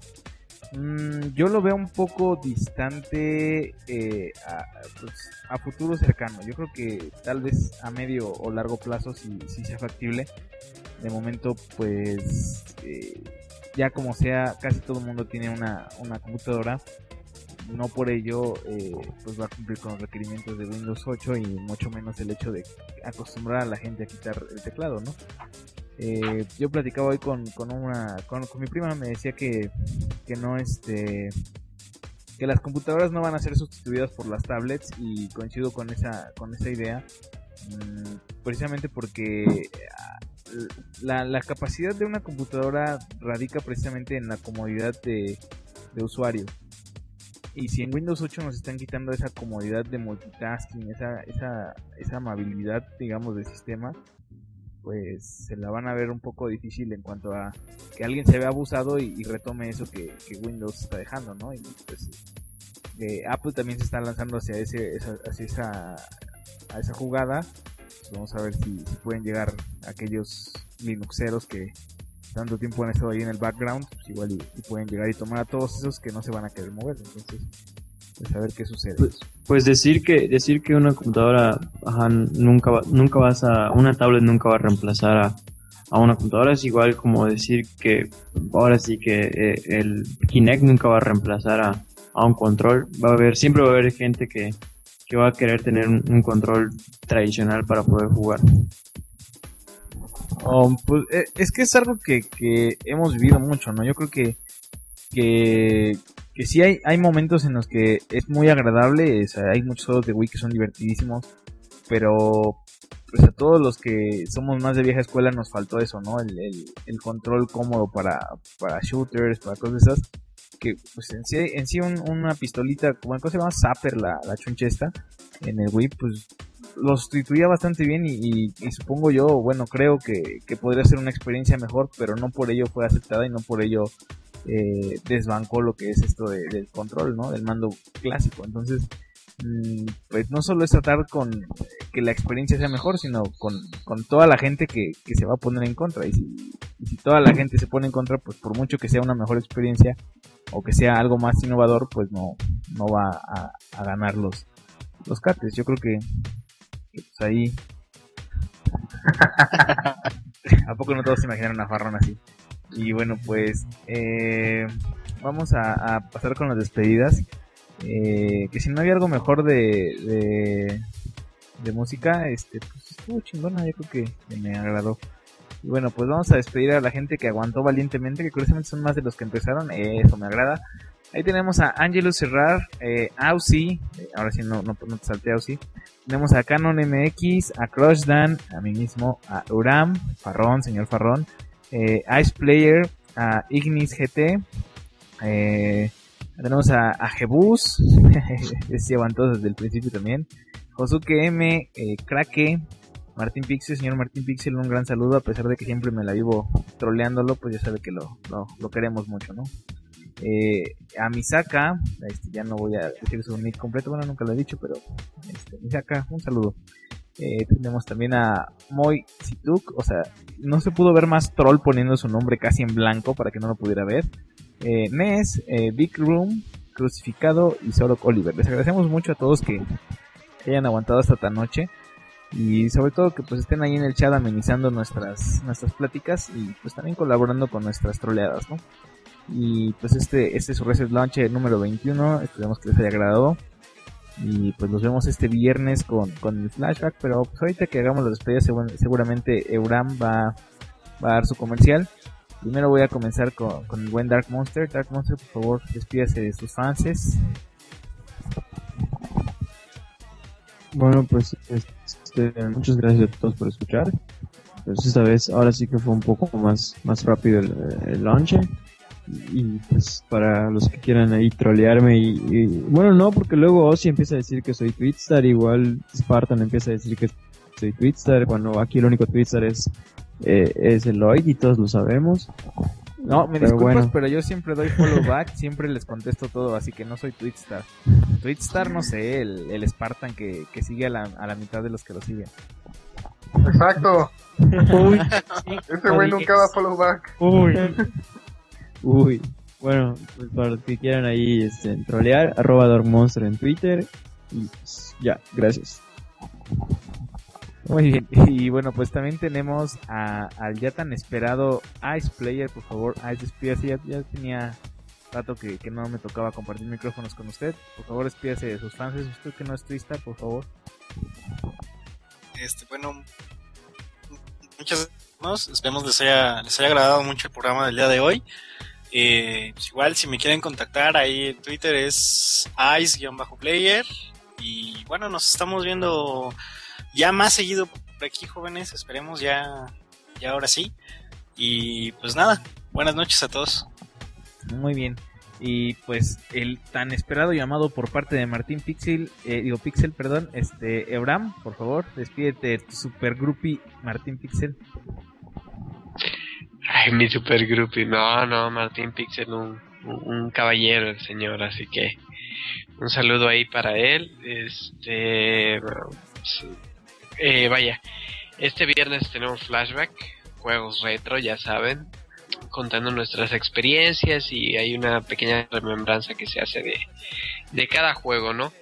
B: Mm, yo lo veo un poco distante eh, a, pues, a futuro cercano. Yo creo que tal vez a medio o largo plazo sí, sí sea factible. De momento pues eh, ya como sea, casi todo el mundo tiene una, una computadora. No por ello eh, pues va a cumplir con los requerimientos de Windows ocho y mucho menos el hecho de acostumbrar a la gente a quitar el teclado, ¿no? Eh, yo platicaba hoy con, con una con, con mi prima, me decía que que no este que las computadoras no van a ser sustituidas por las tablets, y coincido con esa con esa idea, mmm, precisamente porque la, la capacidad de una computadora radica precisamente en la comodidad de, de usuario. Y si en Windows ocho nos están quitando esa comodidad de multitasking, esa esa esa amabilidad, digamos, del sistema, pues se la van a ver un poco difícil en cuanto a que alguien se vea abusado y, y retome eso que, que Windows está dejando, ¿no? Y pues eh, Apple también se está lanzando hacia ese esa, hacia esa a esa jugada. Pues vamos a ver si, si pueden llegar aquellos Linuxeros que tanto tiempo han estado ahí en el background, pues igual y, y pueden llegar y tomar a todos esos que no se van a querer mover. Entonces, pues a ver qué sucede.
C: Pues, pues decir que decir que una computadora, ajá, nunca va, nunca vas a una tablet nunca va a reemplazar a, a una computadora, es igual como decir que ahora sí que eh, el Kinect nunca va a reemplazar a, a un control. Va a haber siempre va a haber gente que que va a querer tener un, un control tradicional para poder jugar.
B: Um, pues eh, es que es algo que, que hemos vivido mucho, ¿no? Yo creo que que, que sí hay, hay momentos en los que es muy agradable, o sea, hay muchos juegos de Wii que son divertidísimos, pero pues a todos los que somos más de vieja escuela nos faltó eso, ¿no? El, el, el control cómodo para, para shooters, para cosas de esas, que pues en sí, en sí un, una pistolita, como se llama Zapper, la, la chuncha esta, en el Wii, pues lo sustituía bastante bien y, y, y supongo yo, bueno, creo que, que podría ser una experiencia mejor, pero no por ello fue aceptada y no por ello eh, desbancó lo que es esto de, del control, ¿no? Del mando clásico. Entonces, mmm, pues no solo es tratar con que la experiencia sea mejor, sino con, con toda la gente que, que se va a poner en contra. Y si, y si toda la gente se pone en contra, pues por mucho que sea una mejor experiencia o que sea algo más innovador, pues no, no va a, a ganar los, los cates. Yo creo que pues ahí ¿a poco no todos se imaginaron una farrón así? Y bueno, pues eh, vamos a, a pasar con las despedidas, eh, que si no había algo mejor de de, de música, este pues estuvo chingona, yo creo que, que me agradó. Y bueno, pues vamos a despedir a la gente que aguantó valientemente, que curiosamente son más de los que empezaron, eh, eso me agrada. Ahí tenemos a Angelus Serrar, eh, Aussie, eh, ahora sí no, no, no te salté Aussie. Tenemos a Canon M X, a Crushdan, a mí mismo, a Uram, Farrón, señor Farrón, eh, Ice Player, a Ignis G T, eh, tenemos a, a Jebus, se llevan todos desde el principio también, Josuke M, eh, Krake, Martín Pixel, señor Martín Pixel, un gran saludo, a pesar de que siempre me la vivo troleándolo, pues ya sabe que lo, lo, lo queremos mucho, ¿no? Eh, a Misaka, este, ya no voy a decir su nick completo, bueno, nunca lo he dicho, pero este, Misaka, un saludo. Eh, tenemos también a Moy Situk, o sea, no se pudo ver más troll poniendo su nombre casi en blanco para que no lo pudiera ver. Eh, Nes, eh, Big Room, Crucificado y Sorok Oliver. Les agradecemos mucho a todos que hayan aguantado hasta esta noche y sobre todo que pues estén ahí en el chat amenizando nuestras nuestras pláticas y pues también colaborando con nuestras troleadas, ¿no? Y pues este este es su Reset Launch número veintiuno, esperemos que les haya agradado y pues nos vemos este viernes con, con el flashback, pero pues ahorita que hagamos la despedida seguramente Euram va, va a dar su comercial. Primero voy a comenzar con, con el buen Dark Monster. Dark Monster, por favor, despídase de sus fanses.
C: Bueno, pues este, muchas gracias a todos por escuchar. Pues esta vez, ahora sí que fue un poco más, más rápido el, el launch. Y pues para los que quieran ahí trolearme y, y bueno, no, porque luego Ozzy empieza a decir que soy Twitstar, igual Spartan empieza a decir que soy Twitstar, bueno, aquí el único Twitstar es eh, es el Lloyd y todos lo sabemos.
B: No, me
C: pero
B: disculpas,
C: bueno.
B: pero yo siempre doy follow back, siempre les contesto todo, así que no soy Twitstar. Twitstar, no sé, el, el Spartan que, que sigue a la, a la mitad de los que lo siguen.
G: Exacto.
I: Uy,
G: Ese güey nunca da follow back.
I: uy.
C: Uy, bueno, pues para los que quieran ahí este, trolear, arroba Darkmonster en Twitter y pues, ya, gracias.
B: Muy bien, y bueno, pues también tenemos a, al ya tan esperado Ice Player, por favor, Ice, despídase, ya, ya tenía rato que, que no me tocaba compartir micrófonos con usted, por favor despídase de sus fans, usted que no es Twista, por favor.
D: Este, bueno, muchas gracias, esperemos les haya, les haya agradado mucho el programa del día de hoy. Eh, pues igual si me quieren contactar ahí en Twitter es ice-player y bueno, nos estamos viendo ya más seguido por aquí, jóvenes, esperemos ya, ya ahora sí. Y pues nada, buenas noches a todos.
B: Muy bien, y pues el tan esperado llamado por parte de Martín Pixel, eh, digo Pixel, perdón, este Euram, por favor, despídete de tu super groupie Martín Pixel.
E: Ay, mi super groupie. No, no, Martín Pixel, un, un caballero el señor, así que un saludo ahí para él. Este, pues, eh, vaya, este viernes tenemos flashback, juegos retro, ya saben, contando nuestras experiencias y hay una pequeña remembranza que se hace de, de cada juego, ¿no?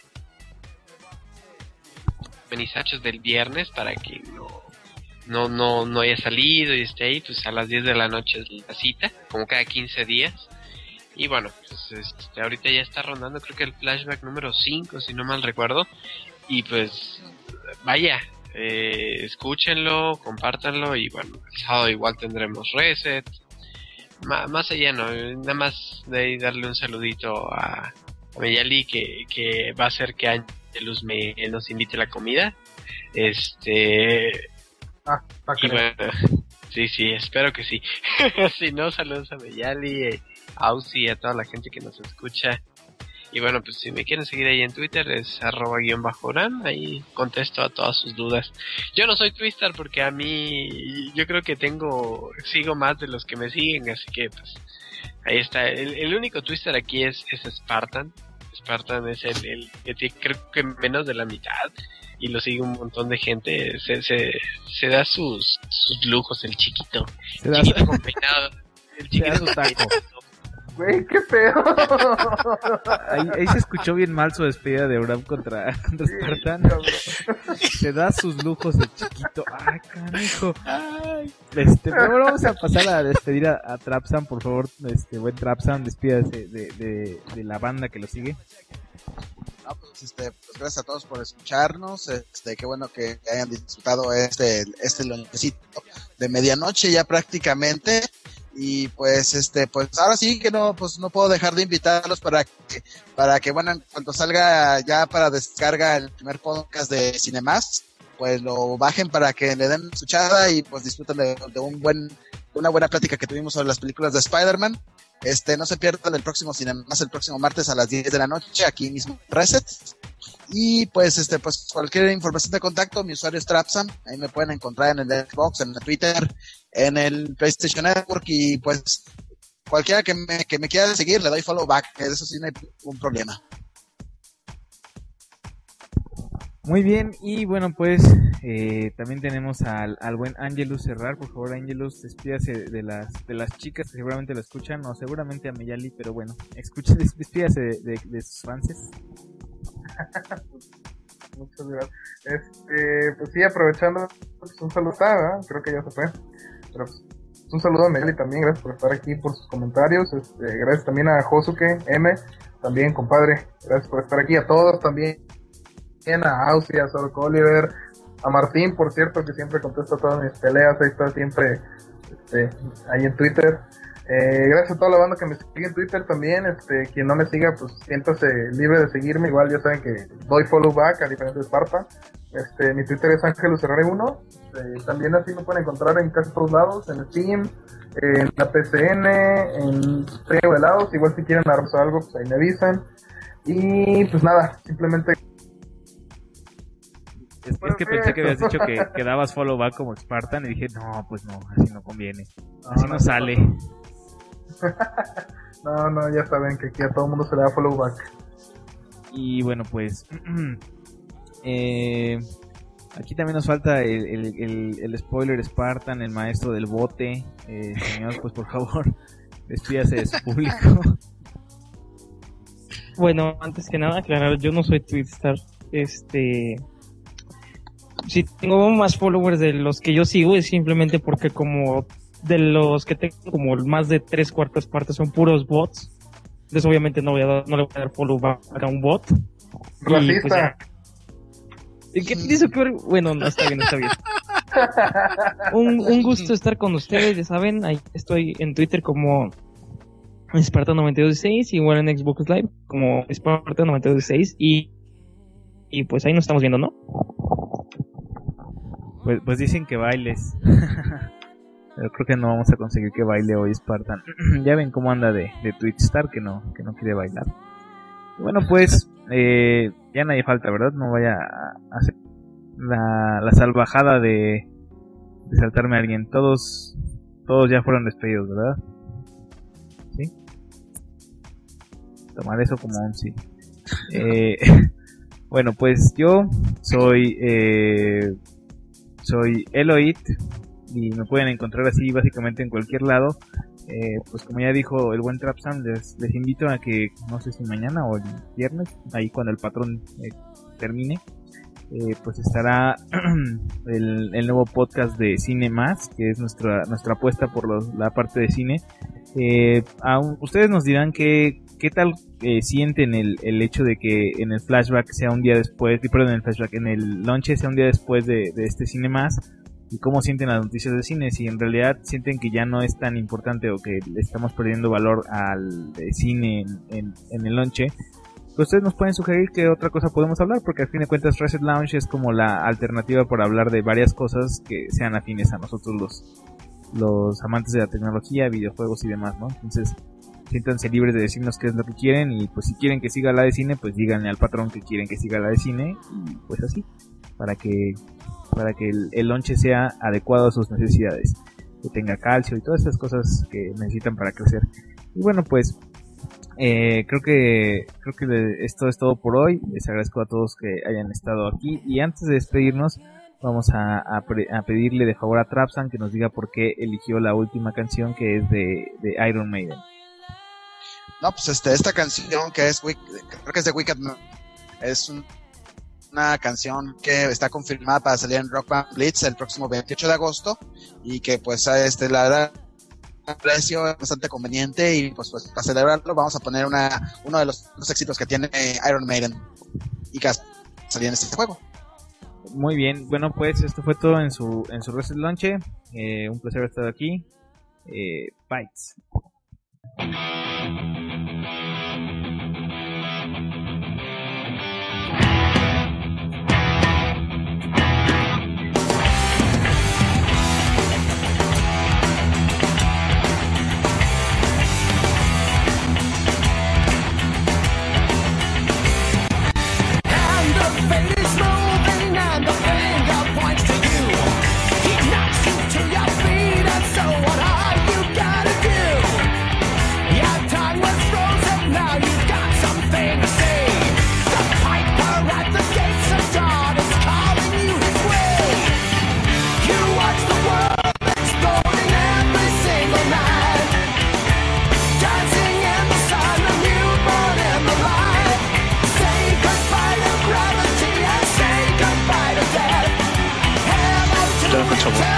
E: Menizachos del viernes para que no No, no, no haya salido y esté ahí, pues a las diez de la noche es la cita, como cada quince días. Y bueno, pues este, ahorita ya está rondando, creo que el flashback número cinco, si no mal recuerdo. Y pues, vaya, eh, escúchenlo, compártanlo. Y bueno, el sábado igual tendremos reset. M- más allá, no, nada más de ahí darle un saludito a, a Meyali, que, que va a hacer que Angelus me, nos invite a la comida. Este.
G: Ah, pa'
E: Y
G: creer.
E: bueno, sí, sí, espero que sí. Si no, saludos a Meyali, eh, a Ausi, a toda la gente que nos escucha. Y bueno, pues si me quieren seguir ahí en Twitter es arroba guión bajo Oran, ahí contesto a todas sus dudas. Yo no soy Twistar porque a mí, yo creo que tengo, sigo más de los que me siguen, así que pues ahí está. El, el único Twistar aquí es, es Spartan. Spartan es el, el que tiene, creo que menos de la mitad. Y lo sigue un montón de gente. Se, se, se da sus, sus lujos, el chiquito.
B: Se da,
E: Chiquito con peinado. El
B: se da
E: chiquito
B: su
E: con
B: taco.
E: peinado.
G: Güey, qué pedo.
B: Ahí, ahí se escuchó bien mal su despedida de Euram contra, contra Spartan. Se da sus lujos el chiquito. Ay, canijo. Este, pero ahora vamos a pasar a despedir a, a Trapsan, por favor. Este, buen Trapsan, despídase de, de, de la banda que lo sigue.
F: No, pues, este, pues gracias a todos por escucharnos, este, qué bueno que hayan disfrutado este, este lonchecito de medianoche ya prácticamente, y pues, este, pues ahora sí que no, pues no puedo dejar de invitarlos para que, para que bueno, en cuanto salga ya para descarga el primer podcast de Cinemas, pues lo bajen para que le den escuchada y pues disfruten de, de un buen, de una buena plática que tuvimos sobre las películas de Spider-Man. Este, no se pierdan el próximo Cinemas, el próximo martes a las diez de la noche, aquí mismo en Reset. Y pues, este, pues cualquier información de contacto, mi usuario es Trapsam, ahí me pueden encontrar en el Xbox, en el Twitter, en el PlayStation Network, y pues cualquiera que me, que me quiera seguir, le doy follow back, que de eso sí no hay ningún problema.
B: Muy bien, y bueno, pues eh, también tenemos al, al buen Angelus Serrar. Por favor, Angelus, despídase de las de las chicas que seguramente lo escuchan, o seguramente a Meyali, pero bueno, escuche, despídase de, de, de sus fans.
G: Muchas gracias. Este, pues sí, aprovechando, pues un saludo, ¿verdad? Creo que ya se fue. Pero pues, un saludo a Meyali también, gracias por estar aquí, por sus comentarios. Este, gracias también a Josuke M, también, compadre, gracias por estar aquí. A todos también. A Ausi, a Sor Oliver, a Martín, por cierto, que siempre contesta todas mis peleas, ahí está siempre este, ahí en Twitter. Eh, gracias a toda la banda que me sigue en Twitter también. Este, quien no me siga, pues siéntase libre de seguirme. Igual ya saben que doy follow back a diferentes Sparta. Este, mi Twitter es Angelus R uno. Eh, también así me pueden encontrar en casi todos lados, en Steam, en la P C N, en Trio de lados. Igual si quieren arroz algo, pues ahí me avisan. Y pues nada, simplemente.
B: Es, es que pensé que habías dicho que, que dabas follow back como Spartan y dije, no, pues no, así no conviene. Así no, no, no sale.
G: No, no, ya saben que aquí a todo el mundo se le da follow back.
B: Y bueno, pues eh, aquí también nos falta el, el, el, el spoiler Spartan, el maestro del bote. Eh, señor, pues por favor, despídase de su público.
I: Bueno, antes que nada, aclarar, yo no soy Twitstar. Este... Si tengo más followers de los que yo sigo es simplemente porque como de los que tengo como más de tres cuartas partes son puros bots, entonces obviamente no voy a dar, no le voy a dar follow back a un bot.
G: Racista.
I: Pues, ¿qué dice que bueno, no está bien, está bien. Un, un gusto estar con ustedes, ya saben, ahí estoy en Twitter como Sparta noventa y dos dieciséis, igual en Xbox Live como Sparta noventa y dos dieciséis y y pues ahí nos estamos viendo, ¿no?
B: Pues, pues dicen que bailes. Pero creo que no vamos a conseguir que baile hoy Spartan. Ya ven cómo anda de, de Twitstar, que no, que no quiere bailar. Bueno, pues eh, ya nadie falta, ¿verdad? No vaya a hacer la, la salvajada de, de saltarme a alguien. Todos, todos ya fueron despedidos, ¿verdad? ¿Sí? Tomar eso como un sí. Eh, bueno, pues yo soy... Eh, Soy Eloit y me pueden encontrar así básicamente en cualquier lado. Eh, pues como ya dijo el buen Trapsam, les, les invito a que, no sé si mañana o el viernes, ahí cuando el patrón eh, termine, eh, pues estará el, el nuevo podcast de Cine Más, que es nuestra nuestra apuesta por los, la parte de cine. Eh, aún, ustedes nos dirán que qué tal eh, sienten el, el hecho de que en el flashback sea un día después, perdón, en el flashback, en el launch sea un día después de, de este Cine Más, y cómo sienten las noticias de cine, si en realidad sienten que ya no es tan importante o que le estamos perdiendo valor al de cine en, en, en el launch. Pues ustedes nos pueden sugerir qué otra cosa podemos hablar, porque al fin de cuentas Reset Lounge es como la alternativa por hablar de varias cosas que sean afines a nosotros los, los amantes de la tecnología, videojuegos y demás, ¿no? Entonces siéntanse libres de decirnos qué es lo que quieren, y pues si quieren que siga la de cine, pues díganle al patrón que quieren que siga la de cine, y pues así, para que para que el, el lonche sea adecuado a sus necesidades, que tenga calcio y todas estas cosas que necesitan para crecer. Y bueno, pues eh, creo que creo que esto es todo por hoy. Les agradezco a todos que hayan estado aquí, y antes de despedirnos vamos a, a, pre, a pedirle de favor a Trapsan que nos diga por qué eligió la última canción, que es de, de Iron Maiden.
F: No, pues este, esta canción que es, creo que es de Wicked Man, es un, una canción que está confirmada para salir en Rock Band Blitz el próximo veintiocho de agosto, y que pues este, la verdad, el precio es bastante conveniente, y pues, pues para celebrarlo vamos a poner una uno de los, los éxitos que tiene Iron Maiden y que salía en este juego.
B: Muy bien, bueno, pues esto fue todo en su en su Reset Launch. Eh, un placer haber estado aquí. Eh, Bytes.
F: mucho gusto.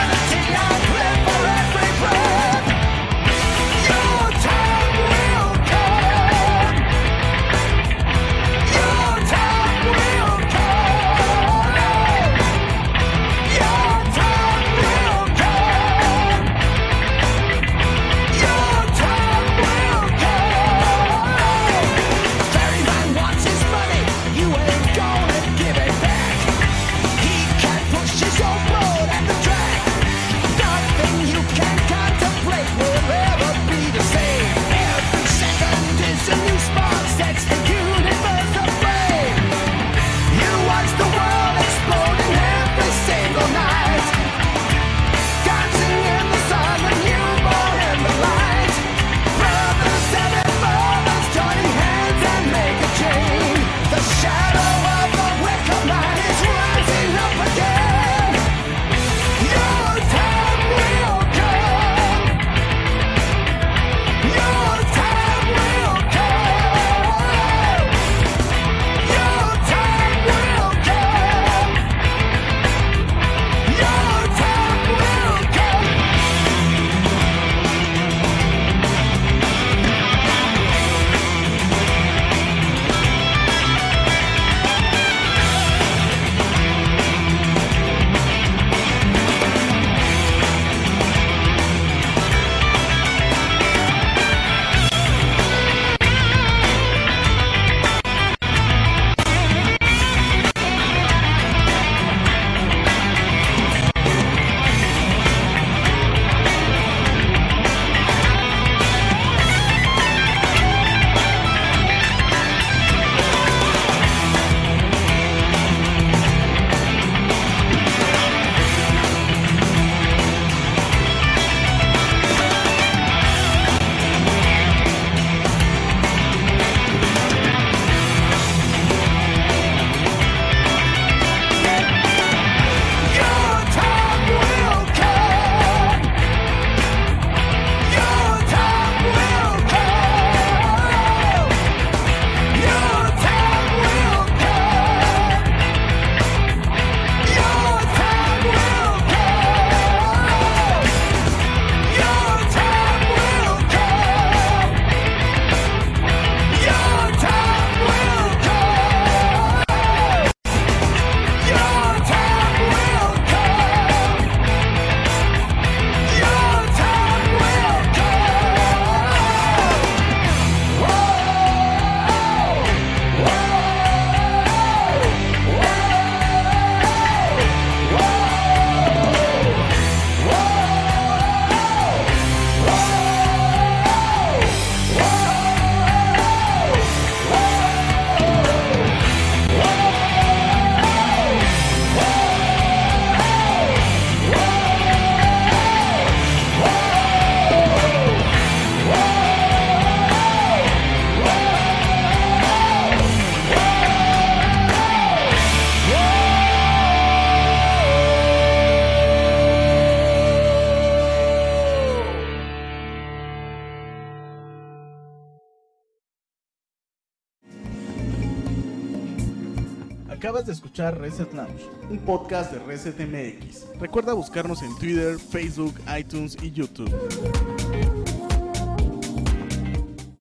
A: Acabas de escuchar Reset Lounge, un podcast de Reset M X. Recuerda buscarnos en Twitter, Facebook, iTunes y YouTube.